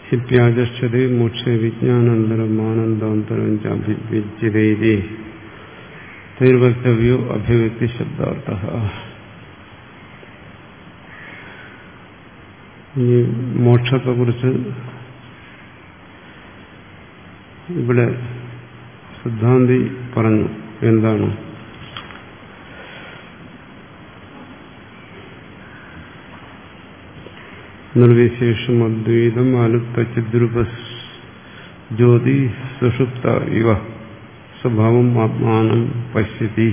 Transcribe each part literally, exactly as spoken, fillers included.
ഹിപ്യാചക്ഷതേ മോക്ഷേ വിജ്ഞാനാന്തരം ആനന്ദാന്തരം അഭിവ്യജ്യതേ തൈർവക്തവ്യോ അഭിവ്യക്തി ശബ്ദാർത്ഥഃ. ഈ മോക്ഷത്തെക്കുറിച്ച് ഇവിടെ സിദ്ധാന്തി പറഞ്ഞു. എന്താണ്? നിർവിശേഷം അദ്വൈതം അലുപ്ത ചിദ്രൂപ ജ്യോതി സുഷുപ്ത ഇവ സ്വഭാവം ആത്മാനം പശ്യതി.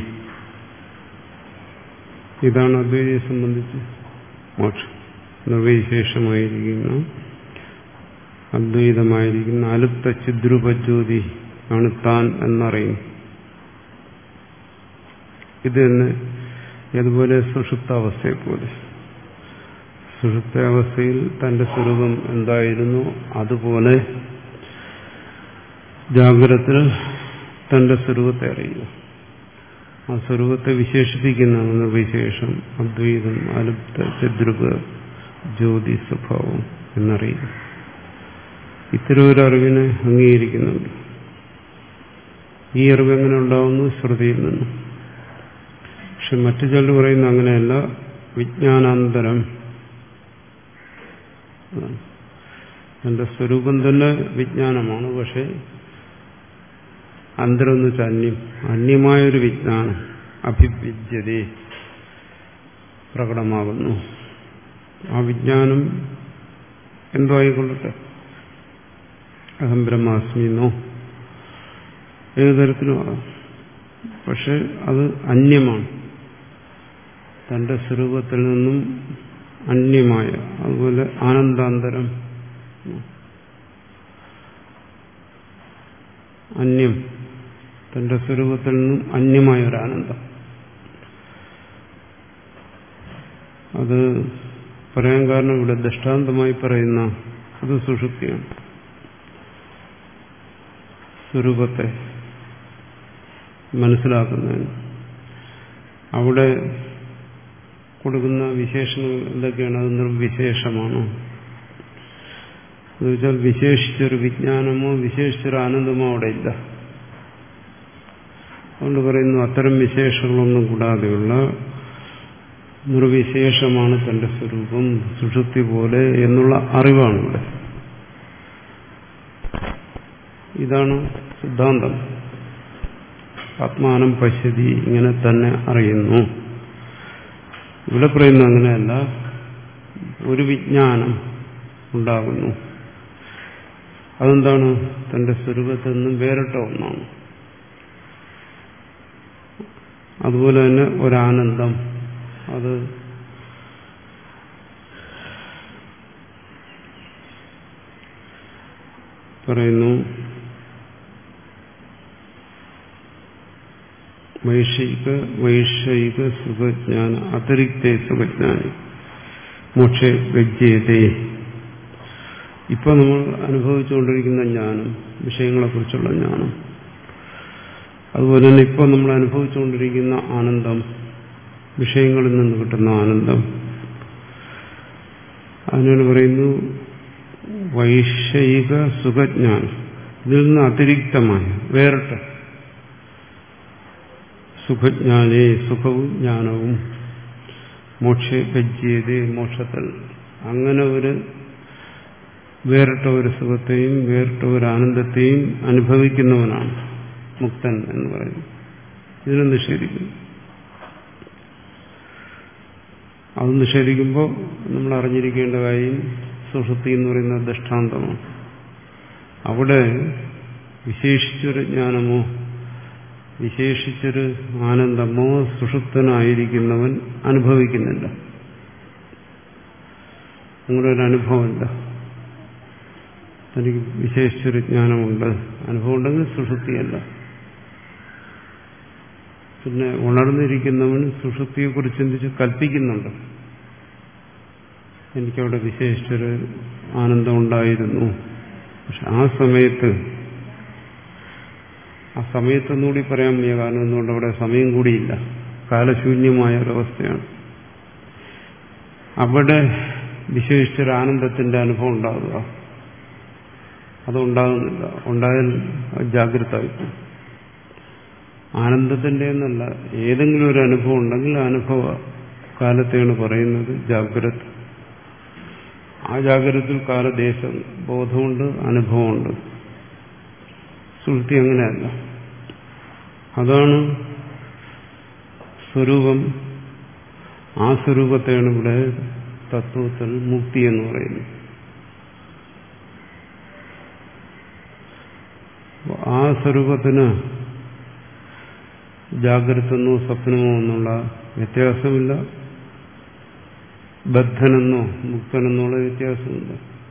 ഇതാണ് അദ്വൈതയെ സംബന്ധിച്ച് മോക്ഷം. നിർവിശേഷമായിരിക്കുന്ന അദ്വൈതമായിരിക്കുന്ന അലുപ്ത ചിദ്രൂപ ജ്യോതി ആണ് താൻ എന്നറിയും. ഇത് തന്നെ അതുപോലെ സുഷുപ്താവസ്ഥയെ പോലെ സുഷുപ്താവസ്ഥയിൽ തന്റെ സ്വരൂപം എന്തായിരുന്നു അതുപോലെ ജാഗ്രതത്തിൽ തന്റെ സ്വരൂപത്തെ അറിയുക. ആ സ്വരൂപത്തെ വിശേഷിപ്പിക്കുന്നതാണ് നിർവിശേഷം അദ്വൈതം അലുപ്ത ചതുർഭ ജ്യോതി സ്വഭാവം എന്നറിയുക. ഇത്തരം ഒരു അറിവിനെ അംഗീകരിക്കുന്നുണ്ട്. ഈ അറിവ് എങ്ങനെ ഉണ്ടാവുന്നു? ശ്രുതിയിൽ നിന്നും. പക്ഷെ മറ്റു ചിലർ പറയുന്ന അങ്ങനെയല്ല. വിജ്ഞാനാന്തരം, എന്റെ സ്വരൂപം തന്നെ വിജ്ഞാനമാണ്. പക്ഷെ അന്തരം എന്ന് വെച്ചാൽ അന്യം, അന്യമായൊരു വിജ്ഞാനം അഭിവ്യജ്യതേ പ്രകടമാകുന്നു. ആ വിജ്ഞാനം എന്തോ ആയിക്കൊള്ളട്ടെ, അഹം ബ്രഹ്മാസ്മി എന്നോ ഏതു തരത്തിലും ആകാം. പക്ഷെ അത് അന്യമാണ്, തന്റെ സ്വരൂപത്തിൽ നിന്നും അന്യമായ. അതുപോലെ ആനന്ദാന്തരം, അന്യം, തന്റെ സ്വരൂപത്തിൽ നിന്നും അന്യമായ ഒരു ആനന്ദം. അത് പറയാൻ കാരണം ഇവിടെ ദൃഷ്ടാന്തമായി പറയുന്ന അത് സുഷുപ്തിയാണ്. സ്വരൂപത്തെ മനസ്സിലാക്കുന്നതിന് അവിടെ കൊടുക്കുന്ന വിശേഷങ്ങൾ എന്തൊക്കെയാണ്? അത് നിർവിശേഷമാണോ എന്ന് വെച്ചാൽ വിശേഷിച്ചൊരു വിജ്ഞാനമോ വിശേഷിച്ചൊരു ആനന്ദമോ അവിടെ ഇല്ല. അതുകൊണ്ട് പറയുന്നു അത്തരം വിശേഷങ്ങളൊന്നും കൂടാതെയുള്ള നിർവിശേഷമാണ് തന്റെ സ്വരൂപം, സുഷുപ്തി പോലെ എന്നുള്ള അറിവാണ് ഇവിടെ. ഇതാണ് സിദ്ധാന്തം. ആത്മാനം പശ്യതി, ഇങ്ങനെ തന്നെ അറിയുന്നു. ഇവിടെ പറയുന്ന അങ്ങനെയല്ല, ഒരു വിജ്ഞാനം ഉണ്ടാകുന്നു. അതെന്താണ്? തന്റെ സ്വരൂപത്തിൽ നിന്നും വേറിട്ട ഒന്നാണ്. അതുപോലെ തന്നെ ഒരാനന്ദം, അത് പറയുന്നു വൈഷയിക വൈഷയിക സുഖജ്ഞാന അതിരിക്തേ സുഖജ്ഞാനി മോക്ഷേ വ്യജ്യതേ. ഇപ്പൊ നമ്മൾ അനുഭവിച്ചുകൊണ്ടിരിക്കുന്ന ജ്ഞാനം, വിഷയങ്ങളെക്കുറിച്ചുള്ള ജ്ഞാനം, അതുപോലെ തന്നെ ഇപ്പോൾ നമ്മൾ അനുഭവിച്ചുകൊണ്ടിരിക്കുന്ന ആനന്ദം, വിഷയങ്ങളിൽ നിന്ന് കിട്ടുന്ന ആനന്ദം, അതിനാണ് പറയുന്നു വൈഷയിക സുഖജ്ഞാനം. ഇതിൽ നിന്ന് അതിരിക്തമായ വേറിട്ട സുഖജ്ഞാനേ, സുഖവും ജ്ഞാനവും മോക്ഷേ വ്യജ്യതേ, മോക്ഷത്തിൽ അങ്ങനെ ഒരു വേറിട്ട ഒരു സുഖത്തെയും വേറിട്ട ഒരു ആനന്ദത്തെയും അനുഭവിക്കുന്നവനാണ് മുക്തൻ എന്ന് പറയുന്നു. ഇതിനെ നിഷേധിക്കുന്നു. അത് നിഷേധിക്കുമ്പോൾ നമ്മൾ അറിഞ്ഞിരിക്കേണ്ട കാര്യം സുഷുപ്തി എന്ന് പറയുന്ന ദൃഷ്ടാന്തമാണ്. അവിടെ വിശേഷിച്ചൊരു ജ്ഞാനമോ വിശേഷിച്ചൊരു ആനന്ദമോ സുഷുപ്തനായിരിക്കുന്നവൻ അനുഭവിക്കുന്നില്ല. നിങ്ങളുടെ ഒരു അനുഭവമില്ല. തനിക്ക് വിശേഷിച്ചൊരു ജ്ഞാനമുണ്ട്, അനുഭവം ഉണ്ടെങ്കിൽ സുഷുപ്തിയല്ല. പിന്നെ ഉണർന്നിരിക്കുന്നവൻ സുഷുപ്തിയെക്കുറിച്ച് ചിന്തിച്ച് കൽപ്പിക്കുന്നുണ്ട്. എനിക്കവിടെ വിശേഷിച്ചൊരു ആനന്ദം ഉണ്ടായിരുന്നു. പക്ഷെ ആ സമയത്ത് ആ സമയത്തൊന്നുകൂടി പറയാൻ വയ്യ. കാരണം എന്തുകൊണ്ട്? അവിടെ സമയം കൂടിയില്ല, കാലശൂന്യമായ ഒരവസ്ഥയാണ്. അവിടെ വിശേഷിച്ചൊരു ആനന്ദത്തിന്റെ അനുഭവം ഉണ്ടാകുക, അതുണ്ടാകുന്നില്ല. ഉണ്ടായാൽ ജാഗ്രതായിപ്പോൾ ആനന്ദത്തിന്റെ എന്നല്ല, ഏതെങ്കിലും ഒരു അനുഭവം ഉണ്ടെങ്കിൽ അനുഭവ കാലത്തെയാണ് പറയുന്നത് ജാഗ്രത. ആ ജാഗ്രതത്തിൽ കാലദേശ ബോധമുണ്ട്, അനുഭവമുണ്ട്. സുഷുപ്തി അങ്ങനെയല്ല. അതാണ് സ്വരൂപം. ആ സ്വരൂപത്തെയാണ് ഇവിടെ തത്വത്തിൽ മുക്തി എന്ന് പറയുന്നത്. ആ സ്വരൂപത്തിന് ജാഗ്രതെന്നോ സ്വപ്നമോ എന്നുള്ള വ്യത്യാസമില്ല, ബദ്ധനെന്നോ മുക്തനെന്നുള്ള വ്യത്യാസമില്ല.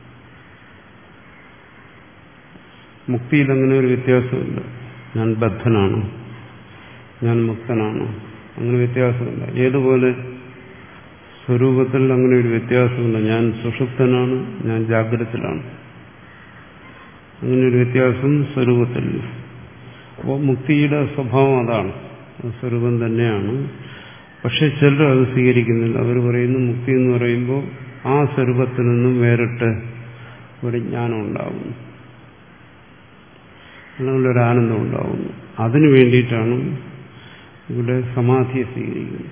മുക്തിയിൽ അങ്ങനെ ഒരു വ്യത്യാസമില്ല. ഞാൻ ബദ്ധനാണ്, ഞാൻ മുക്തനാണ്, അങ്ങനെ വ്യത്യാസമില്ല. ഏതുപോലെ സ്വരൂപത്തിൽ അങ്ങനെ ഒരു വ്യത്യാസമില്ല. ഞാൻ സുഷുപ്തനാണ്, ഞാൻ ജാഗ്രതത്തിലാണ്, അങ്ങനെ ഒരു വ്യത്യാസം സ്വരൂപത്തിൽ. അപ്പോൾ മുക്തിയുടെ സ്വഭാവം അതാണ്, സ്വരൂപം തന്നെയാണ്. പക്ഷെ ചിലർ അത് സ്വീകരിക്കുന്നില്ല. അവർ പറയുന്നു മുക്തി എന്ന് പറയുമ്പോൾ ആ സ്വരൂപത്തിൽ നിന്നും വേറിട്ട് ഒരു ജ്ഞാനം ഉണ്ടാകുന്നു, അല്ലെങ്കിൽ ഒരു ആനന്ദം ഉണ്ടാകുന്നു. അതിനു വേണ്ടിയിട്ടാണ് ഇവിടെ സമാധിയെ സ്വീകരിക്കുന്നത്.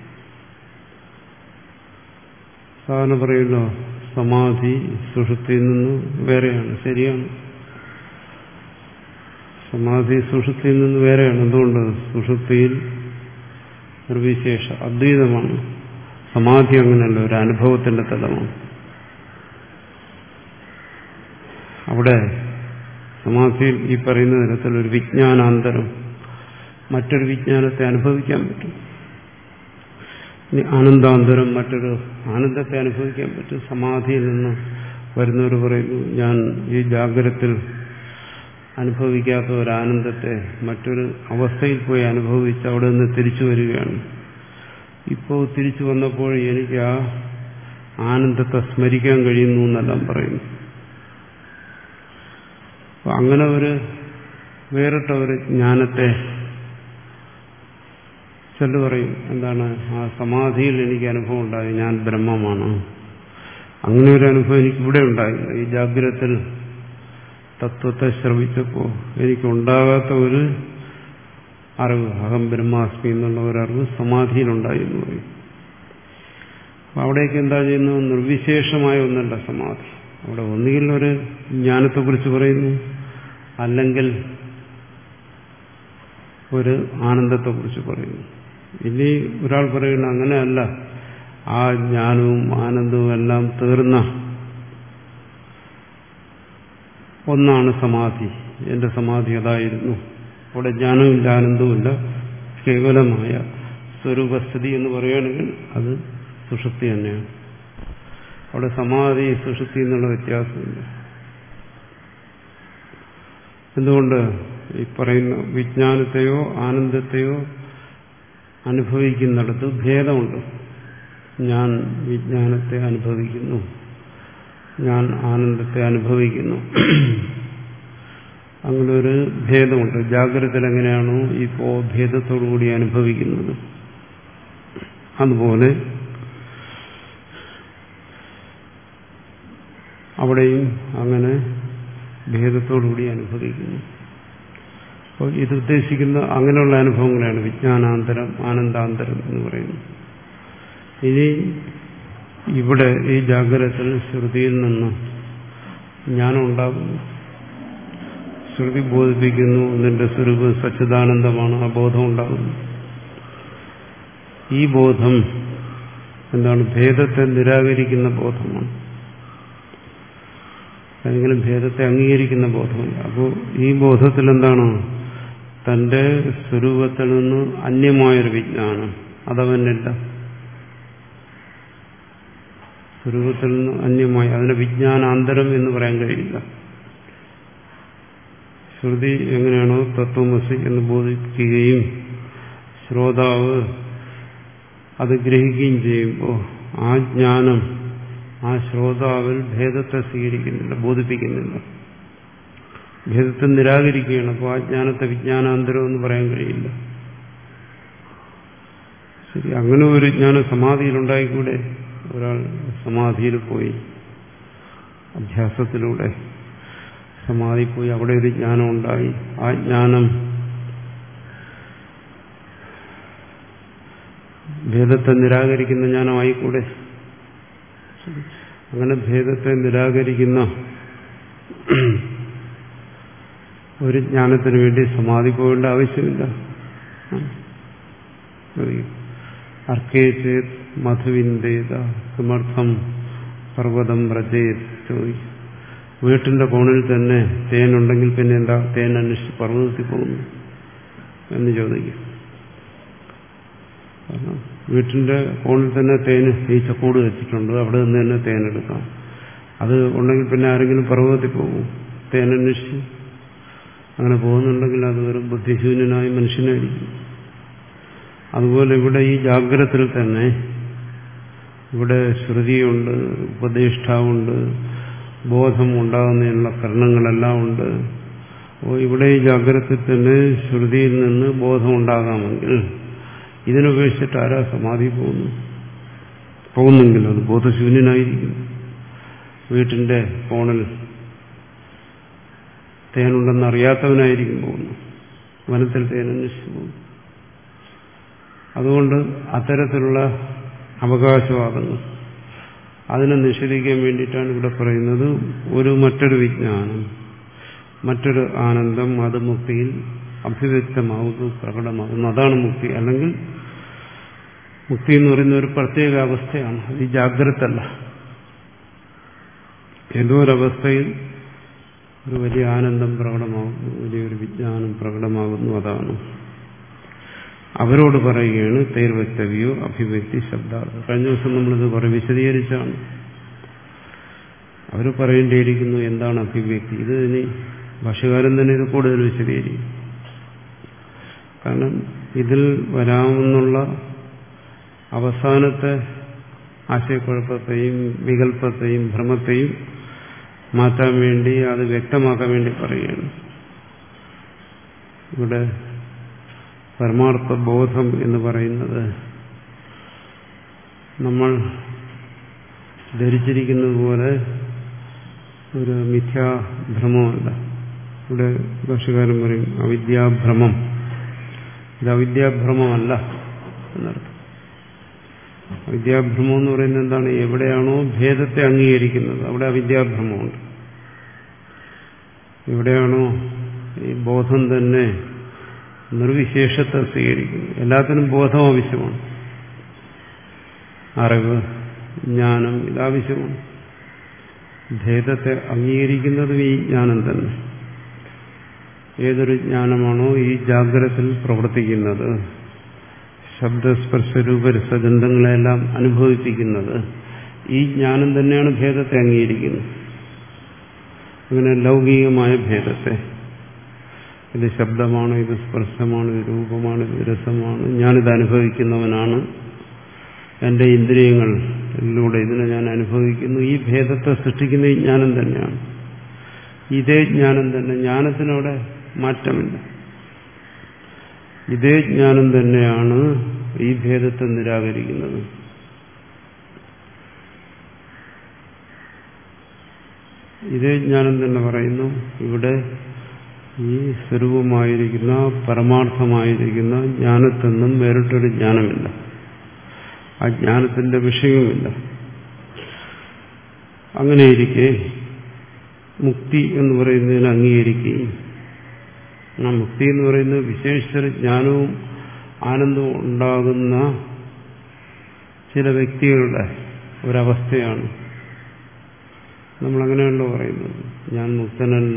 സാധാരണ പറയുമല്ലോ സമാധി സുഷുപ്തിയിൽ നിന്ന് വേറെയാണ്. ശരിയാണ്, സമാധി സുഷുപ്തിയിൽ നിന്ന് വേറെയാണ്. എന്തുകൊണ്ട്? സുഷുപ്തിയിൽ നിർവിശേഷ അദ്വൈതമാണ്. സമാധി അങ്ങനെയല്ല, ഒരു അനുഭവത്തിന്റെ തലമാണ്. അവിടെ സമാധിയിൽ ഈ പറയുന്ന തരത്തിൽ ഒരു വിജ്ഞാനാന്തരം, മറ്റൊരു വിജ്ഞാനത്തെ അനുഭവിക്കാൻ പറ്റും. ഇനി ആനന്ദാന്തരം, മറ്റൊരു ആനന്ദത്തെ അനുഭവിക്കാൻ പറ്റും. സമാധിയിൽ നിന്ന് വരുന്നവർ പറയുന്നു ഞാൻ ഈ ജാഗ്രതത്തിൽ അനുഭവിക്കാത്ത ഒരു ആനന്ദത്തെ മറ്റൊരു അവസ്ഥയിൽ പോയി അനുഭവിച്ച് അവിടെ നിന്ന് തിരിച്ചു വരികയാണ്. ഇപ്പോൾ തിരിച്ചു വന്നപ്പോൾ എനിക്ക് ആ ആനന്ദത്തെ സ്മരിക്കാൻ കഴിയുന്നു എന്നെല്ലാം പറയുന്നു. അങ്ങനെ ഒരു വേറിട്ട ഒരു ജ്ഞാനത്തെ ചെല്ലു പറയും. എന്താണ്? ആ സമാധിയിൽ എനിക്ക് അനുഭവം ഉണ്ടായി, ഞാൻ ബ്രഹ്മമാണ്. അങ്ങനെ ഒരു അനുഭവം എനിക്കിവിടെ ഉണ്ടായില്ല. ഈ ജാഗ്രതത്തിൽ തത്വത്തെ ശ്രവിച്ചപ്പോൾ എനിക്കുണ്ടാകാത്ത ഒരു അറിവ്, അഹം ബ്രഹ്മാസ്മി എന്നുള്ള ഒരറിവ് സമാധിയിലുണ്ടായി എന്ന് പറയും. അപ്പം അവിടേക്ക് എന്താ ചെയ്യുന്നത്? നിർവിശേഷമായ ഒന്നല്ല സമാധി. അവിടെ ഒന്നുകിൽ ഒരു ജ്ഞാനത്തെക്കുറിച്ച് പറയുന്നു, അല്ലെങ്കിൽ ഒരു ആനന്ദത്തെക്കുറിച്ച് പറയുന്നു. ഇനി ഒരാൾ പറയുന്നു അങ്ങനെയല്ല, ആ ജ്ഞാനവും ആനന്ദവും എല്ലാം തീർന്ന ഒന്നാണ് സമാധി, എന്റെ സമാധി അതായിരുന്നു. അവിടെ ജ്ഞാനവുമില്ല, ആനന്ദവുമില്ല, കേവലമായ സ്വരൂപസ്ഥിതി എന്ന് പറയുകയാണെങ്കിൽ അത് സുഷുപ്തി തന്നെയാണ്. അവിടെ സമാധി സുഷുപ്തി എന്നുള്ള വ്യത്യാസമില്ല. എന്തുകൊണ്ട്? ഈ പറയുന്ന വിജ്ഞാനത്തെയോ ആനന്ദത്തെയോ അനുഭവിക്കുന്നിടത്ത് ഭേദമുണ്ട്. ഞാൻ വിജ്ഞാനത്തെ അനുഭവിക്കുന്നു, ഞാൻ ആനന്ദത്തെ അനുഭവിക്കുന്നു, അങ്ങനെ ഒരു ഭേദമുണ്ട്. ജാഗ്രതയിൽ എങ്ങനെയാണോ ഇപ്പോ ഭേദത്തോടുകൂടി അനുഭവിക്കുന്നത്, അതുപോലെ അവിടെയും അങ്ങനെ ഭേദത്തോടുകൂടി അനുഭവിക്കുന്നു. അപ്പോൾ ഇത് ഉദ്ദേശിക്കുന്ന അങ്ങനെയുള്ള അനുഭവങ്ങളാണ് വിജ്ഞാനാന്തരം, ആനന്ദാന്തരം എന്ന് പറയുന്നത്. ഇനി ഇവിടെ ഈ ജാഗ്രതത്തിൽ ശ്രുതിയിൽ നിന്ന് ജ്ഞാനം ഉണ്ടാകുന്നു. ശ്രുതി ബോധിപ്പിക്കുന്നു നിന്റെ സ്വരൂപം സച്ചിദാനന്ദമാണ്, ആ ബോധം ഉണ്ടാകുന്നു. ഈ ബോധം എന്താണ്? ഭേദത്തെ നിരാകരിക്കുന്ന ബോധമാണ്. ഏതെങ്കിലും ഭേദത്തെ അംഗീകരിക്കുന്ന ബോധമല്ല. അപ്പോൾ ഈ ബോധത്തിൽ എന്താണ്? തന്റെ സ്വരൂപത്തിൽ നിന്ന് അന്യമായൊരു വിജ്ഞാനം അതവനില്ല. സ്വരൂപത്തിൽ നിന്ന് അന്യമായി, അതിനെ വിജ്ഞാനാന്തരം എന്ന് പറയാൻ കഴിയില്ല. ശ്രുതി എങ്ങനെയാണോ തത്വമസി എന്ന് ബോധിപ്പിക്കുകയും ശ്രോതാവ് അത് ഗ്രഹിക്കുകയും ചെയ്യുമ്പോൾ ആ ജ്ഞാനം ആ ശ്രോതാവിൽ ഭേദത്തെ സ്വീകരിക്കുന്നില്ല, ബോധിപ്പിക്കുന്നില്ല, ഭേദത്തെ നിരാകരിക്കുകയാണ്. അപ്പോൾ ആ ജ്ഞാനത്തെ വിജ്ഞാനാന്തരം എന്ന് പറയാൻ കഴിയില്ല. ശരി, അങ്ങനെ ഒരു ജ്ഞാനം സമാധിയിലുണ്ടായിക്കൂടെ? ഒരാൾ സമാധിയിൽ പോയി അഭ്യാസത്തിലൂടെ സമാധി പോയി അവിടെ ഒരു ജ്ഞാനം ഉണ്ടായി. ആ ജ്ഞാനം ഭേദത്തെ നിരാകരിക്കുന്ന ജ്ഞാനമായിക്കൂടെ? അങ്ങനെ ഭേദത്തെ നിരാകരിക്കുന്ന ഒരു ജ്ഞാനത്തിന് വേണ്ടി സമാധി പോകേണ്ട ആവശ്യമില്ല. അർക്കേചേത് മധുവിന്ദേത കിമർത്ഥം പർവ്വതം വ്രജേത് ചോദിക്കും. വീട്ടിന്റെ കോണിൽ തന്നെ തേനുണ്ടെങ്കിൽ പിന്നെ എന്താ തേൻ അന്വേഷിച്ച് പർവ്വതത്തിൽ പോകുന്നു എന്ന് ചോദിക്കും. കാരണം വീട്ടിന്റെ കോണിൽ തന്നെ തേന് ഈച്ചക്കൂട് വെച്ചിട്ടുണ്ട്, അവിടെ നിന്ന് തന്നെ തേനെടുക്കാം. അത് ഉണ്ടെങ്കിൽ പിന്നെ ആരെങ്കിലും പർവ്വതത്തിൽ പോകും തേനന്വേഷിച്ച്? അങ്ങനെ പോകുന്നുണ്ടെങ്കിൽ അത് വെറും ബുദ്ധിശൂന്യനായ മനുഷ്യനായിരിക്കും. അതുപോലെ ഇവിടെ ഈ ജാഗ്രതത്തിൽ തന്നെ ഇവിടെ ശ്രുതിയുണ്ട്, ഉപദേഷ്ടാവുണ്ട്, ബോധം ഉണ്ടാകുന്നതിനുള്ള കാരണങ്ങളെല്ലാം ഉണ്ട്. അപ്പോൾ ഇവിടെ ഈ ജാഗ്രതത്തിൽ തന്നെ ശ്രുതിയിൽ നിന്ന് ബോധം ഉണ്ടാകാമെങ്കിൽ ഇതിനുപേക്ഷിച്ചിട്ട് ആരാ സമാധി പോകുന്നു? പോകുന്നെങ്കിൽ അത് ബോധശൂന്യനായിരിക്കും. വീട്ടിന്റെ കോണിൽ തേനുണ്ടെന്ന് അറിയാത്തവനായിരിക്കും പോകുന്നു, വനത്തിൽ തേനന്വേഷിച്ചു പോകുന്നു. അതുകൊണ്ട് അത്തരത്തിലുള്ള അവകാശവാദങ്ങൾ അതിനെ നിഷേധിക്കാൻ വേണ്ടിയിട്ടാണ് ഇവിടെ പറയുന്നത് ഒരു മറ്റൊരു വിജ്ഞാനം, മറ്റൊരു ആനന്ദം അത് മുക്തിയിൽ അഭിവ്യക്തമാവുന്നു, പ്രകടമാകുന്നു. അതാണ് മുക്തി. അല്ലെങ്കിൽ മുക്തി എന്ന് പറയുന്ന ഒരു പ്രത്യേക അവസ്ഥയാണ്, അത് ഈ ജാഗ്രതല്ല. ഏതോ ഒരവസ്ഥയിൽ ഒരു വലിയ ആനന്ദം പ്രകടമാകുന്നു, വലിയൊരു വിജ്ഞാനം പ്രകടമാകുന്നു. അതാണ് അവരോട് പറയുകയാണ് തൈർവക്തവ്യോ അഭിവ്യക്തി ശബ്ദ. കഴിഞ്ഞ ദിവസം നമ്മളിത് പറ വിശദീകരിച്ചാണ്. അവർ പറയേണ്ടിയിരിക്കുന്നു എന്താണ് അഭിവ്യക്തി. ഇത് ഇനി ഭാഷ്യകാരൻ തന്നെ ഇത് കൂടുതൽ വിശദീകരിക്കും. കാരണം ഇതിൽ വരാമെന്നുള്ള അവസാനത്തെ ആശയക്കുഴപ്പത്തെയും വികല്പത്തെയും ഭ്രമത്തെയും മാറ്റാൻ വേണ്ടി, അത് വ്യക്തമാക്കാൻ വേണ്ടി പറയുകയാണ്. ഇവിടെ പരമാർത്ഥ ബോധം എന്ന് പറയുന്നത് നമ്മൾ ധരിച്ചിരിക്കുന്നത് പോലെ ഒരു മിഥ്യാഭ്രമമല്ല. ഇവിടെ ഭാഷ്യകാരൻ പറയും അവിദ്യാഭ്രമം. ഇത് അവിദ്യാഭ്രമമല്ല എന്നർത്ഥം. അവിദ്യാഭ്രമം എന്ന് പറയുന്നത് എന്താണ്? എവിടെയാണോ ഭേദത്തെ അംഗീകരിക്കുന്നത് അവിടെ അവിദ്യാഭ്രമമുണ്ട്. എവിടെയാണോ ഈ ബോധം തന്നെ നിർവിശേഷത്തെ സ്വീകരിക്കുന്നു, എല്ലാത്തിനും ബോധം ആവശ്യമാണ്, അറിവ്, ജ്ഞാനം ഇതാവശ്യമാണ്. ഭേദത്തെ അംഗീകരിക്കുന്നതും ഈ ജ്ഞാനം തന്നെ. ഏതൊരു ജ്ഞാനമാണോ ഈ ജാഗ്രതത്തിൽ പ്രവർത്തിക്കുന്നത്, ശബ്ദസ്പർശരൂപരസഗന്ധങ്ങളെല്ലാം അനുഭവിപ്പിക്കുന്നത്, ഈ ജ്ഞാനം തന്നെയാണ് ഭേദത്തെ അംഗീകരിക്കുന്നത്. അങ്ങനെ ലൗകികമായ ഭേദത്തെ, ഇത് ശബ്ദമാണ്, ഇത് സ്പർശമാണ്, ഇത് രൂപമാണ്, ഇത് രസമാണ്, ഞാനിത് അനുഭവിക്കുന്നവനാണ്, എന്റെ ഇന്ദ്രിയങ്ങളിലൂടെ ഇതിനെ ഞാൻ അനുഭവിക്കുന്നു, ഈ ഭേദത്തെ സൃഷ്ടിക്കുന്ന ഈ ജ്ഞാനം തന്നെയാണ്. ഇതേ ജ്ഞാനം തന്നെ, ജ്ഞാനത്തിനവിടെ മാറ്റമില്ല. ഇതേ ജ്ഞാനം തന്നെയാണ് ഈ ഭേദത്തെ നിരാകരിക്കുന്നത്. ഇതേ ജ്ഞാനം തന്നെ പറയുന്നു ഇവിടെ ഈ സ്വരൂപമായിരിക്കുന്ന പരമാർത്ഥമായിരിക്കുന്ന ജ്ഞാനത്തൊന്നും വേറിട്ടൊരു ജ്ഞാനമില്ല, ആ ജ്ഞാനത്തിന്റെ വിഷയവുമില്ല. അങ്ങനെയിരിക്കെ മുക്തി എന്ന് പറയുന്നതിന് അംഗീകരിക്കുകയും ആ മുക്തി എന്ന് പറയുന്നത് വിശേഷ ജ്ഞാനവും ആനന്ദവും ഉണ്ടാകുന്ന ചില വ്യക്തികളുടെ ഒരവസ്ഥയാണ്. നമ്മളങ്ങനെയല്ലോ പറയുന്നത്, ഞാൻ മുക്തനല്ല,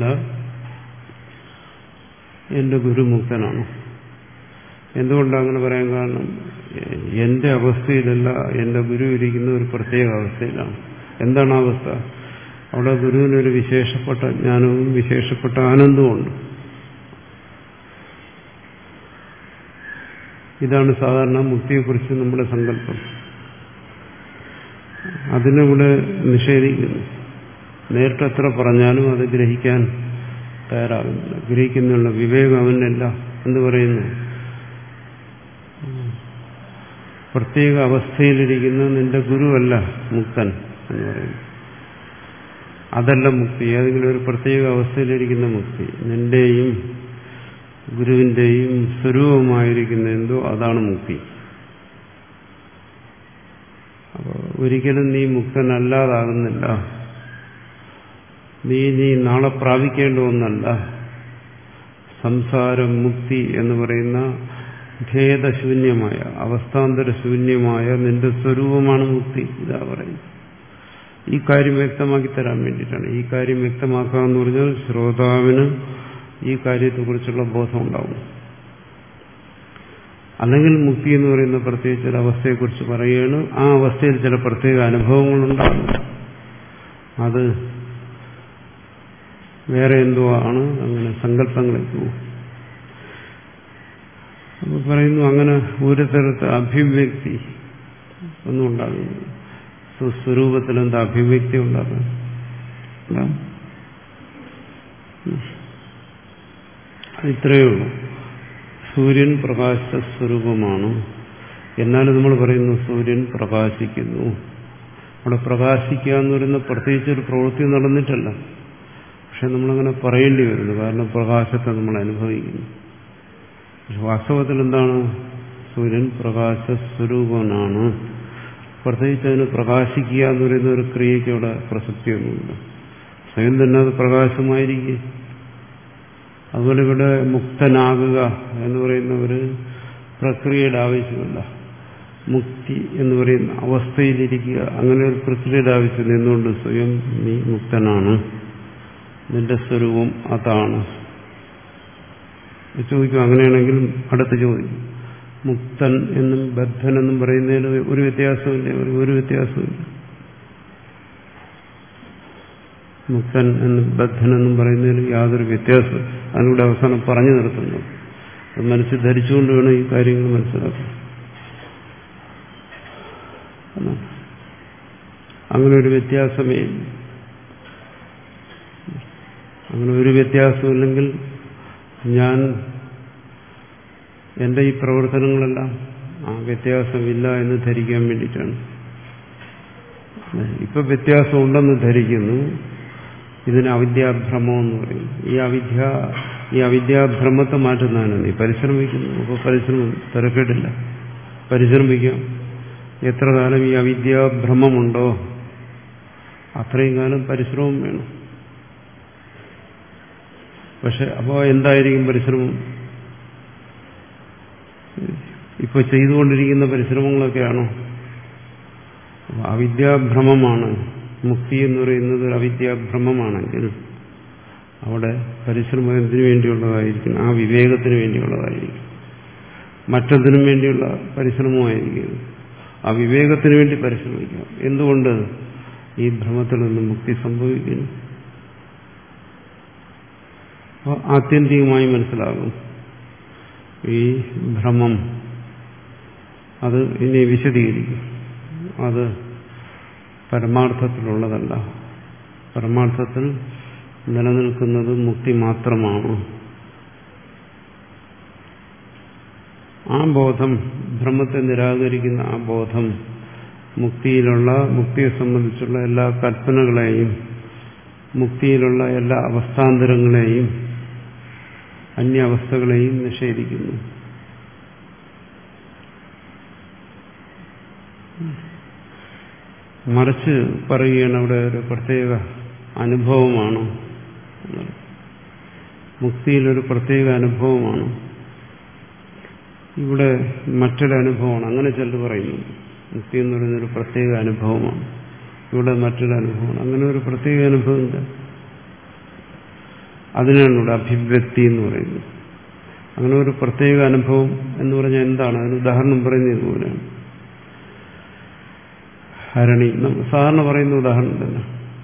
എന്റെ ഗുരു മുക്തനാണ്. എന്തുകൊണ്ടാണ് അങ്ങനെ പറയാൻ കാരണം? എന്റെ അവസ്ഥയിലല്ല, എന്റെ ഗുരു ഇരിക്കുന്ന ഒരു പ്രത്യേക അവസ്ഥയിലാണ്. എന്താണ് ആ അവസ്ഥ? അവിടെ ഗുരുവിനൊരു വിശേഷപ്പെട്ട ജ്ഞാനവും വിശേഷപ്പെട്ട ആനന്ദവും ഉണ്ട്. ഇതാണ് സാധാരണ മുക്തിയെക്കുറിച്ച് നമ്മുടെ സങ്കല്പം. അതിനിവിടെ നിഷേധിക്കുന്നു. നേരിട്ട് എത്ര പറഞ്ഞാലും അത് ഗ്രഹിക്കാൻ തയ്യാറാകുന്നില്ല. ഗ്രഹിക്കുന്നുള്ള വിവേകം അവനല്ല. എന്ന് പറയുന്നു, പ്രത്യേക അവസ്ഥയിലിരിക്കുന്ന നിന്റെ ഗുരുവല്ല മുക്തൻ എന്ന് പറയുന്നു. അതല്ല മുക്തി, ഏതെങ്കിലും ഒരു പ്രത്യേക അവസ്ഥയിലിരിക്കുന്ന മുക്തി. നിന്റെയും ഗുരുവിന്റെയും സ്വരൂപമായിരിക്കുന്ന എന്തോ അതാണ് മുക്തി. അപ്പോൾ ഒരിക്കലും നീ മുക്തനല്ലാതാകുന്നില്ല. നീ നീ നാളെ പ്രാപിക്കേണ്ട ഒന്നല്ല. സംസാരം മുക്തി എന്ന് പറയുന്ന ഭേദശൂന്യമായ അവസ്ഥാന്തരശൂന്യമായ നിന്റെ സ്വരൂപമാണ് മുക്തി. ഇതാ പറയുന്നത്. ഈ കാര്യം വ്യക്തമാക്കി തരാൻ വേണ്ടിയിട്ടാണ്. ഈ കാര്യം വ്യക്തമാക്കുക എന്ന് പറഞ്ഞാൽ ശ്രോതാവിന് ഈ കാര്യത്തെക്കുറിച്ചുള്ള ബോധം ഉണ്ടാവും. അല്ലെങ്കിൽ മുക്തി എന്ന് പറയുന്ന പ്രത്യേകിച്ച് ഒരു അവസ്ഥയെക്കുറിച്ച് പറയുകയാണ്. ആ അവസ്ഥയിൽ ചില പ്രത്യേക അനുഭവങ്ങളുണ്ടാകും. അത് വേറെ എന്തോ ആണ്. അങ്ങനെ സങ്കല്പങ്ങളൊക്കെ പോകും. അപ്പോൾ പറയുന്നു അങ്ങനെ ഒരു തരത്തെ അഭിവ്യക്തി ഒന്നും ഉണ്ടാകുന്നു. സ്വസ്വരൂപത്തിൽ എന്താ അഭിവ്യക്തി ഉണ്ടാകും? ഇത്രയേ ഉള്ളൂ. സൂര്യൻ പ്രകാശ സ്വരൂപമാണ്. എന്നാലും നമ്മൾ പറയുന്നു സൂര്യൻ പ്രകാശിക്കുന്നു. അവിടെ പ്രകാശിക്കുക എന്ന് പറയുന്ന പ്രത്യേകിച്ച് ഒരു പ്രവൃത്തി നടന്നിട്ടല്ല. പക്ഷെ നമ്മളങ്ങനെ പറയേണ്ടി വരുന്നു. കാരണം പ്രകാശത്തെ നമ്മൾ അനുഭവിക്കുന്നു. പക്ഷെ വാസ്തവത്തിൽ എന്താണ്? സൂര്യൻ പ്രകാശ സ്വരൂപനാണ്. പ്രത്യേകിച്ച് അതിന് പ്രകാശിക്കുക എന്ന് പറയുന്ന ഒരു ക്രിയയ്ക്ക് അവിടെ പ്രസക്തിയൊന്നുമില്ല. സ്വയം തന്നെ അത് പ്രകാശമായിരിക്കും. അതുപോലെ ഇവിടെ മുക്തനാകുക എന്ന് പറയുന്ന ഒരു പ്രക്രിയയുടെ ആവശ്യമില്ല. മുക്തി എന്ന് പറയുന്ന അവസ്ഥയിലിരിക്കുക, അങ്ങനെ ഒരു പ്രക്രിയയുടെ ആവശ്യമില്ല. എന്തുകൊണ്ട്? സ്വയം നീ മുക്തനാണ്. നിന്റെ സ്വരൂപം അതാണ്. ചോദിക്കും, അങ്ങനെയാണെങ്കിൽ അടുത്ത ചോദിക്കും, മുക്തൻ എന്നും ബദ്ധൻ എന്നും പറയുന്നതിൽ ഒരു വ്യത്യാസമില്ല. ഒരു വ്യത്യാസമില്ല. മുക്തൻ എന്നും ബദ്ധൻ എന്നും പറയുന്നതിൽ യാതൊരു വ്യത്യാസം. അതിലൂടെ അവസാനം പറഞ്ഞു നിർത്തുന്നു. അത് മനസ്സിൽ ധരിച്ചുകൊണ്ട് വേണം ഈ കാര്യങ്ങൾ മനസ്സിലാക്കാൻ. അങ്ങനെ ഒരു വ്യത്യാസമേ അങ്ങനെ ഒരു വ്യത്യാസമില്ലെങ്കിൽ ഞാൻ എന്റെ ഈ പ്രവർത്തനങ്ങളെല്ലാം ആ വ്യത്യാസമില്ല എന്ന് ധരിക്കാൻ വേണ്ടിയിട്ടാണ്. ഇപ്പൊ വ്യത്യാസം ഉണ്ടെന്ന് ധരിക്കുന്നു. ഇതിന് അവിദ്യാഭ്രമം എന്ന് പറയും. ഈ അവിദ്യ ഈ അവിദ്യാഭ്രമത്തെ മാറ്റുന്നതാണ് നീ പരിശ്രമിക്കുന്നു. അപ്പോൾ പരിശ്രമം തിരക്കേടില്ല, പരിശ്രമിക്കാം. എത്ര കാലം ഈ അവിദ്യാഭ്രമമുണ്ടോ അത്രയും കാലം പരിശ്രമം വേണം. പക്ഷെ അപ്പോൾ എന്തായിരിക്കും പരിശ്രമം? ഇപ്പൊ ചെയ്തുകൊണ്ടിരിക്കുന്ന പരിശ്രമങ്ങളൊക്കെയാണോ? അവിദ്യാഭ്രമമാണ്. മുക്തി എന്ന് പറയുന്നത് ഒരു അവിദ്യാഭ്രമമാണെങ്കിൽ അവിടെ പരിശ്രമം എന്തിനു വേണ്ടിയുള്ളതായിരിക്കും? ആ വിവേകത്തിന് വേണ്ടിയുള്ളതായിരിക്കും. മറ്റെന്തിനും വേണ്ടിയുള്ള പരിശ്രമമായിരിക്കും. ആ വിവേകത്തിന് വേണ്ടി പരിശ്രമിക്കുക. എന്തുകൊണ്ട്? ഈ ഭ്രമത്തിൽ നിന്ന് മുക്തി സംഭവിക്കുന്നു. അപ്പോൾ ആത്യന്തികമായി മനസ്സിലാകും ഈ ഭ്രമം അത് ഇനി വിശദീകരിക്കും. അത് പരമാർത്ഥത്തിലുള്ളതല്ല. പരമാർത്ഥത്തിൽ നിലനിൽക്കുന്നത് മുക്തി മാത്രമാണ്. ആ ബോധം, ഭ്രമത്തെ നിരാകരിക്കുന്ന ആ ബോധം മുക്തിയിലുള്ള മുക്തിയെ സംബന്ധിച്ചുള്ള എല്ലാ കൽപ്പനകളെയും മുക്തിയിലുള്ള എല്ലാ അവസ്ഥാന്തരങ്ങളെയും അന്യാവസ്ഥകളെയും നിഷേധിക്കുന്നു. മറിച്ച് പറയുകയാണ് അവിടെ ഒരു പ്രത്യേക അനുഭവമാണ്. മുക്തിയിലൊരു പ്രത്യേക അനുഭവമാണ്. ഇവിടെ മറ്റൊരു അനുഭവമാണ്. അങ്ങനെ ചിലർ പറയുന്നു മുക്തി എന്ന് പറയുന്നൊരു പ്രത്യേക അനുഭവമാണ്. ഇവിടെ മറ്റൊരു അനുഭവമാണ്. അങ്ങനെ ഒരു പ്രത്യേക അനുഭവം എന്താ? അതിനാണ് ഇവിടെ അഭിവ്യക്തി എന്ന് പറയുന്നത്. അങ്ങനെ ഒരു പ്രത്യേക അനുഭവം എന്ന് പറഞ്ഞാൽ എന്താണ്? അതിന് ഉദാഹരണം പറയുന്നത് ഇതുപോലെയാണ്. ഹരണി സാധാരണ പറയുന്ന ഉദാഹരണം തന്നെ.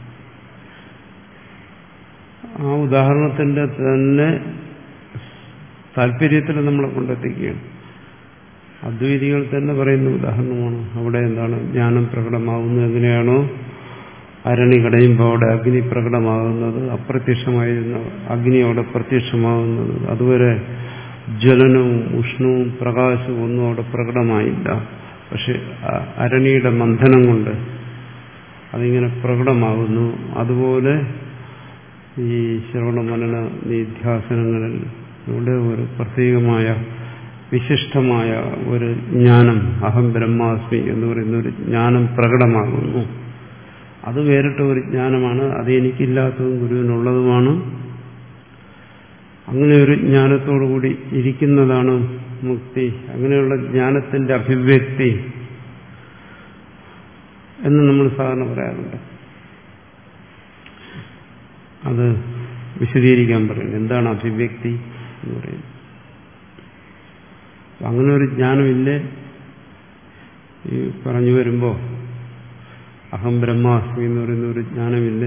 ആ ഉദാഹരണത്തിന്റെ തന്നെ താല്പര്യത്തിൽ നമ്മളെ കൊണ്ടെത്തിക്കുകയാണ്. അദ്വൈതികൾ തന്നെ പറയുന്ന ഉദാഹരണമാണ്. അവിടെ എന്താണ് ജ്ഞാനം പ്രകടമാകുന്നത്? എങ്ങനെയാണോ അരണി കടയുമ്പോൾ അവിടെ അഗ്നി പ്രകടമാകുന്നത്, അപ്രത്യക്ഷമായിരുന്ന അഗ്നി അവിടെ പ്രത്യക്ഷമാകുന്നത്, അതുവരെ ജ്വലനവും ഉഷ്ണവും പ്രകാശവും ഒന്നും അവിടെ പ്രകടമായില്ല. പക്ഷെ അരണിയുടെ മന്ഥനം കൊണ്ട് അതിങ്ങനെ പ്രകടമാകുന്നു. അതുപോലെ ഈ ശ്രവണ മനന നിധ്യാസനങ്ങളിൽ ഇവിടെ ഒരു പ്രത്യേകമായ വിശിഷ്ടമായ ഒരു ജ്ഞാനം, അഹം ബ്രഹ്മാസ്മി എന്ന് പറയുന്ന ഒരു ജ്ഞാനം പ്രകടമാകുന്നു. അത് വേറിട്ട ഒരു ജ്ഞാനമാണ്. അത് എനിക്കില്ലാത്തതും ഗുരുവിനുള്ളതുമാണ്. അങ്ങനെ ഒരു ജ്ഞാനത്തോടുകൂടി ഇരിക്കുന്നതാണ് മുക്തി. അങ്ങനെയുള്ള ജ്ഞാനത്തിന്റെ അഭിവ്യക്തി എന്ന് നമ്മൾ സാധാരണ പറയാറുണ്ട്. അത് വിശദീകരിക്കാൻ പറയുന്നത് എന്താണ് അഭിവ്യക്തി എന്ന് പറയുന്നത്. അങ്ങനെ ഒരു ജ്ഞാനമില്ലേ ഈ പറഞ്ഞു വരുമ്പോൾ അഹം ബ്രഹ്മാസ്മി എന്ന് പറയുന്ന ഒരു ജ്ഞാനമില്ലേ?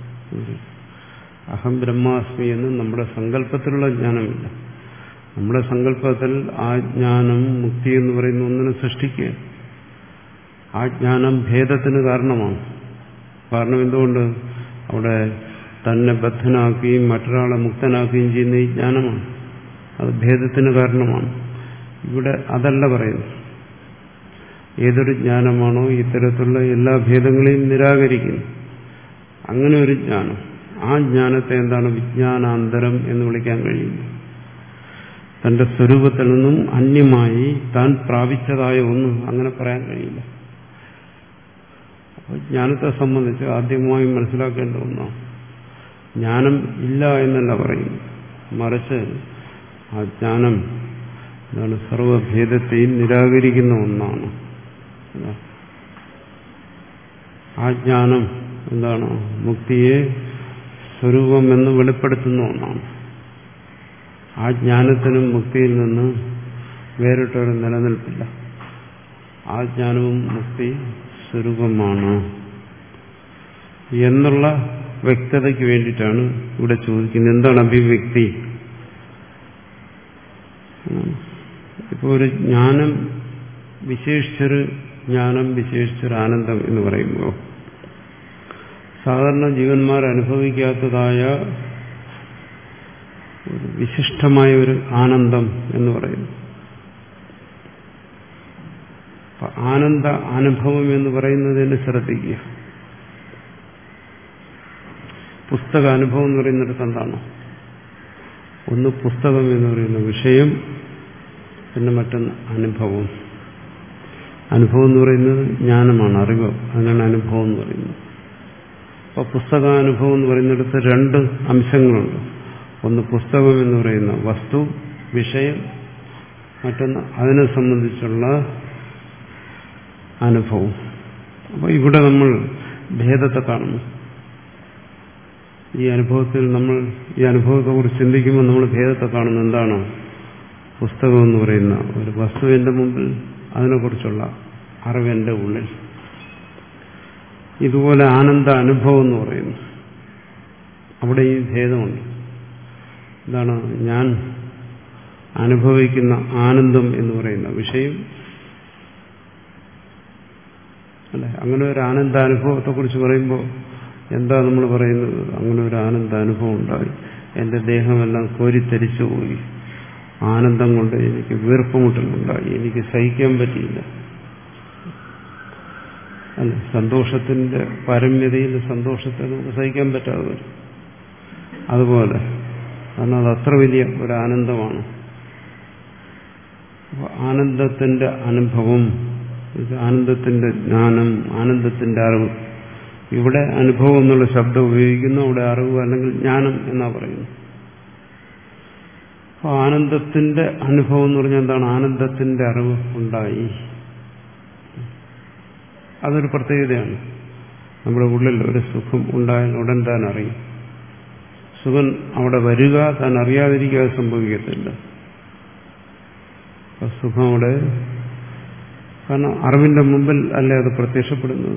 അഹം ബ്രഹ്മാസ്മി എന്ന് നമ്മുടെ സങ്കല്പത്തിലുള്ള ജ്ഞാനമില്ല. നമ്മുടെ സങ്കല്പത്തിൽ ആ ജ്ഞാനം മുക്തി എന്ന് പറയുന്ന ഒന്നിനെ സൃഷ്ടിക്കുക. ആ ജ്ഞാനം ഭേദത്തിന് കാരണമാണ്. കാരണം എന്തുകൊണ്ട്? അവിടെ തന്നെ ബദ്ധനാക്കുകയും മറ്റൊരാളെ മുക്തനാക്കുകയും ചെയ്യുന്ന ഈ ജ്ഞാനമാണ്. അത് ഭേദത്തിന് കാരണമാണ്. ഇവിടെ അതല്ല പറയുന്നു. ഏതൊരു ജ്ഞാനമാണോ ഇത്തരത്തിലുള്ള എല്ലാ ഭേദങ്ങളെയും നിരാകരിക്കുന്നു, അങ്ങനെ ഒരു ജ്ഞാനം, ആ ജ്ഞാനത്തെ എന്താണ് വിജ്ഞാനാന്തരം എന്ന് വിളിക്കാൻ കഴിയുന്നു. തന്റെ സ്വരൂപത്തിൽ നിന്നും അന്യമായി താൻ പ്രാപിച്ചതായ ഒന്ന് അങ്ങനെ പറയാൻ കഴിയില്ല. അപ്പോൾ ജ്ഞാനത്തെ സംബന്ധിച്ച് ആദ്യമായി മനസ്സിലാക്കേണ്ട ഒന്നാണ്, ജ്ഞാനം ഇല്ല എന്നല്ല പറയുന്നു, മറിച്ച് ആ ജ്ഞാനം എന്താണ് സർവഭേദത്തെയും നിരാകരിക്കുന്ന ഒന്നാണ്. ആ ജ്ഞാനം എന്താണ് മുക്തിയെ സ്വരൂപം എന്ന് വെളിപ്പെടുത്തുന്ന ഒന്നാണ്. ആ ജ്ഞാനത്തിനും മുക്തിയിൽ നിന്ന് വേറിട്ടൊരു നിലനിൽപ്പില്ല. ആ ജ്ഞാനവും മുക്തി സ്വരൂപമാണ് എന്നുള്ള വ്യക്തതയ്ക്ക് വേണ്ടിയിട്ടാണ് ഇവിടെ ചോദിക്കുന്നത് എന്താണ് അഭിവ്യക്തി. ഇപ്പോൾ ഒരു ജ്ഞാനം വിശേഷിച്ചൊരു ജ്ഞാനം വിശേഷിച്ചൊരു ആനന്ദം എന്ന് പറയുമ്പോൾ സാധാരണ ജീവന്മാർ അനുഭവിക്കാത്തതായ ഒരു വിശിഷ്ടമായ ഒരു ആനന്ദം എന്ന് പറയുന്നു. ആനന്ദ അനുഭവം എന്ന് പറയുന്നതിന് ശ്രദ്ധിക്കുക. പുസ്തക അനുഭവം എന്ന് പറയുന്നിടത്ത് എന്താണ്? ഒന്ന് പുസ്തകം എന്ന് പറയുന്ന വിഷയം, പിന്നെ മറ്റൊന്ന് അനുഭവം. അനുഭവം എന്ന് പറയുന്നത് ജ്ഞാനമാണ്, അറിവ്. അതിനാണ് അനുഭവം എന്ന് പറയുന്നത്. അപ്പോൾ പുസ്തകാനുഭവം എന്ന് പറയുന്നിടത്ത് രണ്ട് അംശങ്ങളുണ്ട്. ഒന്ന് പുസ്തകം എന്ന് പറയുന്ന വസ്തു, വിഷയം, മറ്റൊന്ന് അതിനെ സംബന്ധിച്ചുള്ള അനുഭവം. അപ്പോൾ ഇവിടെ നമ്മൾ ഭേദത്തെ കാണുന്നു. ഈ അനുഭവത്തിൽ നമ്മൾ ഈ അനുഭവത്തെക്കുറിച്ച് ചിന്തിക്കുമ്പോൾ നമ്മൾ ഭേദത്തെ കാണുന്നു. എന്താണ്? പുസ്തകം എന്ന് പറയുന്ന ഒരു വസ്തുവിന്റെ മുമ്പിൽ അതിനെക്കുറിച്ചുള്ള അറിവെന്റെ ഉള്ളിൽ. ഇതുപോലെ ആനന്ദ അനുഭവം എന്ന് പറയുന്നു. അവിടെ ഈ ഭേദമുണ്ട്. എന്താണ്? ഞാൻ അനുഭവിക്കുന്ന ആനന്ദം എന്ന് പറയുന്ന വിഷയം അല്ലെ? അങ്ങനെ ഒരു ആനന്ദാനുഭവത്തെക്കുറിച്ച് പറയുമ്പോൾ എന്താ നമ്മൾ പറയുന്നത്? അങ്ങനെ ഒരു ആനന്ദാനുഭവം ഉണ്ടായി, എന്റെ ദേഹമെല്ലാം കോരിത്തരിച്ചു പോയി, ആനന്ദം കൊണ്ട് എനിക്ക് വീർപ്പുമുട്ടലുണ്ടായി, എനിക്ക് സഹിക്കാൻ പറ്റിയില്ല അല്ലെ? സന്തോഷത്തിന്റെ പാരമ്യതയിൽ സന്തോഷത്തെ നമുക്ക് സഹിക്കാൻ പറ്റാതെ വരും. അതുപോലെ കാരണം അത് അത്ര വലിയ ഒരു ആനന്ദമാണ്. ആനന്ദത്തിന്റെ അനുഭവം, ആനന്ദത്തിന്റെ ജ്ഞാനം, ആനന്ദത്തിന്റെ അറിവ്. ഇവിടെ അനുഭവം എന്നുള്ള ശബ്ദം ഉപയോഗിക്കുന്നു, അവിടെ അറിവ് അല്ലെങ്കിൽ ജ്ഞാനം എന്നാ പറയുന്നു. അപ്പോൾ ആനന്ദത്തിന്റെ അനുഭവം എന്ന് പറഞ്ഞാൽ എന്താണ്? ആനന്ദത്തിന്റെ അറിവ് ഉണ്ടായി. അതൊരു പ്രത്യേകതയാണ്. നമ്മുടെ ഉള്ളിൽ ഒരു സുഖം ഉണ്ടായാൽ ഉടൻ താൻ അറിയും. സുഖം അവിടെ വരിക, താൻ അറിയാതിരിക്കാതെ സംഭവിക്കത്തില്ല. സുഖം അവിടെ കാരണം അറിവിന്റെ മുമ്പിൽ അല്ലേ അത് പ്രത്യക്ഷപ്പെടുന്നത്.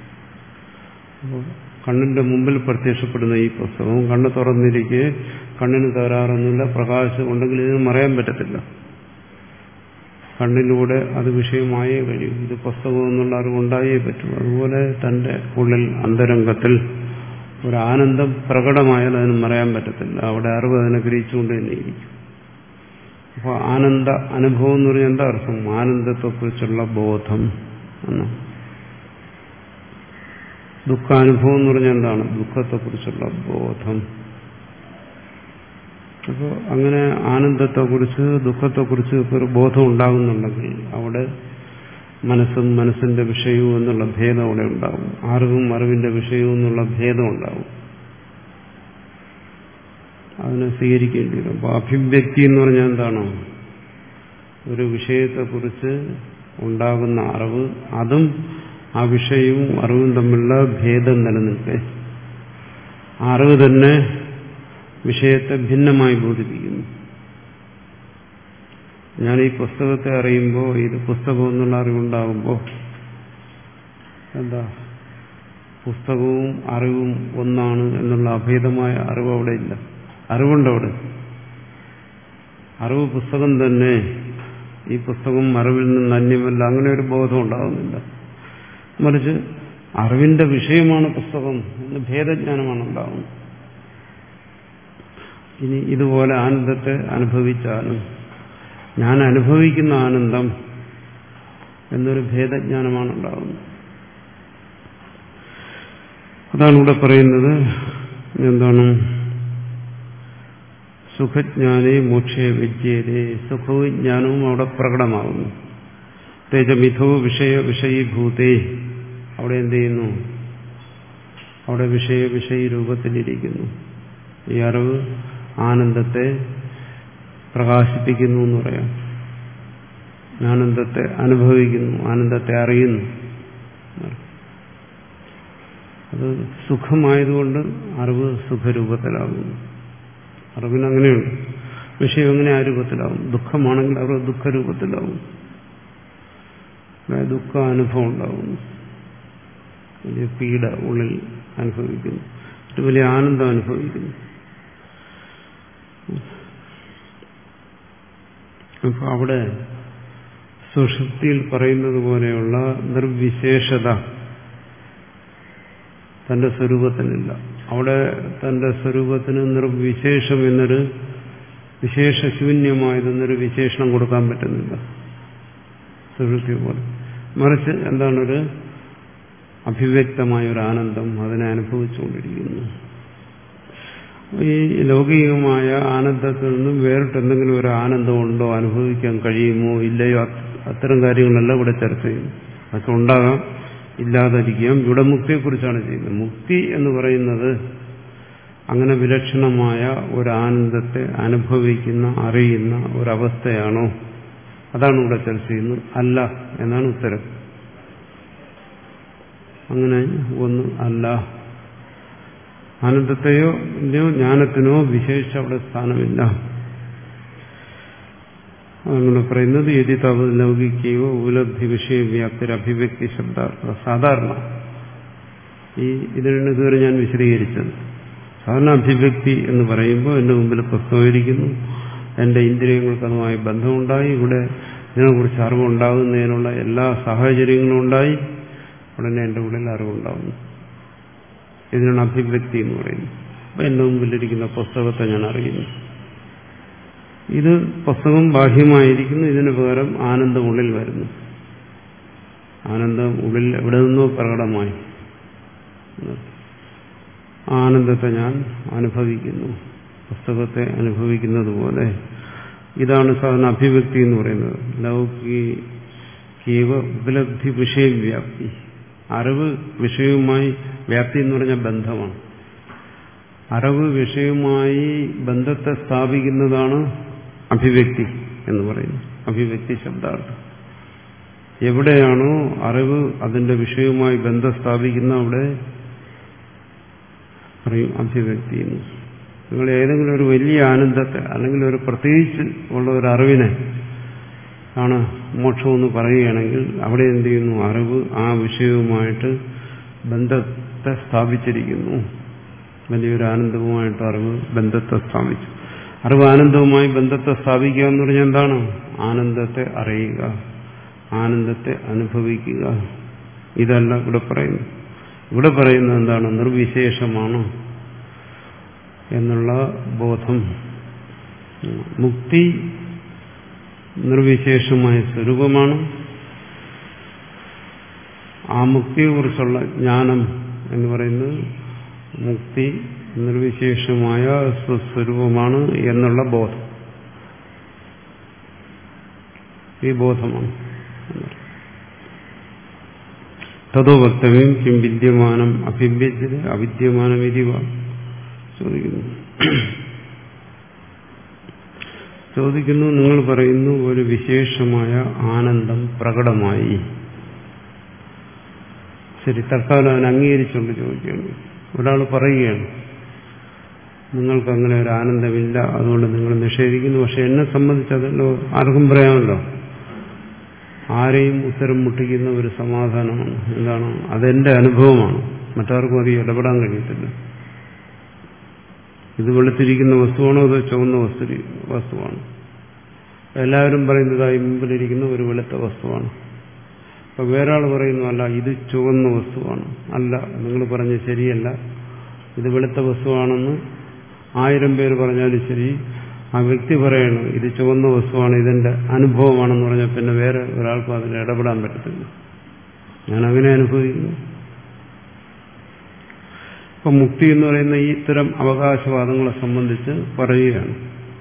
കണ്ണിന്റെ മുമ്പിൽ പ്രത്യക്ഷപ്പെടുന്ന ഈ പുസ്തകവും കണ്ണ് തുറന്നിരിക്കെ കണ്ണിന് തകരാറൊന്നുമില്ല, പ്രകാശം ഉണ്ടെങ്കിൽ ഇതിന് മറയാൻ പറ്റത്തില്ല. കണ്ണിലൂടെ അത് വിഷയമായേ കഴിയും. ഇത് പുസ്തകം എന്നുള്ള അറിവുണ്ടായേ പറ്റൂ. അതുപോലെ തന്റെ ഉള്ളിൽ അന്തരംഗത്തിൽ ഒരു ആനന്ദം പ്രകടമായാൽ അതിന് മറയാൻ പറ്റത്തില്ല. അവിടെ അറിവ് അതിനെ ഗ്രഹിച്ചുകൊണ്ട് തന്നെ ഇരിക്കും. അപ്പോൾ ആനന്ദ അനുഭവം എന്ന് പറഞ്ഞാൽ എന്താ അർത്ഥം? ആനന്ദത്തെക്കുറിച്ചുള്ള ബോധം എന്നാണ്. ദുഃഖാനുഭവം എന്ന് പറഞ്ഞാൽ എന്താണ്? ദുഃഖത്തെക്കുറിച്ചുള്ള ബോധം. അപ്പോൾ അങ്ങനെ ആനന്ദത്തെക്കുറിച്ച് ദുഃഖത്തെക്കുറിച്ച് ഒരു ബോധം ഉണ്ടാകുന്നുണ്ടെങ്കിൽ അവിടെ മനസ്സും മനസ്സിന്റെ വിഷയവും എന്നുള്ള ഭേദം അവിടെ ഉണ്ടാവും. അറിവും അറിവിന്റെ വിഷയവും എന്നുള്ള ഭേദം ഉണ്ടാവും. അതിനെ സ്വീകരിക്കേണ്ടി വരും. അപ്പോൾ അഭിവ്യക്തി എന്ന് പറഞ്ഞാൽ എന്താണ്? ഒരു വിഷയത്തെക്കുറിച്ച് ഉണ്ടാകുന്ന അറിവ്, അതും ആ വിഷയവും അറിവും തമ്മിലുള്ള ഭേദം നിലനിൽക്കെ ആ അറിവ് തന്നെ വിഷയത്തെ ഭിന്നമായി ബോധിപ്പിക്കുന്നു. ഞാൻ ഈ പുസ്തകത്തെ അറിയുമ്പോൾ ഇത് പുസ്തകം എന്നുള്ള അറിവുണ്ടാകുമ്പോൾ എന്താ, പുസ്തകവും അറിവും ഒന്നാണ് എന്നുള്ള അഭേദമായ അറിവ് അവിടെ ഇല്ല. അറിവുണ്ടവിടെ. അറിവ് പുസ്തകം തന്നെ, ഈ പുസ്തകം അറിവിൽ നിന്ന് അന്യമല്ല, അങ്ങനെ ഒരു ബോധം ഉണ്ടാകുന്നില്ല. മറിച്ച് അറിവിന്റെ വിഷയമാണ് പുസ്തകം എന്ന് ഭേദജ്ഞാനമാണ് ഉണ്ടാകുന്നത്. ഇനി ഇതുപോലെ ആനന്ദത്തെ അനുഭവിച്ചാലും ഞാൻ അനുഭവിക്കുന്ന ആനന്ദം എന്നൊരു ഭേദജ്ഞാനമാണ് ഉണ്ടാകുന്നത്. അതാണ് ഇവിടെ പറയുന്നത്. എന്താണ്? സുഖജ്ഞാനേ മോക്ഷേ വിദ്യേരേ. സുഖവും ജ്ഞാനവും അവിടെ പ്രകടമാകുന്നു. തേജമിഥോ വിഷയ വിഷയീഭൂതേ. അവിടെ എന്ത് ചെയ്യുന്നു? അവിടെ വിഷയ വിഷയ രൂപത്തിലിരിക്കുന്നു. ഈ അറിവ് ആനന്ദത്തെ പ്രകാശിപ്പിക്കുന്നു എന്ന് പറയാം. ആനന്ദത്തെ അനുഭവിക്കുന്നു, ആനന്ദത്തെ അറിയുന്നു. അത് സുഖമായതുകൊണ്ട് അറിവ് സുഖരൂപത്തിലാകുന്നു. അറിവിന് അങ്ങനെയുണ്ട്. വിഷയം എങ്ങനെ ആ രൂപത്തിലാവും? ദുഃഖമാണെങ്കിൽ അറിവ് ദുഃഖരൂപത്തിലാവും. ദുഃഖ അനുഭവം ഉണ്ടാകുന്നു. വലിയ പീഡ ഉള്ളിൽ അനുഭവിക്കുന്നു, ഒരു വലിയ ആനന്ദം അനുഭവിക്കുന്നു. അപ്പൊ അവിടെ സുഷുപ്തിയിൽ പറയുന്നത് പോലെയുള്ള നിർവിശേഷത തന്റെ സ്വരൂപത്തിനില്ല. അവിടെ തന്റെ സ്വരൂപത്തിന് നിർവിശേഷം എന്നൊരു വിശേഷശൂന്യമായതെന്നൊരു വിശേഷണം കൊടുക്കാൻ പറ്റുന്നില്ല സുഷുപ്തി പോലെ. മറിച്ച് എന്താണൊരു അഭിവ്യക്തമായ ഒരു ആനന്ദം അതിനെ അനുഭവിച്ചുകൊണ്ടിരിക്കുന്നു. ഈ ലൗകികമായ ആനന്ദത്തിൽ നിന്നും വേറിട്ട് എന്തെങ്കിലും ഒരു ആനന്ദമുണ്ടോ, അനുഭവിക്കാൻ കഴിയുമോ ഇല്ലയോ, അത്തരം കാര്യങ്ങളെല്ലാം ഇവിടെ ചർച്ച ചെയ്യുന്നു. അതൊക്കെ ഉണ്ടാകാം, ഇല്ലാതിരിക്കാം. ഇവിടെ മുക്തിയെക്കുറിച്ചാണ് ചെയ്യുന്നത്. മുക്തി എന്ന് പറയുന്നത് അങ്ങനെ വിലക്ഷണമായ ഒരു ആനന്ദത്തെ അനുഭവിക്കുന്ന അറിയുന്ന ഒരവസ്ഥയാണോ? അതാണ് ഇവിടെ ചർച്ച ചെയ്യുന്നത്. അല്ല എന്നാണ് ഉത്തരം. അങ്ങനെ ഒന്ന് അല്ല. ആനന്ദത്തെയോ ജ്ഞാനത്തിനോ വിശേഷിച്ച് അവിടെ സ്ഥാനമില്ല. അങ്ങനെ പറയുന്നത് യതി തവ ലൗകിക്കയോ ഉപലബ്ധി വിഷയവ്യാപ്തി അഭിവ്യക്തി ശബ്ദാർത്ഥ. സാധാരണ ഈ ഇതിനാണ് ഇതുവരെ ഞാൻ വിശദീകരിച്ചത്. സാധാരണ അഭിവ്യക്തി എന്ന് പറയുമ്പോൾ എന്റെ മുമ്പിൽ പുസ്തകമിരിക്കുന്നു, എന്റെ ഇന്ദ്രിയങ്ങൾക്ക് അതുമായി ബന്ധമുണ്ടായി, ഇവിടെ ഇതിനെക്കുറിച്ച് അറിവുണ്ടാകുന്നതിനുള്ള എല്ലാ സാഹചര്യങ്ങളും ഉണ്ടായി, ഉടനെ എന്റെ ഉള്ളിൽ അറിവുണ്ടാകുന്നു. ഇതിനാണ് അഭിവ്യക്തി എന്ന് പറയുന്നത്. അപ്പൊ എന്റെ മുമ്പിലിരിക്കുന്ന പുസ്തകത്തെ ഞാൻ അറിയുന്നു. ഇത് പുസ്തകം ബാഹ്യമായിരിക്കുന്നു, ഇതിന് പകരം ആനന്ദം ഉള്ളിൽ വരുന്നു. ആനന്ദം ഉള്ളിൽ എവിടെ നിന്നോ പ്രകടമായി. ആനന്ദത്തെ ഞാൻ അനുഭവിക്കുന്നു, പുസ്തകത്തെ അനുഭവിക്കുന്നത് പോലെ. ഇതാണ് സാധാരണ അഭിവ്യക്തി എന്ന് പറയുന്നത്. ലൗകിക ഉപലബ്ധി വിഷയവ്യാപ്തി. അറിവ് വിഷയവുമായി, വ്യാപ്തി എന്ന് പറഞ്ഞാൽ ബന്ധമാണ്. അറിവ് വിഷയവുമായി ബന്ധത്തെ സ്ഥാപിക്കുന്നതാണ് അഭിവ്യക്തി എന്ന് പറയുന്നത്. അഭിവ്യക്തി ശബ്ദാർത്ഥം. എവിടെയാണോ അറിവ് അതിന്റെ വിഷയവുമായി ബന്ധം സ്ഥാപിക്കുന്ന അവിടെ പറയും അഭിവ്യക്തി എന്ന്. നിങ്ങൾ ഏതെങ്കിലും ഒരു വലിയ ആനന്ദത്തെ അല്ലെങ്കിൽ ഒരു പ്രത്യേകിച്ച് ഉള്ള ഒരു അറിവിനെ ആണ് മോക്ഷമെന്ന് പറയുകയാണെങ്കിൽ അവിടെ എന്ത് ചെയ്യുന്നു? അറിവ് ആ വിഷയവുമായിട്ട് ബന്ധത്തെ സ്ഥാപിച്ചിരിക്കുന്നു. വലിയൊരു ആനന്ദവുമായിട്ട് അറിവ് ബന്ധത്തെ സ്ഥാപിച്ചു. അറിവ് ആനന്ദവുമായി ബന്ധത്തെ സ്ഥാപിക്കുക എന്ന് പറഞ്ഞാൽ എന്താണ്? ആനന്ദത്തെ അറിയുക, ആനന്ദത്തെ അനുഭവിക്കുക. ഇതല്ല ഇവിടെ പറയുന്നു. ഇവിടെ പറയുന്നത് എന്താണ്? നിർവിശേഷമാണ് എന്നുള്ള ബോധം. മുക്തി നിർവിശേഷമായ സ്വരൂപമാണ്. ആ മുക്തിയെക്കുറിച്ചുള്ള ജ്ഞാനം എന്ന് പറയുന്നത് മുക്തി നിർവിശേഷമായ സ്വസ്വരൂപമാണ് എന്നുള്ള ബോധം. ഈ ബോധമാണ്. തതോ വക്തവ്യം കിം വിദ്യമാനം അഭിവ്യജ്യത അവിദ്യമാനം ഇതിവ ചോദിക്കുന്നു. ചോദിക്കുന്നു നിങ്ങൾ പറയുന്നു ഒരു വിശേഷമായ ആനന്ദം പ്രകടമായി. ശരി, തൽക്കാലം അവൻ അംഗീകരിച്ചുകൊണ്ട് ചോദിക്കുകയാണ്. ഒരാൾ പറയുകയാണ് നിങ്ങൾക്ക് അങ്ങനെ ഒരു ആനന്ദമില്ല, അതുകൊണ്ട് നിങ്ങൾ നിഷേധിക്കുന്നു. പക്ഷെ എന്നെ സംബന്ധിച്ചതല്ലോ ആർക്കും പറയാമല്ലോ, ആരെയും ഉത്തരം മുട്ടിക്കുന്ന ഒരു സമാധാനമാണ്. എന്താണ്? അതെന്റെ അനുഭവമാണ്, മറ്റാർക്കും അധികം ഇടപെടാൻ കഴിയത്തില്ല. ഇത് വെളുത്തിരിക്കുന്ന വസ്തുവാണോ അതോ ചുവന്ന വസ്തു വസ്തുവാണ്? എല്ലാവരും പറയുന്നതായി മുമ്പിലിരിക്കുന്ന ഒരു വെളുത്ത വസ്തുവാണ്. അപ്പൊ വേറൊരാൾ പറയുന്നു അല്ല ഇത് ചുവന്ന വസ്തുവാണ്. അല്ല, നിങ്ങൾ പറഞ്ഞ ശരിയല്ല, ഇത് വെളുത്ത വസ്തുവാണെന്ന് ആയിരം പേര് പറഞ്ഞാലും ശരി, ആ വ്യക്തി പറയണം ഇത് ചുവന്ന വസ്തുവാണ്, ഇതെന്റെ അനുഭവമാണെന്ന് പറഞ്ഞാൽ പിന്നെ വേറെ ഒരാൾക്കും അതിൽ ഇടപെടാൻ പറ്റത്തില്ല. ഞാൻ അങ്ങനെ അനുഭവിക്കുന്നു. ഇപ്പൊ മുക്തി എന്ന് പറയുന്ന ഈ ഇത്തരം അവകാശവാദങ്ങളെ സംബന്ധിച്ച് പറയുകയാണ്.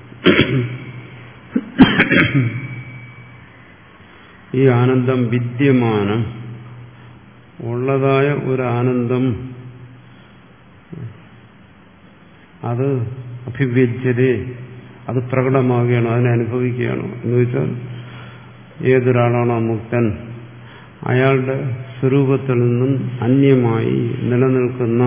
ഈ ആനന്ദം വിദ്യമാനം, ഉള്ളതായ ഒരു ആനന്ദം, അത് അഭിവ്യജ്യതേ, അത് പ്രകടമാവുകയാണോ, അതിനെ അനുഭവിക്കുകയാണോ എന്ന് വെച്ചാൽ ഏതൊരാളാണോ മുക്തൻ അയാളുടെ സ്വരൂപത്തിൽ നിന്നും അന്യമായി നിലനിൽക്കുന്ന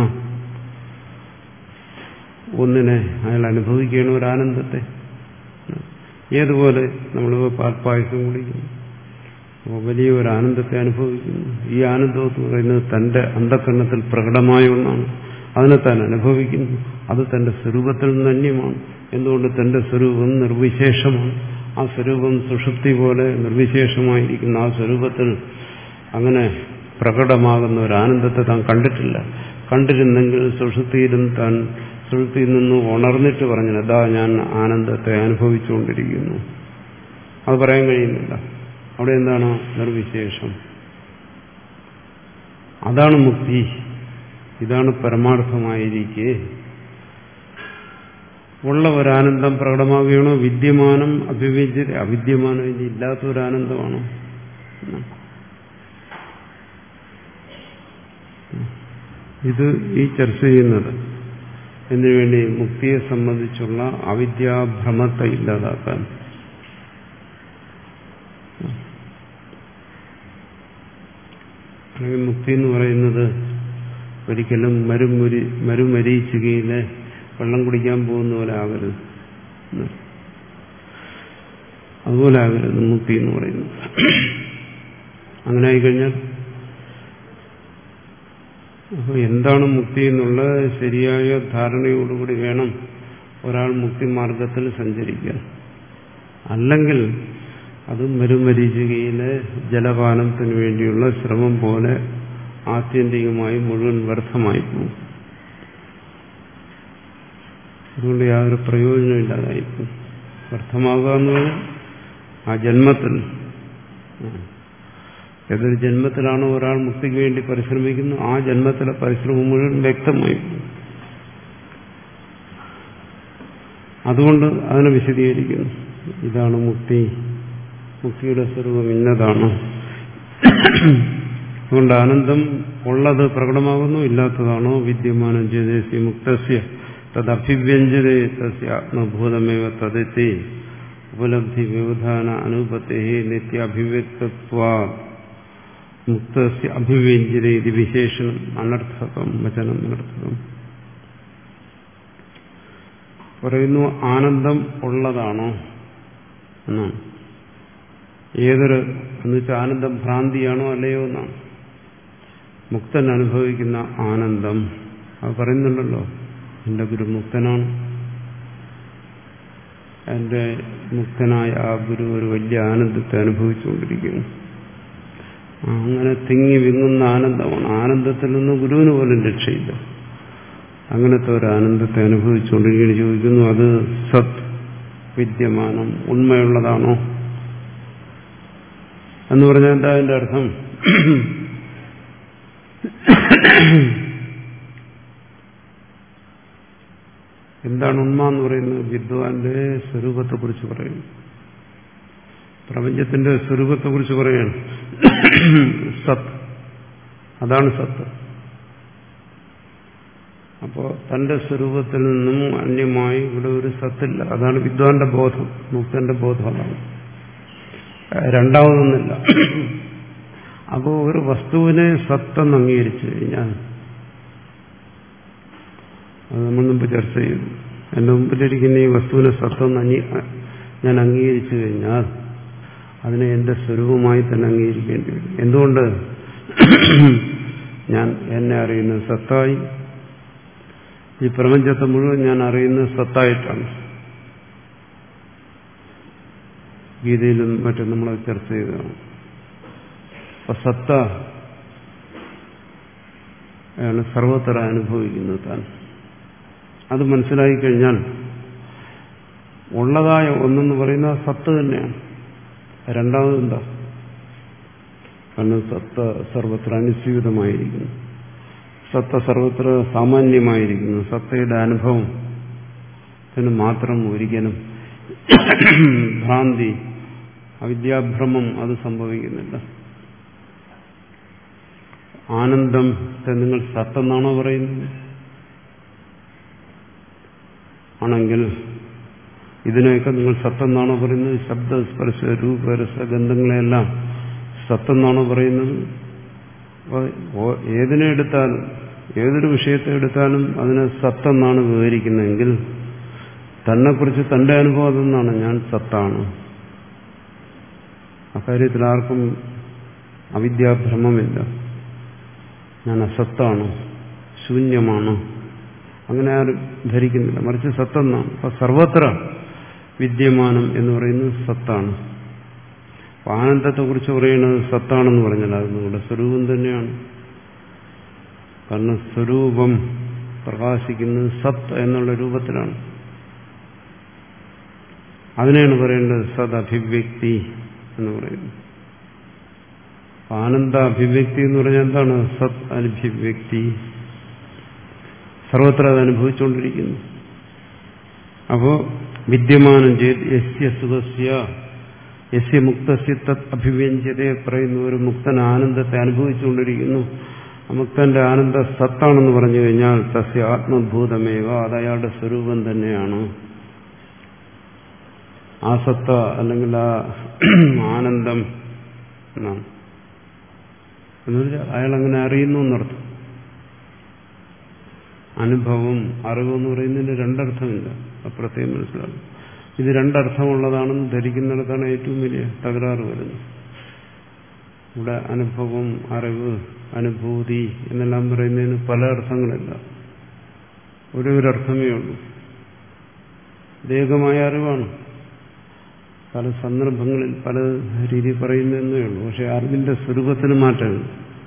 ഒന്നിനെ അയാൾ അനുഭവിക്കുകയാണ്, ഒരു ആനന്ദത്തെ. ഏതുപോലെ നമ്മളിപ്പോൾ പാൽപ്പായസം കുടിക്കുന്നു, അപ്പോൾ വലിയ ഒരു ആനന്ദത്തെ അനുഭവിക്കുന്നു. ഈ ആനന്ദം എന്ന് പറയുന്നത് തന്റെ അന്ധകരണത്തിൽ പ്രകടമായ ഒന്നാണ്, അതിനെ താൻ അനുഭവിക്കുന്നു. അത് തന്റെ സ്വരൂപത്തിൽ നിന്ന് അന്യമാണ്. എന്തുകൊണ്ട്? തന്റെ സ്വരൂപം നിർവിശേഷമാണ്. ആ സ്വരൂപം സുഷുപ്തി പോലെ നിർവിശേഷമായിരിക്കുന്ന ആ സ്വരൂപത്തിൽ അങ്ങനെ പ്രകടമാകുന്ന ഒരു ആനന്ദത്തെ താൻ കണ്ടിട്ടില്ല. കണ്ടിരുന്നെങ്കിൽ സുഷുപ്തിയിലും താൻ സുഷുപ്തിയിൽ നിന്ന് ഉണർന്നിട്ട് പറഞ്ഞു അതാ ഞാൻ ആനന്ദത്തെ അനുഭവിച്ചുകൊണ്ടിരിക്കുന്നു. അത് പറയാൻ കഴിയുന്നില്ല. അവിടെ എന്താണ്? നിർവിശേഷം. അതാണ് മുക്തി. ഇതാണ് പരമാർത്ഥമായിരിക്കെ ഉള്ള ഒരാനന്ദം പ്രകടമാവുകയാണോ? വിദ്യമാനം അഭിവ്യജ്യത അവിദ്യമാനം, ഇനി ഇല്ലാത്ത ഒരാനന്ദമാണോ? ഇത് ഈ ചർച്ച ചെയ്യുന്നത് എന്തിനുവേണ്ടി? മുക്തിയെ സംബന്ധിച്ചുള്ള അവിദ്യാഭ്രമത്തെ ഇല്ലാതാക്കാൻ. മുക്തി എന്ന് പറയുന്നത് ഒരിക്കലും മരുമുരി മരുമരീച്ചുകയിലെ വെള്ളം കുടിക്കാൻ പോകുന്ന പോലെ ആകരുത്. അതുപോലെ ആകരുത് മുക്തി എന്ന് പറയുന്നത്. അങ്ങനെ ആയിക്കഴിഞ്ഞാൽ അപ്പോൾ എന്താണ് മുക്തി എന്നുള്ള ശരിയായ ധാരണയോടുകൂടി വേണം ഒരാൾ മുക്തി മാർഗത്തിൽ സഞ്ചരിക്കാൻ. അല്ലെങ്കിൽ അത് മരുമരീചികയിലെ ജലപാനത്തിന് വേണ്ടിയുള്ള ശ്രമം പോലെ ആത്യന്തികമായി മുഴുവൻ വ്യർത്ഥമായി പോകും. അതുകൊണ്ട് യാതൊരു പ്രയോജനമില്ലാതായിപ്പോകും. വ്യർത്ഥമാകുക എന്ന് പറഞ്ഞാൽ ആ ജന്മത്തിൽ, ഏതൊരു ജന്മത്തിലാണോ ഒരാൾ മുക്തിക്ക് വേണ്ടി പരിശ്രമിക്കുന്നു ആ ജന്മത്തിലെ പരിശ്രമം മുഴുവൻ വ്യക്തമായി പോകും. അതുകൊണ്ട് അതിനെ വിശദീകരിക്കുന്നു. ഇതാണ് മുക്തി, മുക്തിയുടെ സ്വരൂപം ഇന്നതാണ്. അതുകൊണ്ട് ആനന്ദം ഉള്ളത് പ്രകടമാകുന്നു, ഇല്ലാത്തതാണോ? വിദ്യമാനം ചേതേസി മുക്തസ്യ തദഭിവ്യഞ്ജതേ തസ്യ ആത്മഭൂതമേവ തദത്തി ഉപലബ്ധി വ്യവധാന അനുപത്തേ നിത്യാഭിവ്യക്തത്വാ മുക്തസ്യ അഭിവ്യഞ്ജതേ ഇത് വിശേഷണം അനർത്ഥകം വചനം അനർത്ഥകം. പറയുന്നു ആനന്ദം ഉള്ളതാണോ എന്നാണ്. ഏതൊരു എന്ന് വെച്ചാൽ ആനന്ദം ഭ്രാന്തിയാണോ അല്ലയോ എന്നാണ്. മുക്തൻ അനുഭവിക്കുന്ന ആനന്ദം അത് പറയുന്നുണ്ടല്ലോ, എന്റെ ഗുരു മുക്തനാണ്, എന്റെ മുക്തനായ ആ ഗുരു ഒരു വലിയ ആനന്ദത്തെ അനുഭവിച്ചുകൊണ്ടിരിക്കുന്നു. അങ്ങനെ തിങ്ങി വിങ്ങുന്ന ആനന്ദമാണ്. ആനന്ദത്തിൽ നിന്ന് ഗുരുവിന് പോലും രക്ഷയില്ല. അങ്ങനത്തെ ഒരു ആനന്ദത്തെ അനുഭവിച്ചുകൊണ്ടിരിക്കുകയാണ്. ചോദിക്കുന്നു അത് സത് വിദ്യമാനം ഉണ്മയുള്ളതാണോ എന്ന് പറഞ്ഞാൽ എന്താ അതിന്റെ അർത്ഥം? എന്താണ് ഉണ്മ എന്ന് പറയുന്നത്? വിദ്വാന്റെ സ്വരൂപത്തെക്കുറിച്ച് പറയുന്നു. പ്രപഞ്ചത്തിന്റെ സ്വരൂപത്തെക്കുറിച്ച് പറയാണ്. സത്ത്, അതാണ് സത്ത്. അപ്പോ തന്റെ സ്വരൂപത്തിൽ നിന്നും അന്യമായി ഇവിടെ ഒരു സത്തില്ല. അതാണ് വിദ്വാന്റെ ബോധം, മുക്തന്റെ ബോധം. അതാണ്, രണ്ടാമതൊന്നില്ല. അപ്പോൾ ഒരു വസ്തുവിനെ സത്തെന്ന് അംഗീകരിച്ചു കഴിഞ്ഞാൽ, അത് നമ്മൾ മുമ്പ് ചർച്ച ചെയ്തു, എന്റെ മുമ്പിലിരിക്കുന്ന ഈ വസ്തുവിനെ സത്തെന്ന് ഞാൻ അംഗീകരിച്ചു കഴിഞ്ഞാൽ അതിനെ എന്റെ സ്വരൂപമായി തന്നെ അംഗീകരിക്കേണ്ടി വരും. എന്തുകൊണ്ട്? ഞാൻ എന്നെ അറിയുന്നത് സത്തായി, ഈ പ്രപഞ്ചത്തെ മുഴുവൻ ഞാൻ അറിയുന്നത് സത്തായിട്ടാണ്. ഗീതയിലും മറ്റും നമ്മൾ ചർച്ച ചെയ്തതാണ്. അപ്പൊ സത്ത ആണ് സർവത്ര അനുഭവിക്കുന്നത് താൻ. അത് മനസ്സിലാക്കി കഴിഞ്ഞാൽ ഉള്ളതായ ഒന്നെന്ന് പറയുന്നത് സത്ത് തന്നെയാണ്. രണ്ടാമതെന്താ? കാരണം സത്ത സർവത്ര അനുസ്യൂതമായിരിക്കുന്നു, സത്ത സർവത്ര സാമാന്യമായിരിക്കുന്നു. സത്തയുടെ അനുഭവത്തിന് മാത്രം ഒരിക്കലും ഭ്രാന്തി, അവിദ്യാഭ്രമം അത് സംഭവിക്കുന്നില്ല. ആനന്ദത്തെ നിങ്ങൾ സത്തെന്നാണോ പറയുന്നത്? ആണെങ്കിൽ ഇതിനെയൊക്കെ നിങ്ങൾ സത്തെന്നാണോ പറയുന്നത്? ശബ്ദ, സ്പർശ, രൂപ, രസ, ഗന്ധങ്ങളെല്ലാം സത്തെന്നാണോ പറയുന്നത്? ഏതിനെ എടുത്താലും, ഏതൊരു വിഷയത്തെ എടുത്താലും അതിനെ സത്തെന്നാണ് വിവരിക്കുന്നതെങ്കിൽ തന്നെക്കുറിച്ച് തന്റെ അനുഭവം അതെന്നാണ്, ഞാൻ സത്താണ്. അക്കാര്യത്തിൽ ആർക്കും അവിദ്യാഭ്രമമില്ല. ഞാൻ അസത്താണ്, ശൂന്യമാണ്, അങ്ങനെ ആരും ധരിക്കുന്നില്ല. മറിച്ച് സത്തെന്നാണ്. അപ്പൊ സർവത്ര വിദ്യമാനം എന്ന് പറയുന്നത് സത്താണ്. ആനന്ദത്തെക്കുറിച്ച് പറയുന്നത് സത്താണെന്ന് പറഞ്ഞാൽ അത് നിങ്ങളുടെ സ്വരൂപം തന്നെയാണ്. കാരണം സ്വരൂപം പ്രകാശിക്കുന്നത് സത്ത് എന്നുള്ള രൂപത്തിലാണ്. അതിനെയാണ് പറയേണ്ടത് സദഭിവ്യക്തി എന്ന് പറയുന്നത്. ആനന്ദ അഭിവ്യക്തി എന്ന് പറഞ്ഞാൽ എന്താണ്? സത് അഭിവ്യക്തി. സർവത്ര അത് അനുഭവിച്ചുകൊണ്ടിരിക്കുന്നു. അപ്പോ വിദ്യമാനം ചെയ്ത് യസ്യ സുഖസ്യ യസ്യ മുക്തസ്യ തത് അഭിവ്യഞ്ജതയെ പറയുന്ന ഒരു മുക്തൻ ആനന്ദത്തെ അനുഭവിച്ചുകൊണ്ടിരിക്കുന്നു. മുക്തന്റെ ആനന്ദ സത്താണെന്ന് പറഞ്ഞു കഴിഞ്ഞാൽ തസ്യ ആത്മഭൂതമേവ, അത് അയാളുടെ സ്വരൂപം തന്നെയാണ്. ആ സത്ത അല്ലെങ്കിൽ ആ ആനന്ദം എന്നാണ്. എന്നുവെച്ചാൽ അയാൾ അങ്ങനെ അറിയുന്നു എന്നർത്ഥം. അനുഭവം, അറിവെന്ന് പറയുന്നതിന് രണ്ടർത്ഥമില്ല. അത് പ്രത്യേകം മനസ്സിലാക്കും. ഇത് രണ്ടർത്ഥമുള്ളതാണെന്ന് ധരിക്കുന്നിടത്താണ് ഏറ്റവും വലിയ തകരാറ് വരുന്നത്. ഇവിടെ അനുഭവം, അറിവ്, അനുഭൂതി എന്നെല്ലാം പറയുന്നതിന് പല അർത്ഥങ്ങളില്ല. ഒരേ ഒരു അർത്ഥമേ ഉള്ളൂ. ഏകമായ അറിവാണ്. പല സന്ദർഭങ്ങളിൽ പല രീതി പറയുന്നതെന്നേ ഉള്ളൂ. പക്ഷെ അറിവിന്റെ സ്വരൂപത്തിന് മാറ്റമില്ല.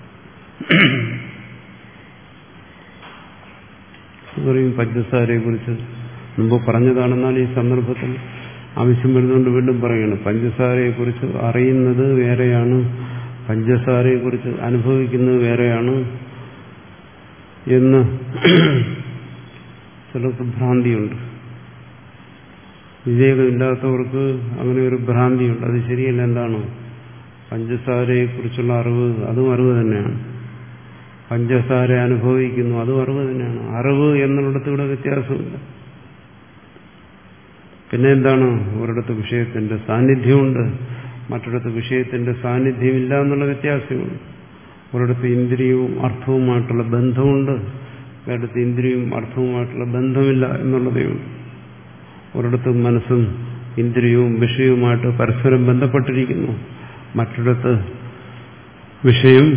പറയും പഞ്ചസാരയെ കുറിച്ച് മുമ്പ് പറഞ്ഞതാണെന്നാൽ ഈ സന്ദർഭത്തിൽ ആവശ്യം വരുന്നതുകൊണ്ട് വീണ്ടും പറയുകയാണ്. പഞ്ചസാരയെക്കുറിച്ച് അറിയുന്നത് വേറെയാണ്, പഞ്ചസാരയെക്കുറിച്ച് അനുഭവിക്കുന്നത് വേറെയാണ് എന്ന് ചിലർക്ക് ഭ്രാന്തിയുണ്ട്. വിവേകമില്ലാത്തവർക്ക് അങ്ങനെ ഒരു ഭ്രാന്തിയുണ്ട്. അത് ശരിയല്ല. എന്താണ്? പഞ്ചസാരയെക്കുറിച്ചുള്ള അറിവ് അതും അറിവ് തന്നെയാണ്. പഞ്ചസാര അനുഭവിക്കുന്നു അതും അറിവ് തന്നെയാണ്. അറിവ് എന്നുള്ളിടത്ത് ഇവിടെ വ്യത്യാസമില്ല. പിന്നെ എന്താണ്? ഒരിടത്ത് വിഷയത്തിന്റെ സാന്നിധ്യമുണ്ട്, മറ്റൊരിടത്ത് വിഷയത്തിന്റെ സാന്നിധ്യമില്ല എന്നുള്ള വ്യത്യാസമുണ്ട്. ഒരിടത്ത് ഇന്ദ്രിയവും അർത്ഥവുമായിട്ടുള്ള ബന്ധമുണ്ട്, ഒരിടത്ത് ഇന്ദ്രിയവും അർത്ഥവുമായിട്ടുള്ള ബന്ധമില്ല എന്നുള്ളതേ ഉള്ളൂ. ഒരിടത്ത് മനസ്സും ഇന്ദ്രിയവും വിഷയവുമായിട്ട് പരസ്പരം ബന്ധപ്പെട്ടിരിക്കുന്നു, മറ്റൊരിടത്ത് വിഷയം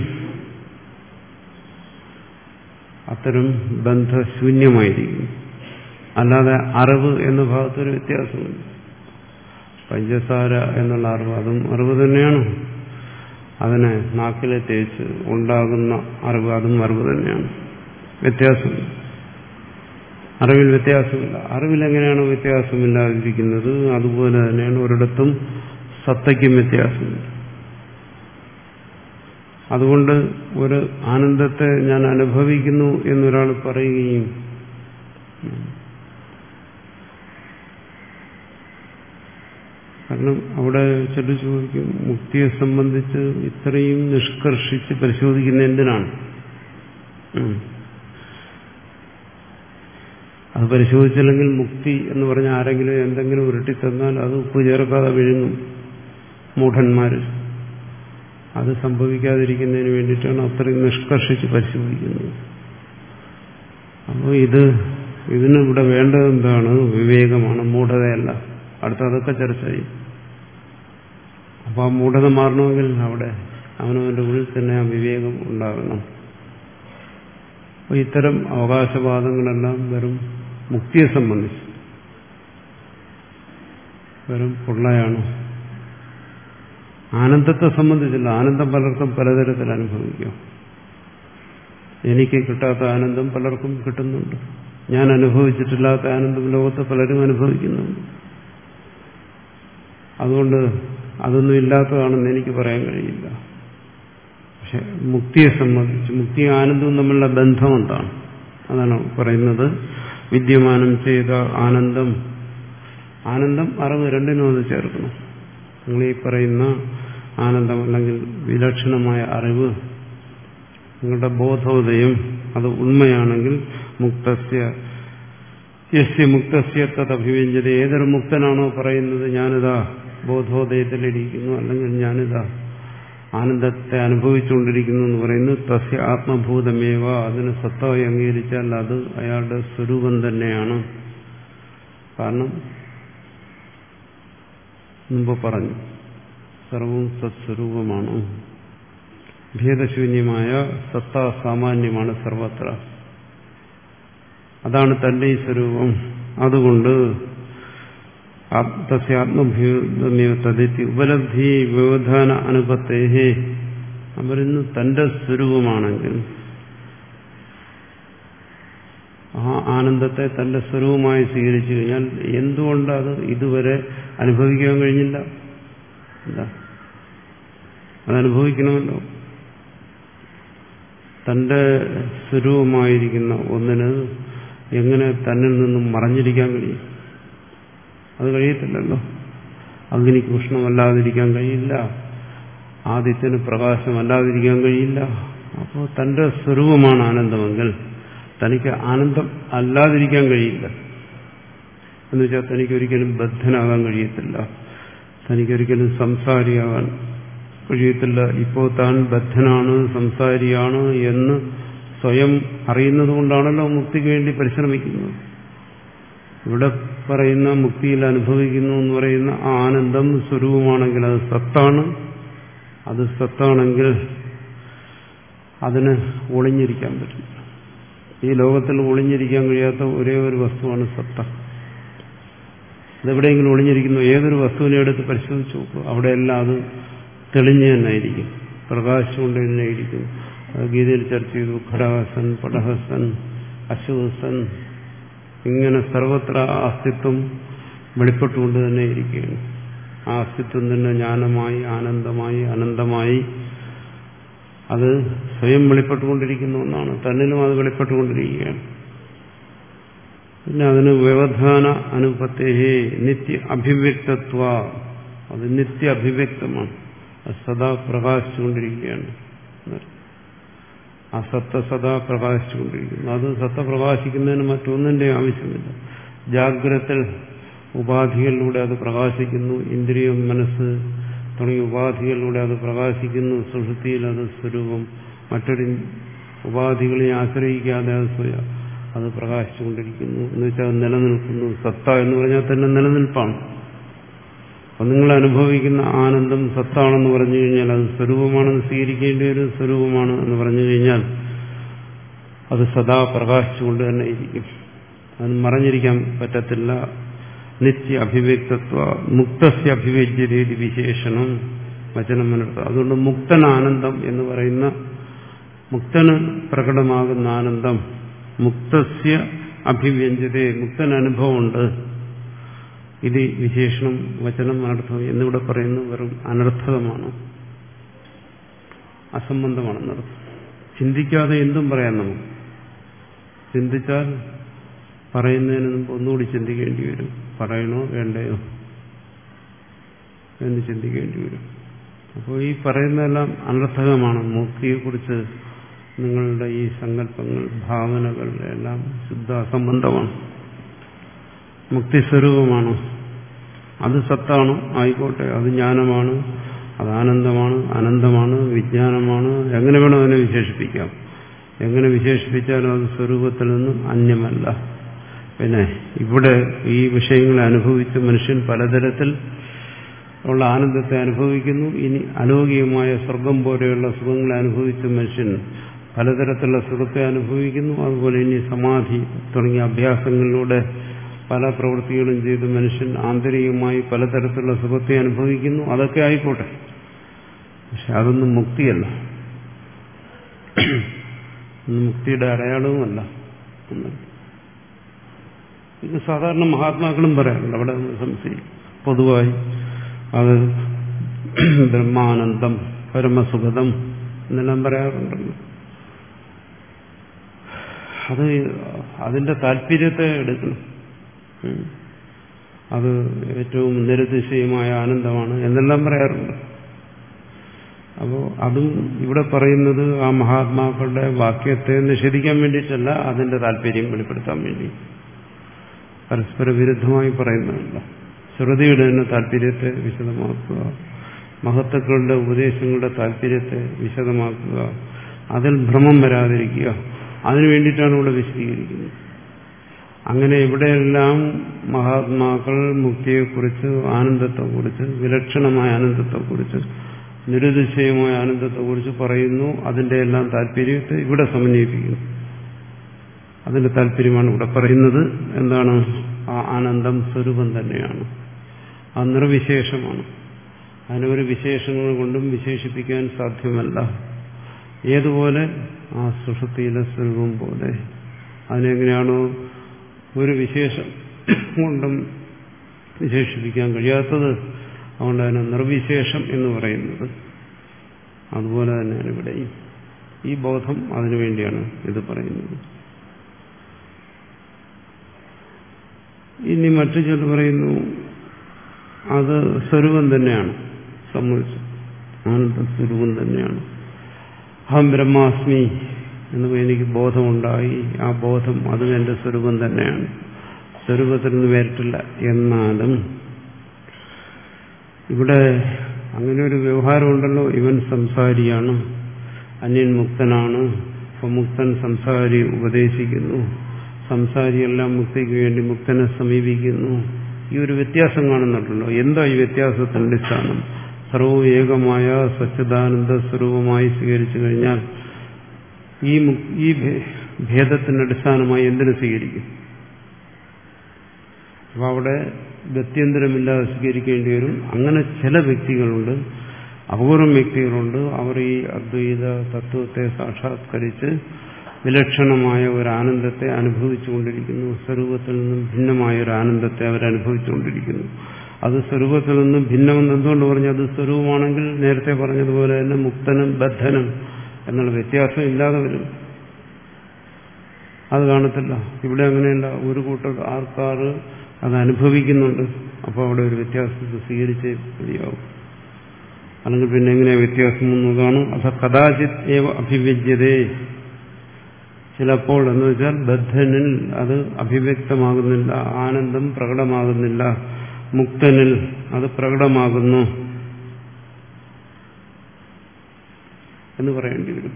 അത്തരം ബന്ധശൂന്യമായിരിക്കുന്നു. അല്ലാതെ അറിവ് എന്ന ഭാഗത്തൊരു വ്യത്യാസമുണ്ട്. പഞ്ചസാര എന്നുള്ള അറിവ് അതും അറിവ് തന്നെയാണ്. അതിനെ നാക്കിലെ തേച്ച് ഉണ്ടാകുന്ന അറിവ് അതും അറിവ് തന്നെയാണ്. വ്യത്യാസമില്ല. അറിവിൽ വ്യത്യാസമില്ല. അറിവിലെങ്ങനെയാണ് വ്യത്യാസമില്ലാതിരിക്കുന്നത് അതുപോലെ തന്നെയാണ് ഒരിടത്തും സത്തയ്ക്കും വ്യത്യാസമില്ല. അതുകൊണ്ട് ഒരു ആനന്ദത്തെ ഞാൻ അനുഭവിക്കുന്നു എന്നൊരാൾ പറയുകയും കാരണം അവിടെ ചില ചോദിക്കും, മുക്തിയെ സംബന്ധിച്ച് ഇത്രയും നിഷ്കർഷിച്ച് പരിശോധിക്കുന്ന എന്തിനാണ്? അത് പരിശോധിച്ചില്ലെങ്കിൽ മുക്തി എന്ന് പറഞ്ഞ ആരെങ്കിലും എന്തെങ്കിലും ഉരുട്ടിത്തന്നാൽ അത് ഉപ്പ് ചേർക്കാതെ വിഴുങ്ങും മൂഢന്മാര്. അത് സംഭവിക്കാതിരിക്കുന്നതിന് വേണ്ടിയിട്ടാണ് അത്രയും നിഷ്കർഷിച്ച് പരിശോധിക്കുന്നത്. അപ്പോൾ ഇത് ഇതിന് ഇവിടെ വേണ്ടത് എന്താണ്? വിവേകമാണ്, മൂഢതയല്ല. അടുത്ത അതൊക്കെ ചർച്ച ചെയ്യും. അപ്പോൾ ആ മൂഢത മാറണമെങ്കിൽ അവിടെ അവനവന്റെ ഉള്ളിൽ തന്നെ ആ വിവേകം ഉണ്ടാകണം. അപ്പോൾ ഇത്തരം അവകാശവാദങ്ങളെല്ലാം വെറും മുക്തിയെ സംബന്ധിച്ച് വെറും പൊള്ളയാണ്. ആനന്ദത്തെ സംബന്ധിച്ചില്ല. ആനന്ദം പലർക്കും പലതരത്തിൽ അനുഭവിക്കാം. എനിക്ക് കിട്ടാത്ത ആനന്ദം പലർക്കും കിട്ടുന്നുണ്ട്. ഞാൻ അനുഭവിച്ചിട്ടില്ലാത്ത ആനന്ദം ലോകത്ത് പലരും അനുഭവിക്കുന്നുണ്ട്. അതുകൊണ്ട് അതൊന്നും ഇല്ലാത്തതാണെന്ന് എനിക്ക് പറയാൻ കഴിയില്ല. പക്ഷെ മുക്തിയെ സംബന്ധിച്ച് മുക്തിയും ആനന്ദവും തമ്മിലുള്ള ബന്ധം എന്താണ്? അതാണ് പറയുന്നത്. വിദ്യമാനം ചെയ്ത ആനന്ദം, ആനന്ദം അറിവ് രണ്ടിനും അത് ചേർക്കണം. നിങ്ങൾ ഈ പറയുന്ന ആനന്ദം അല്ലെങ്കിൽ വിലക്ഷണമായ അറിവ്, നിങ്ങളുടെ ബോധോദയം അത് ഉണ്മയാണെങ്കിൽ മുക്തസ്യ യസ്യ മുക്തസ്യ തദഭിവ്യഞ്ജത, ഏതൊരു മുക്തനാണോ പറയുന്നത് ഞാനിതാ ബോധോദയത്തിലിരിക്കുന്നു അല്ലെങ്കിൽ ഞാനിതാ ആനന്ദത്തെ അനുഭവിച്ചുകൊണ്ടിരിക്കുന്നു എന്ന് പറയുന്നത്, തസ്യ ആത്മഭൂതമേവ, അതിന് സത്തായി അംഗീകരിച്ചാൽ അത് അയാളുടെ സ്വരൂപം തന്നെയാണ്. കാരണം മുമ്പ് പറഞ്ഞു സർവവും സത്സ്വരൂപമാണ്. ഭേദശൂന്യമായ സത്താ സാമാന്യമാണ് സർവത്ര. അതാണ് തന്റെ ഈ സ്വരൂപം. അതുകൊണ്ട് തസ്യാത്മഭൂതമേവ തദിതി ഉപലബ്ധി വ്യവധാന അനുപത്തേഹേ, അവരിന്ന് തന്റെ സ്വരൂപമാണെങ്കിൽ ആ ആനന്ദത്തെ തന്റെ സ്വരൂപമായി സ്വീകരിച്ചു കഴിഞ്ഞാൽ എന്തുകൊണ്ട് അത് ഇതുവരെ അനുഭവിക്കാൻ കഴിഞ്ഞില്ല? എന്താ അതനുഭവിക്കണമല്ലോ. തന്റെ സ്വരൂപമായിരിക്കുന്ന ഒന്നിന് എങ്ങനെ തന്നിൽ നിന്നും മറഞ്ഞിരിക്കാൻ കഴിയും? അത് കഴിയത്തില്ലല്ലോ. അഗ്നിക്ക് ഉഷ്ണമല്ലാതിരിക്കാൻ കഴിയില്ല, ആദിത്യന് പ്രകാശമല്ലാതിരിക്കാൻ കഴിയില്ല. അപ്പോൾ തന്റെ സ്വരൂപമാണ് ആനന്ദമെങ്കിൽ തനിക്ക് ആനന്ദം അല്ലാതിരിക്കാൻ കഴിയില്ല. എന്നുവെച്ചാൽ തനിക്കൊരിക്കലും ബദ്ധനാകാൻ കഴിയത്തില്ല, തനിക്കൊരിക്കലും സംസാരിയാകാൻ കഴിയത്തില്ല. ഇപ്പോൾ താൻ ബദ്ധനാണ്, സംസാരിയാണ് എന്ന് സ്വയം അറിയുന്നത് കൊണ്ടാണല്ലോ മുക്തിക്ക് വേണ്ടി പരിശ്രമിക്കുന്നത്. ഇവിടെ പറയുന്ന മുക്തിയിൽ അനുഭവിക്കുന്നു എന്ന് പറയുന്ന ആ ആനന്ദം സ്വരൂപമാണെങ്കിൽ അത് സത്താണ്. അത് സത്താണെങ്കിൽ അതിന് ഒളിഞ്ഞിരിക്കാൻ പറ്റില്ല. ഈ ലോകത്തിൽ ഒളിഞ്ഞിരിക്കാൻ കഴിയാത്ത ഒരേ ഒരു വസ്തുവാണ് സത്ത. അതെവിടെയെങ്കിലും ഒളിഞ്ഞിരിക്കുന്നു, ഏതൊരു വസ്തുവിനെ എടുത്ത് പരിശോധിച്ച് നോക്കുക, അവിടെയെല്ലാം അത് തെളിഞ്ഞു തന്നെയായിരിക്കും, പ്രകാശിച്ചുകൊണ്ട് തന്നെയായിരിക്കും. അത് ഗീതയിൽ ചർച്ച ചെയ്തു. ഘടഹസൻ, പടഹസൻ, അശുഹസൻ, ഇങ്ങനെ സർവത്ര അസ്തിത്വം വെളിപ്പെട്ടുകൊണ്ട് തന്നെ ഇരിക്കുകയാണ്. ആ അസ്തിത്വം തന്നെ ജ്ഞാനമായി, ആനന്ദമായി, അനന്തമായി അത് സ്വയം വെളിപ്പെട്ടുകൊണ്ടിരിക്കുന്ന ഒന്നാണ്. തന്നിലും അത് വെളിപ്പെട്ടുകൊണ്ടിരിക്കുകയാണ്. പിന്നെ അതിന് വ്യവധാന അനുപത്തേഹേ നിത്യ അഭിവ്യക്തത്വ, അത് നിത്യ അഭിവ്യക്തമാണ്. അത് സദാ പ്രകാശിച്ചുകൊണ്ടിരിക്കുകയാണ്. ആ സത്ത സദാ പ്രകാശിച്ചുകൊണ്ടിരിക്കുന്നു. അത് സത്ത പ്രകാശിക്കുന്നതിന് മറ്റൊന്നിന്റെ ആവശ്യമില്ല. ജാഗ്രതത്തിൽ ഉപാധികളിലൂടെ അത് പ്രകാശിക്കുന്നു, ഇന്ദ്രിയം, മനസ്സ് തുടങ്ങിയ ഉപാധികളിലൂടെ അത് പ്രകാശിക്കുന്നു. സുഷുപ്തിയിൽ അത് സ്വരൂപം, മറ്റൊരു ഉപാധികളെ ആശ്രയിക്കാതെ അത് സ്വയം അത് പ്രകാശിച്ചുകൊണ്ടിരിക്കുന്നു. എന്ന് വെച്ചാൽ അത് നിലനിൽക്കുന്നു. സത്ത എന്ന് പറഞ്ഞാൽ തന്നെ നിലനിൽപ്പാണ്. അപ്പം നിങ്ങൾ അനുഭവിക്കുന്ന ആനന്ദം സത്താണെന്ന് പറഞ്ഞു കഴിഞ്ഞാൽ അത് സ്വരൂപമാണെന്ന് സ്വീകരിക്കേണ്ട ഒരു സ്വരൂപമാണ് എന്ന് പറഞ്ഞു കഴിഞ്ഞാൽ അത് സദാ പ്രകാശിച്ചുകൊണ്ട് തന്നെ ഇരിക്കും. അത് മറഞ്ഞിരിക്കാൻ പറ്റത്തില്ല. നിത്യ അഭിവ്യക്തത്വ മുക്തസ്യ അഭിവ്യജ്യതേതി വിശേഷണം വചനം മനർത്ത. അതുകൊണ്ട് മുക്തൻ ആനന്ദം എന്ന് പറയുന്ന മുക്തന് പ്രകടമാകുന്ന ആനന്ദം, മുക്തസ്യ അഭിവ്യഞ്ജതേ, മുക്തൻ അനുഭവമുണ്ട്. ഇത് വിശേഷണം വചനം അനർത്ഥം എന്നിവിടെ പറയുന്നത് വെറും അനർത്ഥകമാണ്, അസംബന്ധമാണെന്നർത്ഥം. ചിന്തിക്കാതെ എന്തും പറയാം നമുക്ക്. ചിന്തിച്ചാൽ പറയുന്നതിന് മുമ്പ് ഒന്നുകൂടി ചിന്തിക്കേണ്ടി വരും. പറയണോ വേണ്ടയോ? എന്ന് ചിന്തിക്കേണ്ടി വരും. അപ്പോൾ ഈ പറയുന്നതെല്ലാം അനർത്ഥകമാണ്. മുക്തിയെക്കുറിച്ച് നിങ്ങളുടെ ഈ സങ്കല്പങ്ങൾ, ഭാവനകൾ എല്ലാം ശുദ്ധ അസംബന്ധമാണ്. മുക്തിസ്വരൂപമാണ്. അത് സത്താണ്, ആയിക്കോട്ടെ. അത് ജ്ഞാനമാണ്, അത് ആനന്ദമാണ്, അനന്തമാണ്, വിജ്ഞാനമാണ്. എങ്ങനെ വേണം അതിനെ വിശേഷിപ്പിക്കാം. എങ്ങനെ വിശേഷിപ്പിച്ചാലും അത് സ്വരൂപത്തിൽ നിന്നും അന്യമല്ല. പിന്നെ ഇവിടെ ഈ വിഷയങ്ങളെ അനുഭവിച്ച് മനുഷ്യൻ പലതരത്തിൽ ഉള്ള ആനന്ദത്തെ അനുഭവിക്കുന്നു. ഇനി അലൗകികമായ സ്വർഗം പോലെയുള്ള സുഖങ്ങളെ അനുഭവിച്ച മനുഷ്യൻ പലതരത്തിലുള്ള സുഖത്തെ അനുഭവിക്കുന്നു. അതുപോലെ ഇനി സമാധി തുടങ്ങിയ അഭ്യാസങ്ങളിലൂടെ പല പ്രവൃത്തികളും ചെയ്ത് മനുഷ്യൻ ആന്തരികമായി പലതരത്തിലുള്ള സുഖത്തെ അനുഭവിക്കുന്നു. അതൊക്കെ ആയിക്കോട്ടെ, പക്ഷെ അതൊന്നും മുക്തിയല്ല, മുക്തിയുടെ അടയാളവുമല്ല. ഇത് സാധാരണ മഹാത്മാക്കളും പറയാറുണ്ട്. അവിടെ സംശയം പൊതുവായി അത് ബ്രഹ്മാനന്ദം, പരമസുഖതം എന്നെല്ലാം പറയാറുണ്ടല്ലോ. അത് അതിന്റെ താല്പര്യത്തെ എടുക്കണം. അത് ഏറ്റവും നിരതിശയമായ ആനന്ദമാണ് എന്നെല്ലാം പറയാറുണ്ട്. അപ്പോൾ അതും ഇവിടെ പറയുന്നത് ആ മഹാത്മാക്കളുടെ വാക്യത്തെ നിഷേധിക്കാൻ വേണ്ടിയിട്ടല്ല, അതിന്റെ താല്പര്യം വെളിപ്പെടുത്താൻ വേണ്ടി. പരസ്പര വിരുദ്ധമായി പറയുന്നതല്ല. ശ്രുതിയുടെ തന്നെ താല്പര്യത്തെ വിശദമാക്കുക, മഹത്തുക്കളുടെ ഉപദേശങ്ങളുടെ താല്പര്യത്തെ വിശദമാക്കുക, അതിൽ ഭ്രമം വരാതിരിക്കുക, അതിനു വേണ്ടിയിട്ടാണ് ഇവിടെ വിശദീകരിക്കുന്നത്. അങ്ങനെ ഇവിടെയെല്ലാം മഹാത്മാക്കൾ മുക്തിയെക്കുറിച്ച്, ആനന്ദത്തെക്കുറിച്ച്, വിലക്ഷണമായ ആനന്ദത്തെക്കുറിച്ച്, നിരുതിശയമായ ആനന്ദത്തെക്കുറിച്ച് പറയുന്നു. അതിന്റെ എല്ലാം താല്പര്യത്തെ ഇവിടെ സമന്വയിപ്പിക്കുന്നു. അതിന്റെ താല്പര്യമാണ് ഇവിടെ പറയുന്നത്. എന്താണ്? ആ ആനന്ദം സ്വരൂപം തന്നെയാണ്, ആ നിർവിശേഷമാണ്. അതിനൊരു വിശേഷങ്ങൾ കൊണ്ടും വിശേഷിപ്പിക്കാൻ സാധ്യമല്ല. ഏതുപോലെ? ആ സുഷുപ്തിയിലെ സ്വരൂപം പോലെ. അതിനെങ്ങനെയാണോ ഒരു വിശേഷം കൊണ്ടും വിശേഷിപ്പിക്കാൻ കഴിയാത്തത്, അതുകൊണ്ട് അതിനെ നിർവിശേഷം എന്ന് പറയുന്നത്. അതുപോലെ തന്നെയാണ് ഇവിടെയും. ഈ ബോധം അതിനുവേണ്ടിയാണ് ഇത് പറയുന്നത്. ഇനി മറ്റു ചിലർ പറയുന്നു അത് സ്വരൂപം തന്നെയാണ്, സമ്മതിച്ചു, ആനന്ദ സ്വരൂപം തന്നെയാണ്. അഹം ബ്രഹ്മാസ്മി എന്ന് എനിക്ക് ബോധമുണ്ടായി, ആ ബോധം അതും എന്റെ സ്വരൂപം തന്നെയാണ്, സ്വരൂപത്തിൽ നിന്ന് വേറിട്ടില്ല. എന്നാലും ഇവിടെ അങ്ങനെ ഒരു വ്യവഹാരമുണ്ടല്ലോ. ഇവൻ സംസാരിയാണ്, അന്യൻ മുക്തനാണ്. അപ്പം മുക്തൻ സംസാരി ഉപദേശിക്കുന്നു, സംസാരിയെല്ലാം മുക്തിക്ക് വേണ്ടി മുക്തനെ സമീപിക്കുന്നു. ഈ ഒരു വ്യത്യാസം കാണുന്നുണ്ടല്ലോ. എന്താ ഈ വ്യത്യാസത്തിന്റെ അടിസ്ഥാനം? സർവ്വ ഏകമായ സച്ചിദാനന്ദ സ്വരൂപമായി സ്വീകരിച്ചു കഴിഞ്ഞാൽ ഈ ഈ ഭേദത്തിന്റെ അടിസ്ഥാനമായി എന്തിനു സ്വീകരിക്കും? അപ്പൊ അവിടെ ഗത്യന്തരമില്ലാതെ സ്വീകരിക്കേണ്ടി വരും. അങ്ങനെ ചില വ്യക്തികളുണ്ട്, അപൂർവം വ്യക്തികളുണ്ട്, അവർ ഈ അദ്വൈത തത്വത്തെ സാക്ഷാത്കരിച്ച് വിലക്ഷണമായ ഒരു ആനന്ദത്തെ അനുഭവിച്ചുകൊണ്ടിരിക്കുന്നു. സ്വരൂപത്തിൽ നിന്നും ഭിന്നമായ ഒരു ആനന്ദത്തെ അവരനുഭവിച്ചുകൊണ്ടിരിക്കുന്നു. അത് സ്വരൂപത്തിൽ നിന്നും ഭിന്നമെന്ന് എന്തുകൊണ്ട് പറഞ്ഞു? അത് സ്വരൂപമാണെങ്കിൽ നേരത്തെ പറഞ്ഞതുപോലെ തന്നെ മുക്തനും ബദ്ധനും എന്നുള്ള വ്യത്യാസം ഇല്ലാതെ വരും. അത് കാണത്തില്ല. ഇവിടെ അങ്ങനെയല്ല. ഒരു കൂട്ടർ ആൾക്കാർ അത് അനുഭവിക്കുന്നുണ്ട്. അപ്പോൾ അവിടെ ഒരു വ്യത്യാസത്തെ സ്വീകരിച്ചേ മതിയാവും. അല്ലെങ്കിൽ പിന്നെ എങ്ങനെയാ വ്യത്യാസം എന്നതാണ്. അത് കഥാചിത് ഏവ അഭിവ്യജ്യതേ. ചിലപ്പോൾ എന്ന് വെച്ചാൽ ബദ്ധനിൽ അത് അഭിവ്യക്തമാകുന്നില്ല, ആനന്ദം പ്രകടമാകുന്നില്ല. മുക്തനിൽ അത് പ്രകടമാകുന്നു എന്ന് പറയേണ്ടി വരും.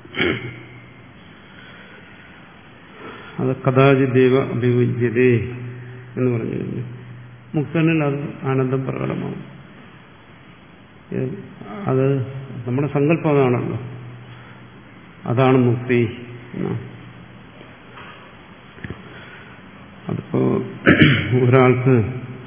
അത് കഥാചിദേവ അഭിവ്യജ്യതേ എന്ന് പറഞ്ഞു കഴിഞ്ഞു. മുക്തനിൽ അത് ആനന്ദം പ്രകടമാകും. അത് നമ്മുടെ സങ്കല്പം അതാണല്ലോ, അതാണ് മുക്തി. അതിപ്പോ ഒരാൾക്ക്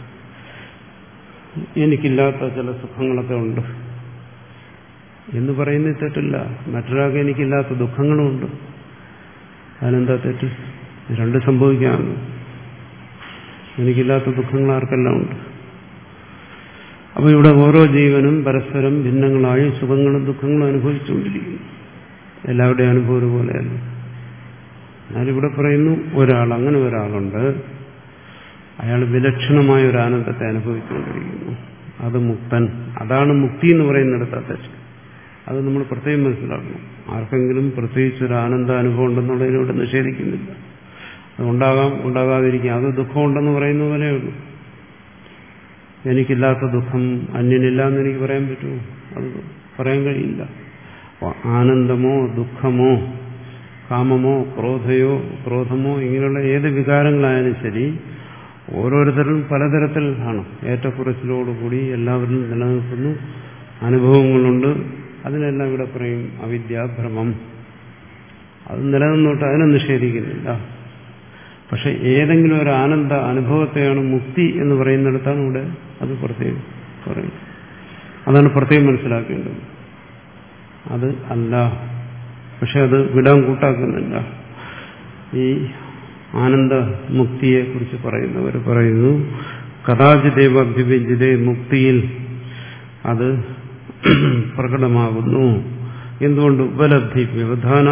എനിക്കില്ലാത്ത ചില സുഖങ്ങളൊക്കെ ഉണ്ട് എന്ന് പറയുന്നത് തെറ്റില്ല. മറ്റൊരാൾക്ക് എനിക്കില്ലാത്ത ദുഃഖങ്ങളുമുണ്ട്. അതിനെന്താ തെറ്റ്? രണ്ട് സംഭവിക്കാമല്ലോ. എനിക്കില്ലാത്ത ദുഃഖങ്ങൾ ആർക്കെല്ലാം ഉണ്ട്. അപ്പൊ ഇവിടെ ഓരോ ജീവനും പരസ്പരം ഭിന്നങ്ങളായി സുഖങ്ങളും ദുഃഖങ്ങളും അനുഭവിച്ചുകൊണ്ടിരിക്കുന്നു. എല്ലാവരുടെയും അനുഭവം ഒരുപോലെയല്ല. എന്നാലിവിടെ പറയുന്നു ഒരാൾ, അങ്ങനെ ഒരാളുണ്ട്, അയാൾ വിലക്ഷണമായ ഒരു ആനന്ദത്തെ അനുഭവിച്ചുകൊണ്ടിരിക്കുന്നു. അത് മുക്തൻ. അതാണ് മുക്തി എന്ന് പറയുന്നിടത്ത് തെറ്റ്. അത് നമ്മൾ പ്രത്യേകം മനസ്സിലാക്കണം. ആർക്കെങ്കിലും പ്രത്യേകിച്ച് ഒരു ആനന്ദാനുഭവം ഉണ്ടെന്നുള്ളതിനോട് നിഷേധിക്കുന്നില്ല. അത് ഉണ്ടാകാം, ഉണ്ടാകാതിരിക്കാം. അത് ദുഃഖമുണ്ടെന്ന് പറയുന്ന പോലെയേ ഉള്ളൂ. എനിക്കില്ലാത്ത ദുഃഖം അന്യനില്ല എന്ന് എനിക്ക് പറയാൻ പറ്റുമോ? അത് പറയാൻ കഴിയില്ല. ആനന്ദമോ ദുഃഖമോ കാമമോ ക്രോധയോ ക്രോധമോ ഇങ്ങനെയുള്ള ഏത് വികാരങ്ങളായാലും ശരി ഓരോരുത്തരും പലതരത്തിൽ ആണ്. ഏറ്റക്കുറച്ചിലോടുകൂടി എല്ലാവരിലും നിലനിൽക്കുന്നു. അനുഭവങ്ങളുണ്ട്. അതിനെല്ലാം ഇവിടെ പറയും അവിദ്യാഭ്രമം. അത് നിലനിന്നോട്ട് അതിനെ നിഷേധിക്കുന്നില്ല. പക്ഷെ ഏതെങ്കിലും ഒരു ആനന്ദ അനുഭവത്തെയാണ് മുക്തി എന്ന് പറയുന്നിടത്താണ് ഇവിടെ അത് പ്രത്യേകം പറയും. അതാണ് പ്രത്യേകം മനസ്സിലാക്കേണ്ടത്. അത് അല്ല. പക്ഷെ അത് വിടാൻ കൂട്ടാക്കുന്നില്ല. ഈ ആനന്ദ മുക്തിയെ കുറിച്ച് പറയുന്നവർ പറയുന്നു കഥാചിതേവ അഭ്യുപഞ്ചിതേ, മുക്തിയിൽ അത് പ്രകടമാകുന്നു. എന്തുകൊണ്ട്? ഉപലബ്ധി വ്യവധാന.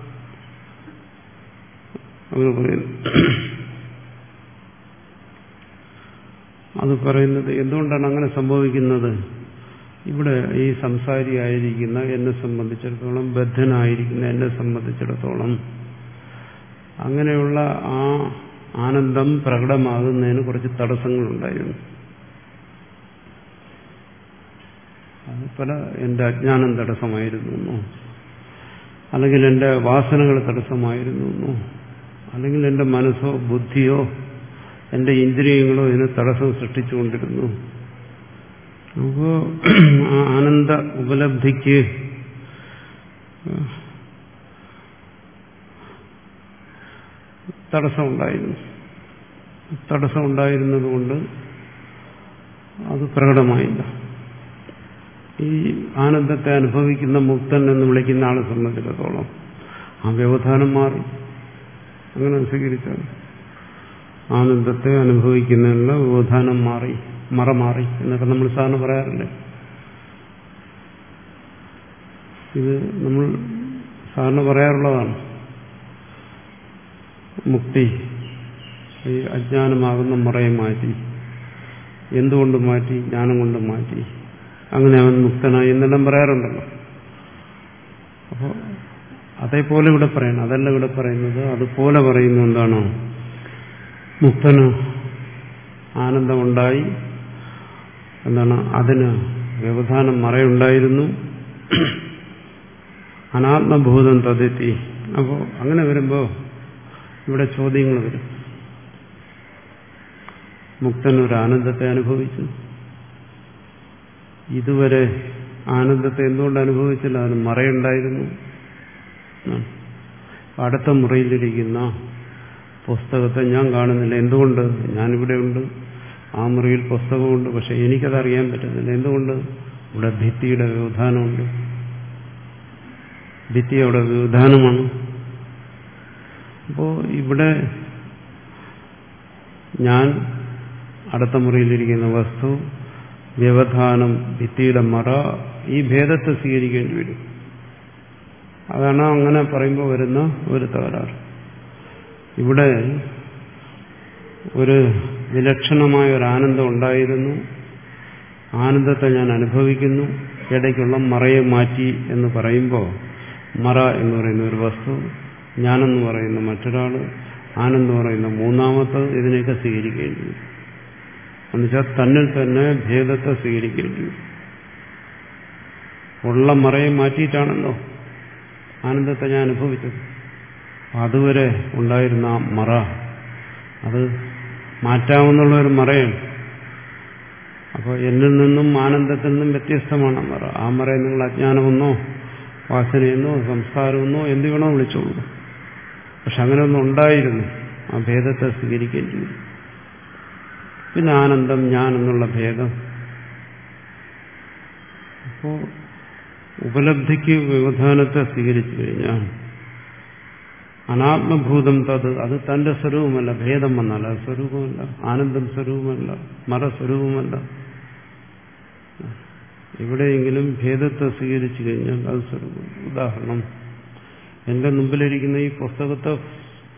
അവർ പറയുന്നു അത് പറയുന്നത് എന്തുകൊണ്ടാണ് അങ്ങനെ സംഭവിക്കുന്നത്? ഇവിടെ ഈ സംസാരിയായിരിക്കുന്ന എന്നെ സംബന്ധിച്ചിടത്തോളം, ബദ്ധനായിരിക്കുന്ന എന്നെ സംബന്ധിച്ചിടത്തോളം അങ്ങനെയുള്ള ആ ആനന്ദം പ്രകടമാകുന്നതിന് കുറച്ച് തടസ്സങ്ങളുണ്ടായിരുന്നു. അത് പല എന്റെ അജ്ഞാനം തടസ്സമായിരുന്നു, അല്ലെങ്കിൽ എന്റെ വാസനകൾ തടസ്സമായിരുന്നു, അല്ലെങ്കിൽ എന്റെ മനസ്സോ ബുദ്ധിയോ എന്റെ ഇന്ദ്രിയങ്ങളോ ഇതിന് തടസ്സം സൃഷ്ടിച്ചുകൊണ്ടിരുന്നു. അപ്പോ ആ ആനന്ദ ഉപലബ്ധിക്ക് തടസ്സമുണ്ടായിരുന്നു. തടസ്സമുണ്ടായിരുന്നതുകൊണ്ട് അത് പ്രകടമായില്ല. ഈ ആനന്ദത്തെ അനുഭവിക്കുന്ന മുക്തൻ എന്ന് വിളിക്കുന്ന ആളെ സംബന്ധിച്ചിടത്തോളം ആ വ്യവധാനം മാറി. അങ്ങനെ സ്വീകരിച്ചാണ് ആനന്ദത്തെ അനുഭവിക്കുന്നതിനുള്ള വ്യവധാനം മാറി, മറ മാറി എന്നൊക്കെ നമ്മൾ സാധാരണ പറയാറില്ലേ. ഇത് നമ്മൾ സാധാരണ പറയാറുള്ളതാണ്. മുക്തി ഈ അജ്ഞാനമാകുന്ന മറയെ മാറ്റി. എന്തുകൊണ്ട് മാറ്റി? ജ്ഞാനം കൊണ്ട് മാറ്റി. അങ്ങനെ അവൻ മുക്തനായി എന്നെല്ലാം പറയാറുണ്ടല്ലോ. അപ്പോൾ അതേപോലെ ഇവിടെ പറയണം. അതല്ല ഇവിടെ പറയുന്നത്. അതുപോലെ പറയുന്നു എന്താണോ, മുക്തന് ആനന്ദമുണ്ടായി, എന്താണ് അതിന് വ്യവധാനം മറയുണ്ടായിരുന്നു, അനാത്മഭൂതം തതെത്തി. അപ്പോൾ അങ്ങനെ വരുമ്പോൾ ഇവിടെ ചോദ്യങ്ങൾ വരും. മുക്തൻ ഒരു ആനന്ദത്തെ അനുഭവിച്ചു. ഇതുവരെ ആനന്ദത്തെ എന്തുകൊണ്ട് അനുഭവിച്ചില്ല? അതിന് മറയുണ്ടായിരുന്നു. അടുത്ത മുറിയിലിരിക്കുന്ന പുസ്തകത്തെ ഞാൻ കാണുന്നില്ല. എന്തുകൊണ്ട്? ഞാനിവിടെ ഉണ്ട്, ആ മുറിയിൽ പുസ്തകമുണ്ട്, പക്ഷെ എനിക്കതറിയാൻ പറ്റുന്നില്ല. എന്തുകൊണ്ട്? ഇവിടെ ഭിത്തിയുടെ വ്യവധാനമുണ്ട്. ഭിത്തി അവിടെ വ്യവധാനമാണ്. അപ്പോൾ ഇവിടെ ഞാൻ, അടുത്ത മുറിയിലിരിക്കുന്ന വസ്തു, വ്യവധാനം, ഭിത്തിയുടെ മറ, ഈ ഭേദത്തെ സ്വീകരിക്കേണ്ടി വരും. അതാണ് അങ്ങനെ പറയുമ്പോൾ വരുന്ന ഒരു തകരാറ്. ഇവിടെ ഒരു വിലക്ഷണമായ ഒരു ആനന്ദം ഉണ്ടായിരുന്നു. ആനന്ദത്തെ ഞാൻ അനുഭവിക്കുന്നു. ഇടയ്ക്കുള്ള മറയെ മാറ്റി എന്ന് പറയുമ്പോൾ മറ എന്ന് പറയുന്ന ഒരു വസ്തു, ഞാനെന്ന് പറയുന്ന മറ്റൊരാൾ, ആനന്ദം പറയുന്ന മൂന്നാമത്തത്, ഇതിനെയൊക്കെ സ്വീകരിക്കേണ്ടി വരും. എന്നുവെച്ചാൽ തന്നിൽ തന്നെ ഭേദത്തെ സ്വീകരിക്കേണ്ടി വരും. ഉള്ള മറയെ മാറ്റിയിട്ടാണല്ലോ ആനന്ദത്തെ ഞാൻ അനുഭവിച്ചത്. അതുവരെ ഉണ്ടായിരുന്ന ആ മറ, അത് മാറ്റാമെന്നുള്ള ഒരു മറയാണ്. അപ്പോൾ എന്നിൽ നിന്നും ആനന്ദത്തിൽ നിന്നും വ്യത്യസ്തമാണ് മറ. ആ മറയെ നിങ്ങൾ അജ്ഞാനമെന്നോ വാസനയെന്നോ സംസ്കാരമെന്നോ എന്ത് വേണോ വിളിച്ചോളൂ. പക്ഷെ അങ്ങനെ ഒന്നും ഉണ്ടായിരുന്നു. ആ ഭേദത്തെ സ്വീകരിക്കേണ്ടി വരും. പിന്നെ ആനന്ദം, ഞാൻ എന്നുള്ള ഭേദം. അപ്പോ ഉപലബ്ധിക്ക് വ്യവധാനത്തെ സ്വീകരിച്ചു കഴിഞ്ഞാൽ അനാത്മഭൂതം തത്, അത് തന്റെ സ്വരൂപമല്ല. ഭേദം വന്നാൽ അത് സ്വരൂപമല്ല. ആനന്ദം സ്വരൂപമല്ല, മറ സ്വരൂപമല്ല. എവിടെയെങ്കിലും ഭേദത്തെ സ്വീകരിച്ചു കഴിഞ്ഞാൽ അത് സ്വരൂപം. ഉദാഹരണം, എന്റെ മുമ്പിലിരിക്കുന്ന ഈ പുസ്തകത്തെ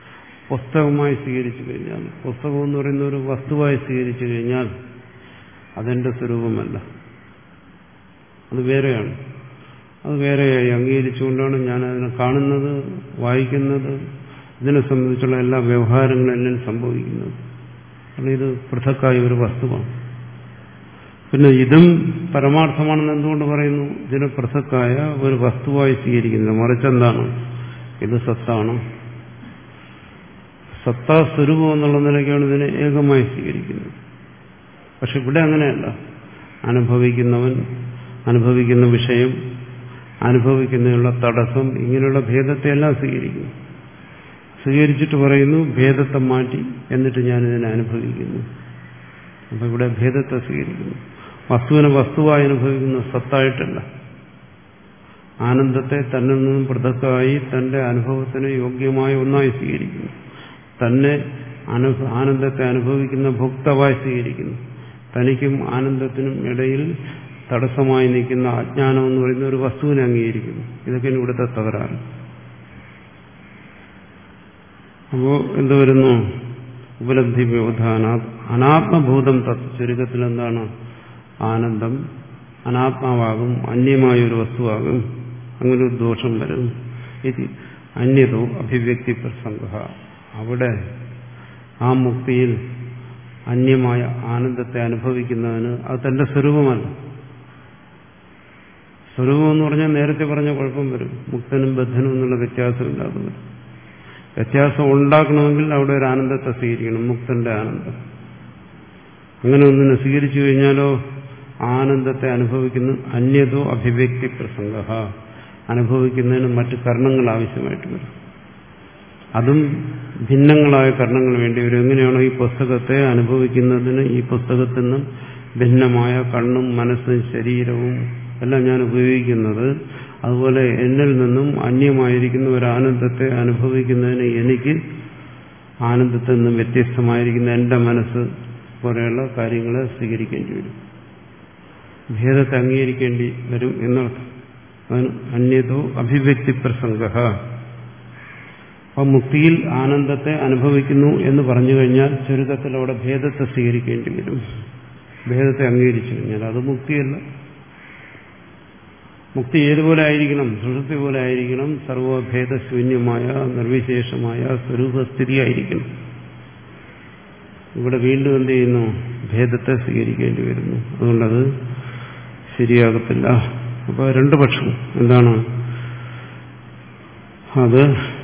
പുസ്തകമായി സ്വീകരിച്ചു കഴിഞ്ഞാൽ, പുസ്തകം എന്ന് പറയുന്ന ഒരു വസ്തുവായി സ്വീകരിച്ചു കഴിഞ്ഞാൽ അതെന്റെ സ്വരൂപമല്ല, അത് വേറെയാണ്. അത് വേറെയായി അംഗീകരിച്ചുകൊണ്ടാണ് ഞാൻ അതിനെ കാണുന്നത്, വായിക്കുന്നത്, ഇതിനെ സംബന്ധിച്ചുള്ള എല്ലാ വ്യവഹാരങ്ങളും എല്ലാം സംഭവിക്കുന്നത്. കാരണം ഇത് പൃഥക്കായ ഒരു വസ്തുവാണ്. പിന്നെ ഇതും പരമാർത്ഥമാണെന്ന് എന്തുകൊണ്ട് പറയുന്നു? ഇതിനെ പൃഥക്കായ ഒരു വസ്തുവായി സ്വീകരിക്കുന്നത്. മറിച്ചെന്താണ്? ഇത് സത്താണ്, സത്താ സ്വരൂപം എന്നുള്ള നിലയ്ക്കാണ് ഇതിനെ ഏകമായി സ്വീകരിക്കുന്നത്. പക്ഷെ ഇവിടെ അങ്ങനെയല്ല. അനുഭവിക്കുന്നവൻ, അനുഭവിക്കുന്ന വിഷയം, അനുഭവിക്കുന്നതിനുള്ള തടസ്സം, ഇങ്ങനെയുള്ള ഭേദത്തെ എല്ലാം സ്വീകരിക്കുന്നു. സ്വീകരിച്ചിട്ട് പറയുന്നു ഭേദത്തെ മാറ്റി എന്നിട്ട് ഞാനിതിനെ അനുഭവിക്കുന്നു. അപ്പൊ ഇവിടെ ഭേദത്തെ സ്വീകരിക്കുന്നു. വസ്തുവിനെ വസ്തുവായി അനുഭവിക്കുന്നു, സത്തായിട്ടല്ല. ആനന്ദത്തെ തന്നിൽ നിന്നും പൃഥക്കായി തന്റെ അനുഭവത്തിന് യോഗ്യമായ ഒന്നായി സ്വീകരിക്കുന്നു. തന്നെ ആനന്ദത്തെ അനുഭവിക്കുന്ന ഭോക്താവായി സ്വീകരിക്കുന്നു. തനിക്കും ആനന്ദത്തിനും ഇടയിൽ തടസ്സമായി നിൽക്കുന്ന അജ്ഞാനം എന്ന് പറയുന്ന ഒരു വസ്തുവിനെ അംഗീകരിക്കുന്നു. ഇതൊക്കെയാണ് ഇവിടുത്തെ തകരാറ്. അപ്പോ എന്ത് വരുന്നു? ഉപലബ്ധി വ്യവധാന അനാത്മഭൂതം തത്. ചുരുക്കത്തിൽ എന്താണ്? ആനന്ദം അനാത്മാവാകും, അന്യമായൊരു വസ്തുവാകും. അങ്ങനെ ഒരു ദോഷം വരും. ഇത് അന്യതോ അഭിവ്യക്തി പ്രസംഗ. അവിടെ ആ മുക്തിയിൽ അന്യമായ ആനന്ദത്തെ അനുഭവിക്കുന്നതിന് അത് തന്റെ സ്വരൂപമല്ല. സ്വരൂപം എന്ന് പറഞ്ഞാൽ നേരത്തെ പറഞ്ഞ കുഴപ്പം വരും. മുക്തനും ബദ്ധനും എന്നുള്ള വ്യത്യാസമില്ലാതെ വരും. വ്യത്യാസം ഉണ്ടാക്കണമെങ്കിൽ അവിടെ ഒരു ആനന്ദത്തെ സ്വീകരിക്കണം, മുക്തന്റെ ആനന്ദം. അങ്ങനെ ഒന്നിനെ സ്വീകരിച്ചു കഴിഞ്ഞാലോ ആനന്ദത്തെ അനുഭവിക്കുന്ന അന്യതോ അഭിവ്യക്തി പ്രസംഗ. അനുഭവിക്കുന്നതിന് മറ്റ് കർണങ്ങൾ ആവശ്യമായിട്ട് വരും. അതും ഭിന്നങ്ങളായ കർണങ്ങൾ വേണ്ടി വരും. എങ്ങനെയാണോ ഈ പുസ്തകത്തെ അനുഭവിക്കുന്നതിന് ഈ പുസ്തകത്തിൽ നിന്നും ഭിന്നമായ കണ്ണും മനസ്സും ശരീരവും എല്ലാം ഞാൻ ഉപയോഗിക്കുന്നത്, അതുപോലെ എന്നിൽ നിന്നും അന്യമായിരിക്കുന്ന ഒരു ആനന്ദത്തെ അനുഭവിക്കുന്നതിന് എനിക്ക് ആനന്ദത്തിൽ നിന്നും വ്യത്യസ്തമായിരിക്കുന്ന എന്റെ മനസ്സ് പോലെയുള്ള കാര്യങ്ങളെ സ്വീകരിക്കേണ്ടി വരും. ഭേദത്തെ അംഗീകരിക്കേണ്ടി വരും എന്നർത്ഥം. അതിന് അന്യതോ അഭിവ്യക്തി പ്രസംഗ. അപ്പം മുക്തിയിൽ ആനന്ദത്തെ അനുഭവിക്കുന്നു എന്ന് പറഞ്ഞു കഴിഞ്ഞാൽ ചുരുക്കത്തിൽ അവിടെ ഭേദത്തെ സ്വീകരിക്കേണ്ടി വരും. ഭേദത്തെ അംഗീകരിച്ചു കഴിഞ്ഞാൽ അത് മുക്തിയല്ല. മുക്തി ഏതുപോലെ ആയിരിക്കണം? സുഷുപ്തി പോലെ ആയിരിക്കണം. സർവഭേദശൂന്യമായ നിർവിശേഷമായ സ്വരൂപസ്ഥിതി ആയിരിക്കണം. ഇവിടെ വീണ്ടും എന്ത് ചെയ്യുന്നു? ഭേദത്തെ സ്വീകരിക്കേണ്ടി വരുന്നു. അതുകൊണ്ടത് ശരിയാകത്തില്ല. അപ്പോൾ രണ്ടു പക്ഷം എന്താണ്? അത്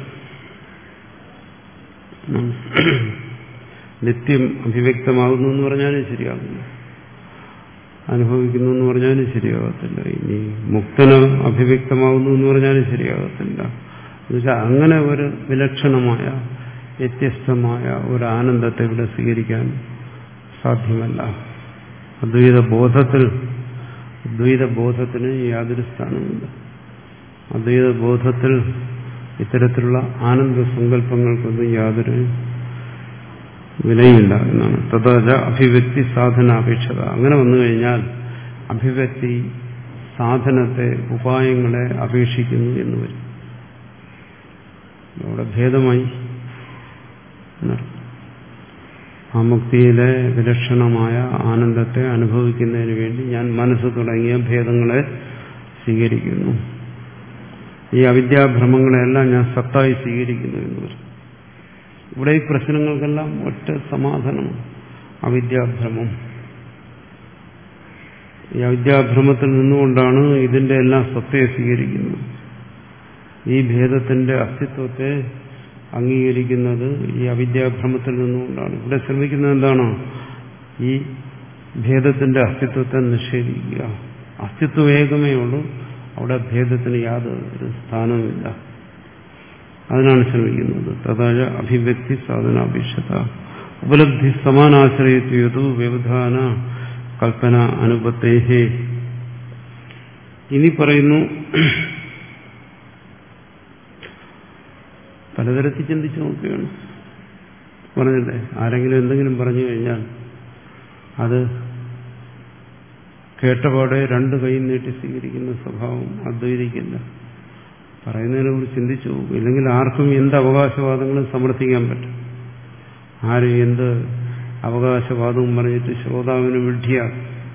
നിത്യം അഭിവ്യക്തമാകുന്നു എന്ന് പറഞ്ഞാലും ശരിയാകുന്നു, അനുഭവിക്കുന്നു എന്ന് പറഞ്ഞാലും ശരിയാകത്തില്ല. ഇനി മുക്തന് അഭിവ്യക്തമാകുന്നു എന്ന് പറഞ്ഞാലും ശരിയാകത്തില്ല. എന്നുവെച്ചാൽ അങ്ങനെ ഒരു വിലക്ഷണമായ വ്യത്യസ്തമായ ഒരു ആനന്ദത്തെ ഇവിടെ സ്വീകരിക്കാൻ സാധ്യമല്ല. അദ്വൈത ബോധത്തിൽ അദ്വൈത ബോധത്തിന് യാതൊരു സ്ഥാനമില്ല. അദ്വൈത ബോധത്തിൽ ഇത്തരത്തിലുള്ള ആനന്ദ സങ്കല്പങ്ങൾക്കൊന്നും യാതൊരു വിലയില്ല എന്നാണ്. തഥാച അഭിവ്യക്തി സാധനാപേക്ഷത. അങ്ങനെ വന്നു കഴിഞ്ഞാൽ അഭിവ്യക്തി സാധനത്തെ, ഉപായങ്ങളെ അപേക്ഷിക്കുന്നു എന്ന് വരും. അവിടെ ഭേദമായി ആ മുക്തിയിലെ വിലക്ഷണമായ ആനന്ദത്തെ അനുഭവിക്കുന്നതിന് വേണ്ടി ഞാൻ മനസ്സ് തുടങ്ങിയ ഭേദങ്ങളെ സ്വീകരിക്കുന്നു. ഈ അവിദ്യാഭ്രമങ്ങളെല്ലാം ഞാൻ സത്തായി സ്വീകരിക്കുന്നു എന്ന് പറയും. ഇവിടെ ഈ പ്രശ്നങ്ങൾക്കെല്ലാം ഒറ്റ സമാധാനം, അവിദ്യാഭ്രമം. ഈ അവിദ്യാഭ്രമത്തിൽ നിന്നുകൊണ്ടാണ് ഇതിന്റെ എല്ലാം സത്തയെ സ്വീകരിക്കുന്നത്. ഈ ഭേദത്തിന്റെ അസ്തിത്വത്തെ അംഗീകരിക്കുന്നത് ഈ അവിദ്യാഭ്രമത്തിൽ നിന്നുകൊണ്ടാണ്. ഇവിടെ ശ്രമിക്കുന്നത് എന്താണ്? ഈ ഭേദത്തിന്റെ അസ്തിത്വത്തെ നിഷേധിക്കുക. അസ്തിത്വം ഏകമേ ഉള്ളൂ, അവിടെ ഭേദത്തിന് യാതൊരു സ്ഥാനവുമില്ല. അതിനാണ് ശ്രമിക്കുന്നത്. തഥാച അഭിവ്യക്തി സാധനാപേക്ഷത ഉപലബ്ധി സമാനാശ്രയത്വ വ്യവധാന കൽപ്പന അനുപത്തേഹേ. ഇനി പറയുന്നു, പലതരത്തിൽ ചിന്തിച്ചു നോക്കുകയാണ്. പറഞ്ഞില്ലേ, ആരെങ്കിലും എന്തെങ്കിലും പറഞ്ഞു കഴിഞ്ഞാൽ അത് കേട്ടപാടെ രണ്ട് കൈ നീട്ടി സ്വീകരിക്കുന്ന സ്വഭാവം അദ്വൈതിക്കില്ല. പറയുന്നതിനെ കുറിച്ച് ചിന്തിച്ചു പോകും. ഇല്ലെങ്കിൽ ആർക്കും എന്ത് അവകാശവാദങ്ങളും സമർത്ഥിക്കാൻ പറ്റും. ആരും എന്ത് അവകാശവാദവും പറഞ്ഞിട്ട് ശ്രോതാവിന് വിഡ്ഢിയാക്കും.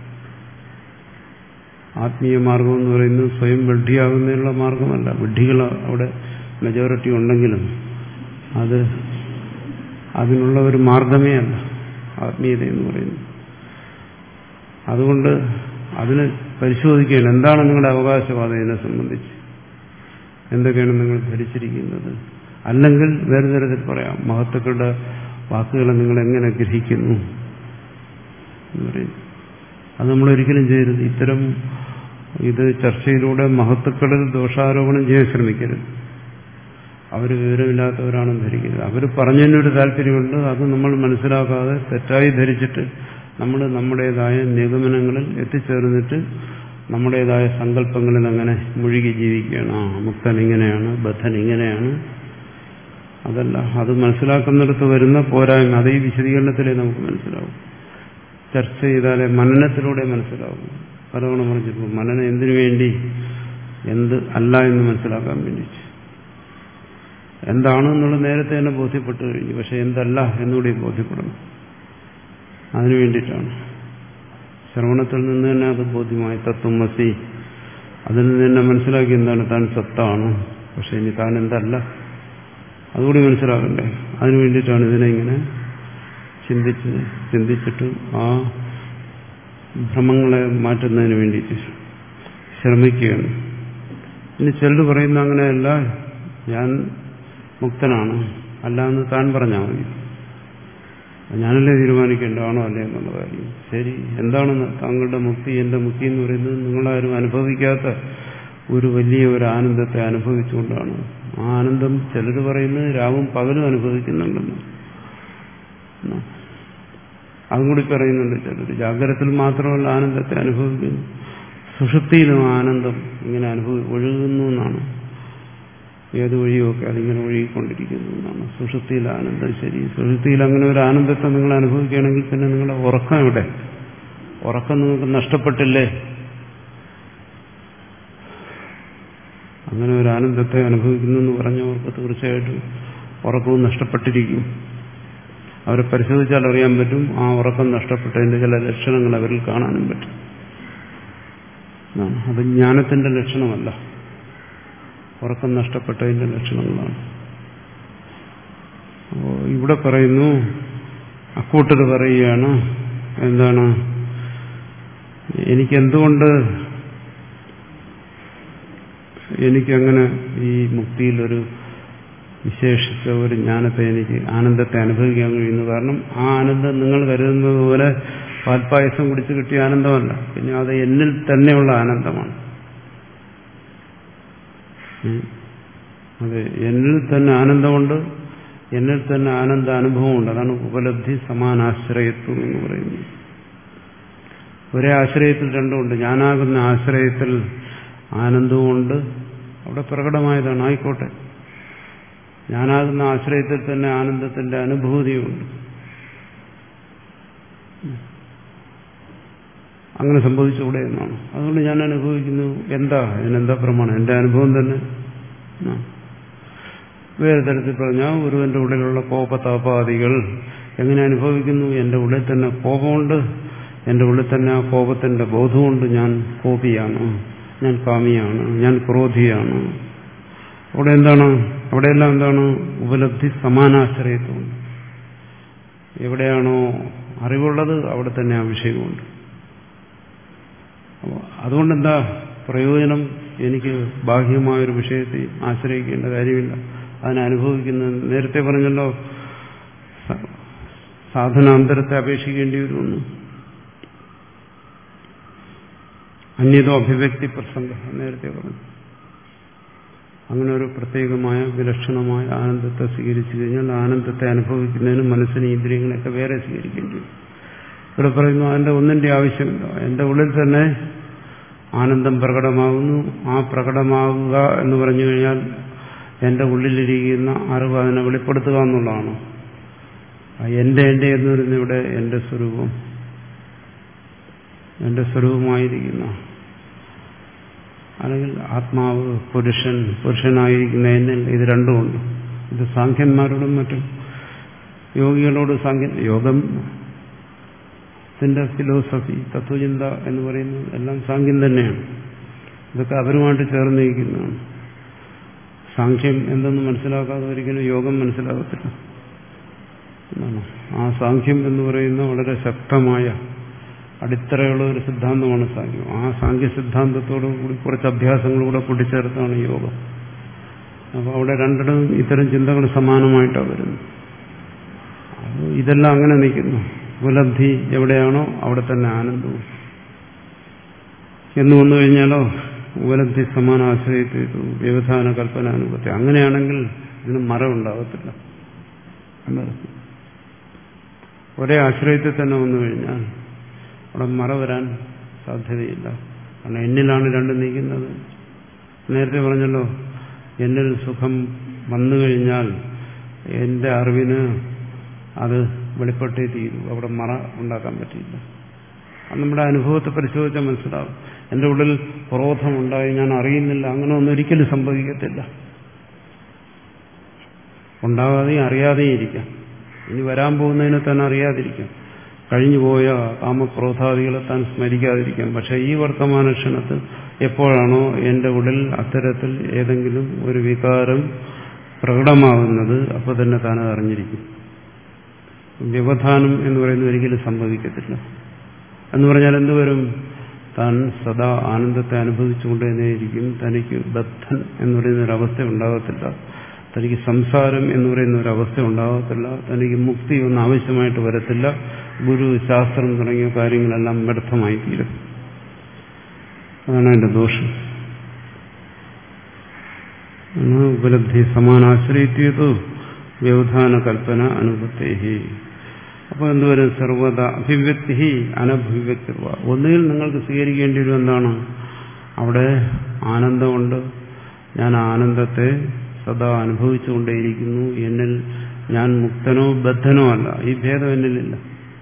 ആത്മീയ മാർഗം എന്ന് പറയുന്നത് സ്വയം വിഡ്ഢിയാകുന്നതിനുള്ള മാർഗമല്ല. വിഡ്ഢികൾ അവിടെ മെജോറിറ്റി ഉണ്ടെങ്കിലും അത് അതിനുള്ള ഒരു മാർഗമേ അല്ല ആത്മീയത എന്ന് പറയുന്നത്. അതുകൊണ്ട് അതിന് പരിശോധിക്കുകയാണ് എന്താണ് നിങ്ങളുടെ അവകാശവാദം ഇതിനെ സംബന്ധിച്ച്, എന്തൊക്കെയാണ് നിങ്ങൾ ധരിച്ചിരിക്കുന്നത്. അല്ലെങ്കിൽ വേറെ തരത്തിൽ പറയാം, മഹത്തുക്കളുടെ വാക്കുകളെ നിങ്ങൾ എങ്ങനെ ഗ്രഹിക്കുന്നു എന്ന് പറയും. അത് നമ്മൾ ഒരിക്കലും ചെയ്യരുത്. ഇത്തരം ഇത് ചർച്ചയിലൂടെ മഹത്തുക്കളിൽ ദോഷാരോപണം ചെയ്യാൻ ശ്രമിക്കരുത്. അവർ വിവരമില്ലാത്തവരാണെന്ന് ധരിക്കരുത്. അവർ പറഞ്ഞതിനൊരു താല്പര്യമുണ്ട്, അത് നമ്മൾ മനസ്സിലാക്കാതെ തെറ്റായി ധരിച്ചിട്ട് നമ്മൾ നമ്മുടേതായ നിഗമനങ്ങളിൽ എത്തിച്ചേർന്നിട്ട് നമ്മുടേതായ സങ്കല്പങ്ങളിൽ അങ്ങനെ മുഴുകി ജീവിക്കുകയാണ്. ആ മുക്തൻ ഇങ്ങനെയാണ്, ബദ്ധൻ ഇങ്ങനെയാണ്. അതല്ല, അത് മനസ്സിലാക്കുന്നിടത്ത് വരുന്ന പോരായ്മ അത് ഈ വിശദീകരണത്തിലേ നമുക്ക് മനസ്സിലാവും. ചർച്ച ചെയ്താലേ മനനത്തിലൂടെ മനസ്സിലാവും. പലവണ പറഞ്ഞിട്ടുണ്ട്, മനനം എന്തിനു വേണ്ടി, എന്ത് അല്ല എന്ന് മനസ്സിലാക്കാൻ വേണ്ടി. എന്താണെന്നുള്ളത് നേരത്തെ തന്നെ ബോധ്യപ്പെട്ടു കഴിഞ്ഞു, പക്ഷെ എന്തല്ല എന്നുകൂടി ബോധ്യപ്പെടണം. അതിനു വേണ്ടിയിട്ടാണ് ശ്രവണത്തിൽ നിന്ന് തന്നെ അത് ബോധ്യമായി. തത്വമസി, അതിൽ നിന്ന് തന്നെ മനസ്സിലാക്കി എന്താണ് താൻ സത്താണ്, പക്ഷെ ഇനി താൻ എന്തല്ല അതുകൂടി മനസ്സിലാക്കണ്ടേ. അതിനു വേണ്ടിയിട്ടാണ് ഇതിനെ ഇങ്ങനെ ചിന്തിച്ച് ചിന്തിച്ചിട്ട് ആ ഭ്രമങ്ങളെ മാറ്റുന്നതിന് വേണ്ടിയിട്ട് ശ്രമിക്കുകയാണ്. ഇനി ചിലർ പറയുന്ന അങ്ങനെയല്ല, ഞാൻ മുക്തനാണ്, അല്ലാന്ന് താൻ പറഞ്ഞാൽ മതി, ഞാനല്ലേ തീരുമാനിക്കേണ്ടതാണോ അല്ലേ എന്നുള്ള കാര്യം. ശരി, എന്താണ് താങ്കളുടെ മുക്തി, എന്റെ മുക്തി എന്ന് പറയുന്നത് നിങ്ങളാരും അനുഭവിക്കാത്ത ഒരു വലിയ ഒരു ആനന്ദത്തെ അനുഭവിച്ചുകൊണ്ടാണ്. ആ ആനന്ദം ചിലർ പറയുന്നത് രാവും പകലും അനുഭവിക്കുന്നുണ്ടെന്ന്, അതും കൂടി പറയുന്നുണ്ട് ചിലർ. ജാഗ്രതത്തിൽ മാത്രമല്ല ആനന്ദത്തെ അനുഭവിക്കുന്നു, സുഷുപ്തിയിലും ആനന്ദം ഇങ്ങനെ അനുഭവി ഒഴുകുന്നു എന്നാണ്. ഏത് വഴിയൊക്കെ അതിങ്ങനെ ഒഴുകിക്കൊണ്ടിരിക്കുന്നു എന്നാണ്. സുഷുപ്തിയിൽ ആനന്ദം. ശരി, സുഷുപ്തിയിൽ അങ്ങനെ ഒരു ആനന്ദത്തെ നിങ്ങൾ അനുഭവിക്കുകയാണെങ്കിൽ പിന്നെ നിങ്ങളുടെ ഉറക്കം എവിടെ? ഉറക്കം നിങ്ങൾക്ക് നഷ്ടപ്പെട്ടില്ലേ? അങ്ങനെ ഒരു ആനന്ദത്തെ അനുഭവിക്കുന്നു എന്ന് പറഞ്ഞവർക്ക് തീർച്ചയായിട്ടും ഉറക്കവും നഷ്ടപ്പെട്ടിരിക്കും. അവരെ പരിശോധിച്ചാൽ അറിയാൻ പറ്റും, ആ ഉറക്കം നഷ്ടപ്പെട്ടതിന്റെ ചില ലക്ഷണങ്ങൾ അവരിൽ കാണാനും പറ്റും. അത് ജ്ഞാനത്തിന്റെ ലക്ഷണമല്ല, ഉറക്കം നഷ്ടപ്പെട്ടതിന്റെ ലക്ഷണങ്ങളാണ്. അപ്പോൾ ഇവിടെ പറയുന്നു, അക്കൂട്ടർ പറയുകയാണ്, എന്താണ്, എനിക്കെന്തുകൊണ്ട് എനിക്കങ്ങനെ ഈ മുക്തിയിലൊരു വിശേഷിച്ച ഒരു ജ്ഞാനത്തെ, എനിക്ക് ആനന്ദത്തെ അനുഭവിക്കാൻ കഴിയുന്നു. കാരണം ആ ആനന്ദം നിങ്ങൾ കരുതുന്നത് പോലെ പാൽപ്പായസം കുടിച്ച് കിട്ടിയ ആനന്ദമല്ല, പിന്നെ അത് എന്നിൽ തന്നെയുള്ള ആനന്ദമാണ്. അതെ, എന്നിൽ തന്നെ ആനന്ദമുണ്ട്, എന്നിൽ തന്നെ ആനന്ദ അനുഭവമുണ്ട്. അതാണ് ഉപലബ്ധി സമാനാശ്രയത്വം എന്ന് പറയുന്നത്. ഒരേ ആശ്രയത്തിൽ രണ്ടുമുണ്ട്. ഞാനാകുന്ന ആശ്രയത്തിൽ ആനന്ദവുമുണ്ട്, അവിടെ പ്രകടമായതാണ്, ആയിക്കോട്ടെ. ഞാനാകുന്ന ആശ്രയത്തിൽ തന്നെ ആനന്ദത്തിന്റെ അനുഭൂതിയുമുണ്ട്. അങ്ങനെ സംഭവിച്ചുകൂടെ എന്നാണ്. അതുകൊണ്ട് ഞാൻ അനുഭവിക്കുന്നു. എന്താ ഇതിനെന്താ പ്രമാണം? എന്റെ അനുഭവം തന്നെ. വേറെ തരത്തിൽ പറഞ്ഞാൽ ഒരുവന്റെ ഉള്ളിലുള്ള കോപതാപാദികൾ എങ്ങനെ അനുഭവിക്കുന്നു? എന്റെ ഉള്ളിൽ തന്നെ കോപമുണ്ട്, എന്റെ ഉള്ളിൽ തന്നെ ആ കോപത്തിന്റെ ബോധമുണ്ട്. ഞാൻ കോപിയാണ്, ഞാൻ കാമിയാണ്, ഞാൻ ക്രോധിയാണ്. അവിടെ എന്താണ്? അവിടെയെല്ലാം എന്താണ്? ഉപലബ്ധി സമാനാശ്രയത്വം. എവിടെയാണോ അറിവുള്ളത് അവിടെ തന്നെ ആ വിഷയമുണ്ട്. അതുകൊണ്ടെന്താ പ്രയോജനം? എനിക്ക് ബാഹ്യമായൊരു വിഷയത്തെ ആശ്രയിക്കേണ്ട കാര്യമില്ല, അതിനെ അനുഭവിക്കുന്നത്. നേരത്തെ പറഞ്ഞല്ലോ, സാധനാന്തരത്തെ അപേക്ഷിക്കേണ്ടി വരുമെന്ന്. അന്യതോ അഭിവ്യക്തി പ്രസംഗം നേരത്തെ പറഞ്ഞു. അങ്ങനെ ഒരു പ്രത്യേകമായ വിലക്ഷണമായ ആനന്ദത്തെ സ്വീകരിച്ചു കഴിഞ്ഞാൽ ആനന്ദത്തെ അനുഭവിക്കുന്നതിന് മനസ്സിന് ഇന്ദ്രിയങ്ങളൊക്കെ വേറെ സ്വീകരിക്കേണ്ടി വരും. ഇവിടെ പറയുന്നു, അതിന്റെ ഒന്നിന്റെ ആവശ്യമില്ല. എന്റെ ഉള്ളിൽ തന്നെ ആനന്ദം പ്രകടമാകുന്നു. ആ പ്രകടമാകുക എന്ന് പറഞ്ഞു കഴിഞ്ഞാൽ എന്റെ ഉള്ളിലിരിക്കുന്ന അറിവ് അതിനെ വെളിപ്പെടുത്തുക എന്നുള്ളതാണ്. എന്റെ എന്റെ എന്ന് പറയുന്ന ഇവിടെ എന്റെ സ്വരൂപം, എന്റെ സ്വരൂപമായിരിക്കുന്ന, അല്ലെങ്കിൽ ആത്മാവ്, പുരുഷൻ, പുരുഷനായിരിക്കുന്ന എന്നിൽ, ഇത് രണ്ടുമുണ്ട്. ഇത് സാഖ്യന്മാരോടും മറ്റും യോഗികളോട് സാഖ്യ യോഗം ത്തിന്റെ ഫിലോസഫി, തത്വചിന്ത എന്ന് പറയുന്നത് എല്ലാം സാങ്ക്യം തന്നെയാണ്. ഇതൊക്കെ അവരുമായിട്ട് ചേർന്നിരിക്കുന്നതാണ്. സാങ്ക്യം എന്തെന്ന് മനസ്സിലാക്കാതെ ഒരിക്കലും യോഗം മനസ്സിലാകത്തില്ല എന്നാണ്. ആ സാങ്ക്യം എന്ന് പറയുന്ന വളരെ ശക്തമായ അടിത്തറയുള്ള ഒരു സിദ്ധാന്തമാണ് സാങ്ക്യം. ആ സാങ്ക്യ സിദ്ധാന്തത്തോടു കൂടി കുറച്ച് അഭ്യാസങ്ങളൂടെ കൂട്ടിച്ചേർത്താണ് യോഗം. അപ്പോൾ അവിടെ രണ്ടിടവും ഇത്തരം ചിന്തകൾ സമാനമായിട്ടാണ് വരുന്നത്. അപ്പോൾ ഇതെല്ലാം അങ്ങനെ നിൽക്കുന്നു. ഉപലബ്ധി എവിടെയാണോ അവിടെ തന്നെ ആനന്ദവും എന്ന് വന്നു കഴിഞ്ഞാലോ ഉപലബ്ധി സമാന ആശ്രയിത്തു വ്യവധാന കൽപ്പന അനുഭവത്തെ. അങ്ങനെയാണെങ്കിൽ ഇതിന് മറ ഉണ്ടാകത്തില്ല എന്നർത്ഥം. ഒരേ ആശ്രയത്തിൽ തന്നെ വന്നു കഴിഞ്ഞാൽ അവിടെ മറ വരാൻ സാധ്യതയില്ല. കാരണം എന്നിലാണ് രണ്ടും നീക്കുന്നത്. നേരത്തെ പറഞ്ഞല്ലോ, എന്നിൽ സുഖം വന്നു കഴിഞ്ഞാൽ എന്റെ അറിവിന് അത് വെളിപ്പെട്ടേ തീരും. അവിടെ മറ ഉണ്ടാക്കാൻ പറ്റില്ല. അത് നമ്മുടെ അനുഭവത്തെ പരിശോധിച്ചാൽ മനസ്സിലാവും. എന്റെ ഉള്ളിൽ ക്രോധമുണ്ടായി ഞാൻ അറിയുന്നില്ല, അങ്ങനെ ഒന്നും ഒരിക്കലും സംഭവിക്കത്തില്ല. ഉണ്ടാകാതെയും അറിയാതെയും ഇരിക്കാം. ഇനി വരാൻ പോകുന്നതിനെ തന്നെ അറിയാതിരിക്കാം. കഴിഞ്ഞുപോയ കാമക്രോധാദികളെ താൻ സ്മരിക്കാതിരിക്കാം. പക്ഷെ ഈ വർത്തമാന ക്ഷണത്തിൽ എപ്പോഴാണോ എന്റെ ഉള്ളിൽ അത്തരത്തിൽ ഏതെങ്കിലും ഒരു വികാരം പ്രകടമാകുന്നത് അപ്പോൾ തന്നെ താൻ അറിഞ്ഞിരിക്കും. വ്യവധാനം എന്ന് പറയുന്നത് ഒരിക്കലും സംഭവിക്കത്തില്ല. എന്ന് പറഞ്ഞാൽ എന്തുവരും? താൻ സദാ ആനന്ദത്തെ അനുഭവിച്ചുകൊണ്ടേയിരിക്കും. തനിക്ക് ബദ്ധൻ എന്ന് പറയുന്ന ഒരവസ്ഥ ഉണ്ടാകത്തില്ല. തനിക്ക് സംസാരം എന്ന് പറയുന്ന ഒരവസ്ഥ ഉണ്ടാകത്തില്ല. തനിക്ക് മുക്തി ഒന്നും ആവശ്യമായിട്ട് വരത്തില്ല. ഗുരു, ശാസ്ത്രം തുടങ്ങിയ കാര്യങ്ങളെല്ലാം വ്യർത്ഥമായി തീരും. അതാണ് അതിന്റെ ദോഷം. ഉപലബ്ധി സമാനാശ്രയിത്വ വ്യവധാന കൽപ്പന അനുഭൂതേഹി. അപ്പോൾ എന്തുവരും? സർവത അഭിവ്യക്തി അനഭിവ്യക്തി. ഒന്നുകിൽ നിങ്ങൾക്ക് സ്വീകരിക്കേണ്ടി വരും എന്താണ്? അവിടെ ആനന്ദമുണ്ട്, ഞാൻ ആനന്ദത്തെ സദാ അനുഭവിച്ചുകൊണ്ടേയിരിക്കുന്നു, എന്നിൽ ഞാൻ മുക്തനോ ബദ്ധനോ അല്ല, ഈ ഭേദം എന്നിലില്ല.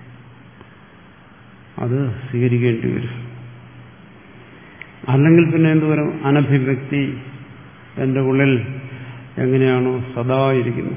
അത് സ്വീകരിക്കേണ്ടി വരും. അല്ലെങ്കിൽ പിന്നെ എന്തുവരും? അനഭിവ്യക്തി, എന്റെ ഉള്ളിൽ എങ്ങനെയാണോ സദാ ഇരിക്കുന്നു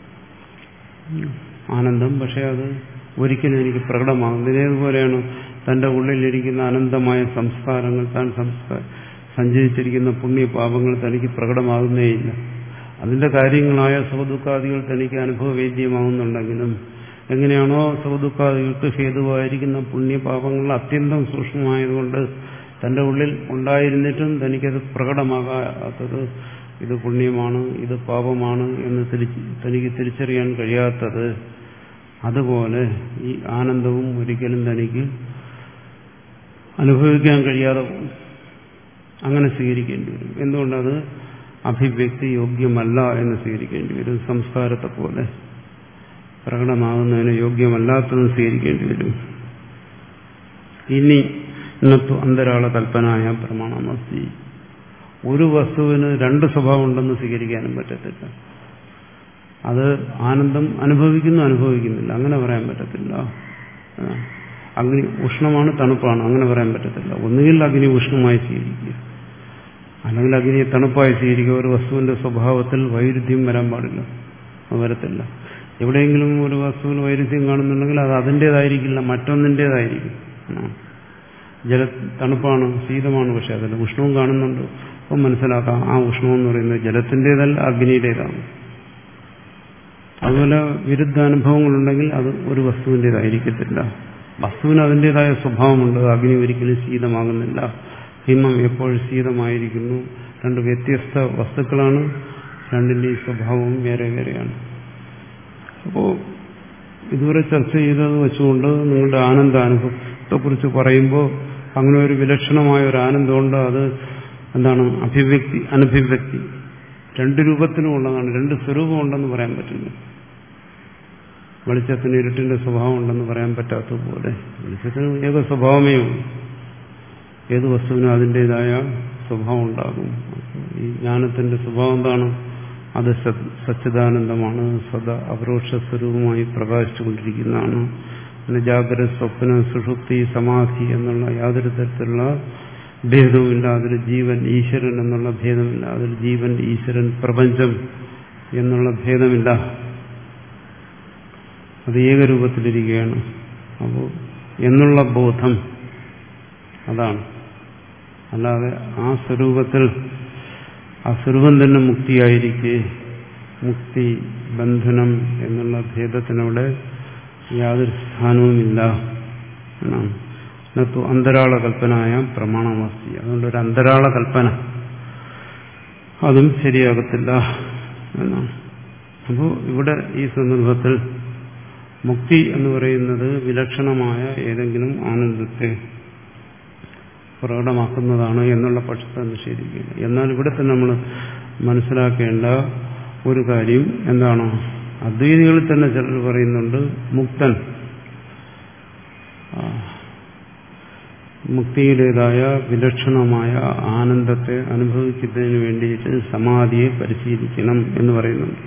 ആനന്ദം, പക്ഷെ അത് ഒരിക്കലും എനിക്ക് പ്രകടമാകുന്നത്. ഇതേപോലെയാണ് തന്റെ ഉള്ളിലിരിക്കുന്ന അനന്തമായ സംസ്കാരങ്ങൾ, താൻ സംസ്കാര സഞ്ചരിച്ചിരിക്കുന്ന പുണ്യപാപങ്ങൾ തനിക്ക് പ്രകടമാകുന്നേയില്ല. അതിന്റെ കാര്യങ്ങളായ സുഖദുഃഖാദികൾ തനിക്ക് അനുഭവവേദ്യമാകുന്നുണ്ടെങ്കിലും എങ്ങനെയാണോ സുഖദുഃഖാദികൾക്ക് ഹേതുവായിരിക്കുന്ന പുണ്യപാപങ്ങൾ അത്യന്തം സൂക്ഷ്മമായതുകൊണ്ട് തന്റെ ഉള്ളിൽ ഉണ്ടായിരുന്നിട്ടും തനിക്കത് പ്രകടമാകാത്തത്, ഇത് പുണ്യമാണ്, ഇത് പാപമാണ് എന്ന് തനിക്ക് തിരിച്ചറിയാൻ കഴിയാത്തത്, അതുപോലെ ഈ ആനന്ദവും ഒരിക്കലും തനിക്ക് അനുഭവിക്കാൻ കഴിയാതെ പോകും. അങ്ങനെ സ്വീകരിക്കേണ്ടി വരും. എന്തുകൊണ്ടത് അഭിവ്യക്തി യോഗ്യമല്ല എന്ന് സ്വീകരിക്കേണ്ടി വരും. സംസ്കാരത്തെ പോലെ പ്രകടമാകുന്നതിന് യോഗ്യമല്ലാത്തതും സ്വീകരിക്കേണ്ടി വരും. ഇനി ഇന്നത്തെ അന്തരാള കൽപ്പനായ പ്രമാണമസ്തി. ഒരു വസ്തുവിന് രണ്ട് സ്വഭാവം ഉണ്ടെന്ന് സ്വീകരിക്കാനും പറ്റത്തില്ല. അത് ആനന്ദം അനുഭവിക്കുന്നു, അനുഭവിക്കുന്നില്ല, അങ്ങനെ പറയാൻ പറ്റത്തില്ല. അഗ്നി ഉഷ്ണമാണ്, തണുപ്പാണ്, അങ്ങനെ പറയാൻ പറ്റത്തില്ല. ഒന്നുകിൽ അഗ്നി ഉഷ്ണമായി സ്വീകരിക്കുക, അല്ലെങ്കിൽ അഗ്നിയെ തണുപ്പായി സ്വീകരിക്കുക. ഒരു വസ്തുവിന്റെ സ്വഭാവത്തിൽ വൈരുദ്ധ്യം വരാൻ പാടില്ല, അത് വരത്തില്ല. എവിടെയെങ്കിലും ഒരു വസ്തുവിൽ വൈരുദ്ധ്യം കാണുന്നുണ്ടെങ്കിൽ അത് അതിൻ്റേതായിരിക്കില്ല, മറ്റൊന്നിൻ്റേതായിരിക്കും. ജല തണുപ്പാണ്, ശീതമാണ്, പക്ഷെ അതിൽ ഉഷ്ണവും കാണുന്നുണ്ട്. അപ്പം മനസ്സിലാക്കാം ആ ഉഷ്ണം എന്ന് പറയുന്നത് ജലത്തിൻ്റെതല്ല, അഗ്നിയുടേതാണ്. അതുപോലെ വിരുദ്ധ അനുഭവങ്ങളുണ്ടെങ്കിൽ അത് ഒരു വസ്തുവിൻ്റേതായിരിക്കത്തില്ല. വസ്തുവിന് അതിൻ്റെതായ സ്വഭാവമുണ്ട്. അഗ്നി ഒരിക്കലും ശീതമാകുന്നില്ല, ഹിമം എപ്പോഴും ശീതമായിരിക്കുന്നു. രണ്ട് വ്യത്യസ്ത വസ്തുക്കളാണ്, രണ്ടിൻ്റെയും സ്വഭാവവും വേറെ വേറെയാണ്. അപ്പോൾ ഇതുവരെ ചർച്ച ചെയ്തത് വെച്ചുകൊണ്ട് നിങ്ങളുടെ ആനന്ദാനുഭവത്തെക്കുറിച്ച് പറയുമ്പോൾ അങ്ങനെ ഒരു വിലക്ഷണമായ ഒരു ആനന്ദമുണ്ട്. അത് എന്താണ്? അഭിവ്യക്തി, അനഭിവ്യക്തി, രണ്ട് രൂപത്തിനും ഉള്ളതാണ്. രണ്ട് സ്വരൂപമുണ്ടെന്ന് പറയാൻ പറ്റില്ല. വെളിച്ചത്തിന് ഇരുട്ടിന്റെ സ്വഭാവം ഉണ്ടെന്ന് പറയാൻ പറ്റാത്തതുപോലെ വെളിച്ചത്തിന് ഏക സ്വഭാവമേ ഉള്ളൂ. ഏത് വസ്തുവിനും അതിൻ്റെതായ സ്വഭാവം ഉണ്ടാകും. ഈ ജ്ഞാനത്തിന്റെ സ്വഭാവം എന്താണ്? അത് സച്ചിദാനന്ദമാണ്, സദാ അപരോക്ഷ സ്വരൂപമായി പ്രകാശിച്ചുകൊണ്ടിരിക്കുന്നതാണ്. പിന്നെ ജാഗ്രത, സ്വപ്ന, സുഷുപ്തി, സമാധി എന്നുള്ള യാതൊരു തരത്തിലുള്ള ഭേദവുമില്ല. അതിൽ ജീവൻ, ഈശ്വരൻ എന്നുള്ള ഭേദമില്ല. അതിൽ ജീവൻ, ഈശ്വരൻ, പ്രപഞ്ചം എന്നുള്ള ഭേദമില്ല. അത് ഏകരൂപത്തിലിരിക്കുകയാണ്. അപ്പോൾ എന്നുള്ള ബോധം, അതാണ്. അല്ലാതെ ആ സ്വരൂപത്തിൽ ആ സ്വരൂപം തന്നെ മുക്തിയായിരിക്കെ മുക്തി ബന്ധനം എന്നുള്ള ഭേദത്തിനവിടെ യാതൊരു സ്ഥാനവുമില്ല എന്നാണ്. അതിനകത്ത് അന്തരാള കൽപ്പനായ പ്രമാണമസ്തി. അതുകൊണ്ടൊരു അന്തരാള കൽപ്പന അതും ശരിയാകത്തില്ല എന്നാണ്. അപ്പോൾ ഇവിടെ ഈ സന്ദർഭത്തിൽ മുക്തി എന്ന് പറയുന്നത് വിലക്ഷണമായ ഏതെങ്കിലും ആനന്ദത്തെ പ്രകടമാക്കുന്നതാണ് എന്നുള്ള പക്ഷത്തെ നിഷേധിക്കില്ല. എന്നാൽ ഇവിടെ തന്നെ നമ്മൾ മനസ്സിലാക്കേണ്ട ഒരു കാര്യം എന്താണ്? അദ്വൈതികളിൽ തന്നെ ചിലർ പറയുന്നുണ്ട് മുക്തൻ മുക്തിയുടേതായ വിലക്ഷണമായ ആനന്ദത്തെ അനുഭവിക്കുന്നതിന് വേണ്ടിയിട്ട് സമാധിയെ പരിശീലിക്കണം എന്ന് പറയുന്നുണ്ട്.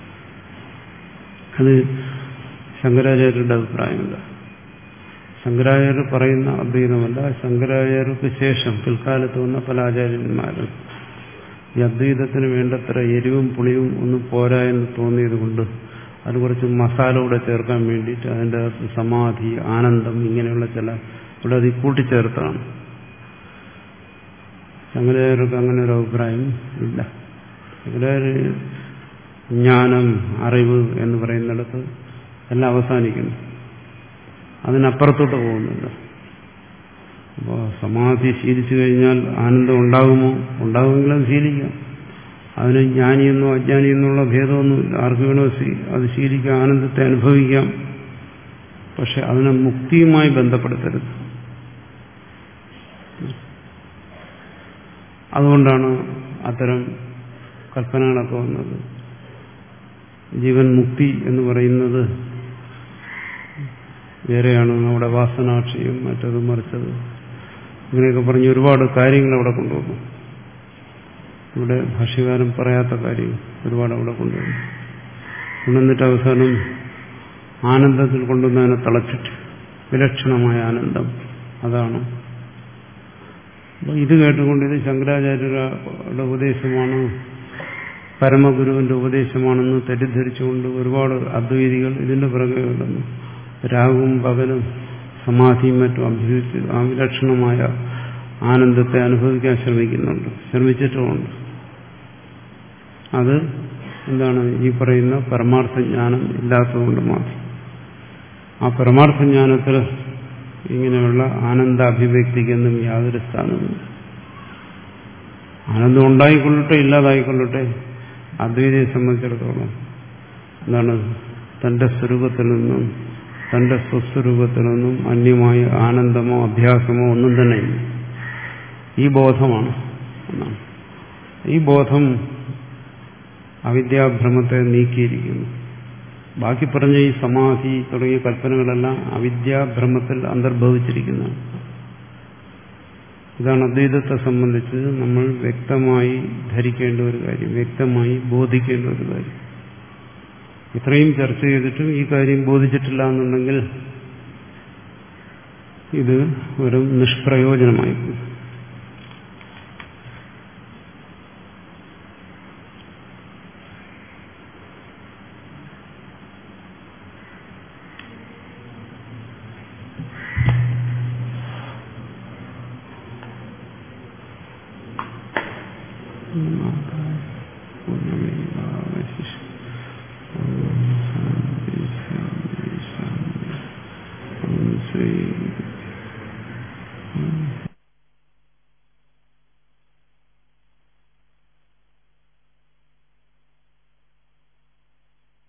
അത് ശങ്കരാചാര്യരുടെ അഭിപ്രായമില്ല. ശങ്കരാചാര്യർ പറയുന്ന അദ്വൈതമല്ല. ശങ്കരാചാര്യർക്ക് ശേഷം പിൽക്കാലത്ത് വന്ന പല ആചാര്യന്മാരും ഈ അദ്വൈതത്തിന് വേണ്ടത്ര എരിവും പുളിയും ഒന്നും പോരാ എന്ന് തോന്നിയത് കൊണ്ട് അത് കുറച്ച് മസാല കൂടെ ചേർക്കാൻ വേണ്ടിയിട്ട് അതിൻ്റെ അകത്ത് സമാധി, ആനന്ദം ഇങ്ങനെയുള്ള ചില ഇവിടെ അത് കൂട്ടിച്ചേർത്താണ്. ശങ്കരാചാര്യർക്ക് അങ്ങനെ ഒരു അഭിപ്രായം ഇല്ല. ശങ്കരാചാര്യ ജ്ഞാനം, അറിവ് എന്ന് പറയുന്നിടത്ത് എല്ലാം അവസാനിക്കുന്നു, അതിനപ്പുറത്തോട്ട് പോകുന്നില്ല. അപ്പോൾ സമാധി ശീലിച്ചു കഴിഞ്ഞാൽ ആനന്ദം ഉണ്ടാകുമോ? ഉണ്ടാകുമെങ്കിൽ അത് ശീലിക്കാം. അതിന് ജ്ഞാനിയെന്നോ അജ്ഞാനിയെന്നുള്ള ഭേദമൊന്നുമില്ല. ആർക്ക് വേണോ അത് ശീലിക്കാം, ആനന്ദത്തെ അനുഭവിക്കാം. പക്ഷെ അതിനെ മുക്തിയുമായി ബന്ധപ്പെടുത്തരുത്. അതുകൊണ്ടാണ് അത്തരം കൽപ്പനകളൊക്കെ വന്നത്. ജീവൻ മുക്തി എന്ന് പറയുന്നത് വേറെയാണ്, നമ്മുടെ വാസനാക്ഷയം മറ്റത് മറിച്ചത് ഇങ്ങനെയൊക്കെ പറഞ്ഞ് ഒരുപാട് കാര്യങ്ങൾ അവിടെ കൊണ്ടുവന്നു. ഇവിടെ ഭാഷ്യകാരൻ പറയാത്ത കാര്യം ഒരുപാട് അവിടെ കൊണ്ടുവന്നു. കൊണ്ടുവന്നിട്ട് അവസാനം ആനന്ദത്തിൽ കൊണ്ടുവന്നതിനെ തളച്ചിട്ട് വിലക്ഷണമായ ആനന്ദം അതാണ്. അപ്പോൾ ഇത് കേട്ടുകൊണ്ട് ഇത് ശങ്കരാചാര്യരുടെ ഉപദേശമാണ്, പരമഗുരുവിന്റെ ഉപദേശമാണെന്ന് തെറ്റിദ്ധരിച്ചുകൊണ്ട് ഒരുപാട് അദ്വൈതികൾ ഇതിന്റെ പിറകെ കിടന്നു. രാവും പകലും സമാധിയും മറ്റും അഭ്യസിച്ച് ആ വിലക്ഷണമായ ആനന്ദത്തെ അനുഭവിക്കാൻ ശ്രമിക്കുന്നുണ്ട്, ശ്രമിച്ചിട്ടുമുണ്ട്. അത് എന്താണ്? ഈ പറയുന്ന പരമാർത്ഥജ്ഞാനം ഇല്ലാത്തതുകൊണ്ട് മാത്രം. ആ പരമാർത്ഥജ്ഞാനത്തിൽ ഇങ്ങനെയുള്ള ആനന്ദാഭിവ്യക്തിക്കൊന്നും യാതൊരു സ്ഥാനവുമില്ല. ആനന്ദം ഉണ്ടായിക്കൊള്ളട്ടെ ഇല്ലാതായിക്കൊള്ളട്ടെ, അദ്വൈതയെ സംബന്ധിച്ചിടത്തോളം എന്താണ്? തന്റെ സ്വരൂപത്തിൽ നിന്നും തന്റെ സ്വസ്വരൂപത്തിൽ നിന്നും അന്യമായ ആനന്ദമോ അഭ്യാസമോ ഒന്നും തന്നെ ഇല്ല. ഈ ബോധമാണ് എന്നാണ്. ഈ ബോധം അവിദ്യാഭ്രമത്തെ നീക്കിയിരിക്കുന്നു. ബാക്കി പറഞ്ഞ ഈ സമാധി തുടങ്ങിയ കൽപ്പനകളെല്ലാം അവിദ്യാഭ്രമത്തിൽ അന്തർഭവിച്ചിരിക്കുന്നതാണ്. ഇതാണ് അദ്വൈതത്തെ സംബന്ധിച്ച് നമ്മൾ വ്യക്തമായി ധരിക്കേണ്ട ഒരു കാര്യം, വ്യക്തമായി ബോധിക്കേണ്ട ഒരു കാര്യം. ഇത്രയും ചർച്ച ചെയ്തിട്ടും ഈ കാര്യം ബോധിച്ചിട്ടില്ല എന്നുണ്ടെങ്കിൽ ഇത് ഒരു നിഷ്പ്രയോജനമായി പോകും. ശ്രീ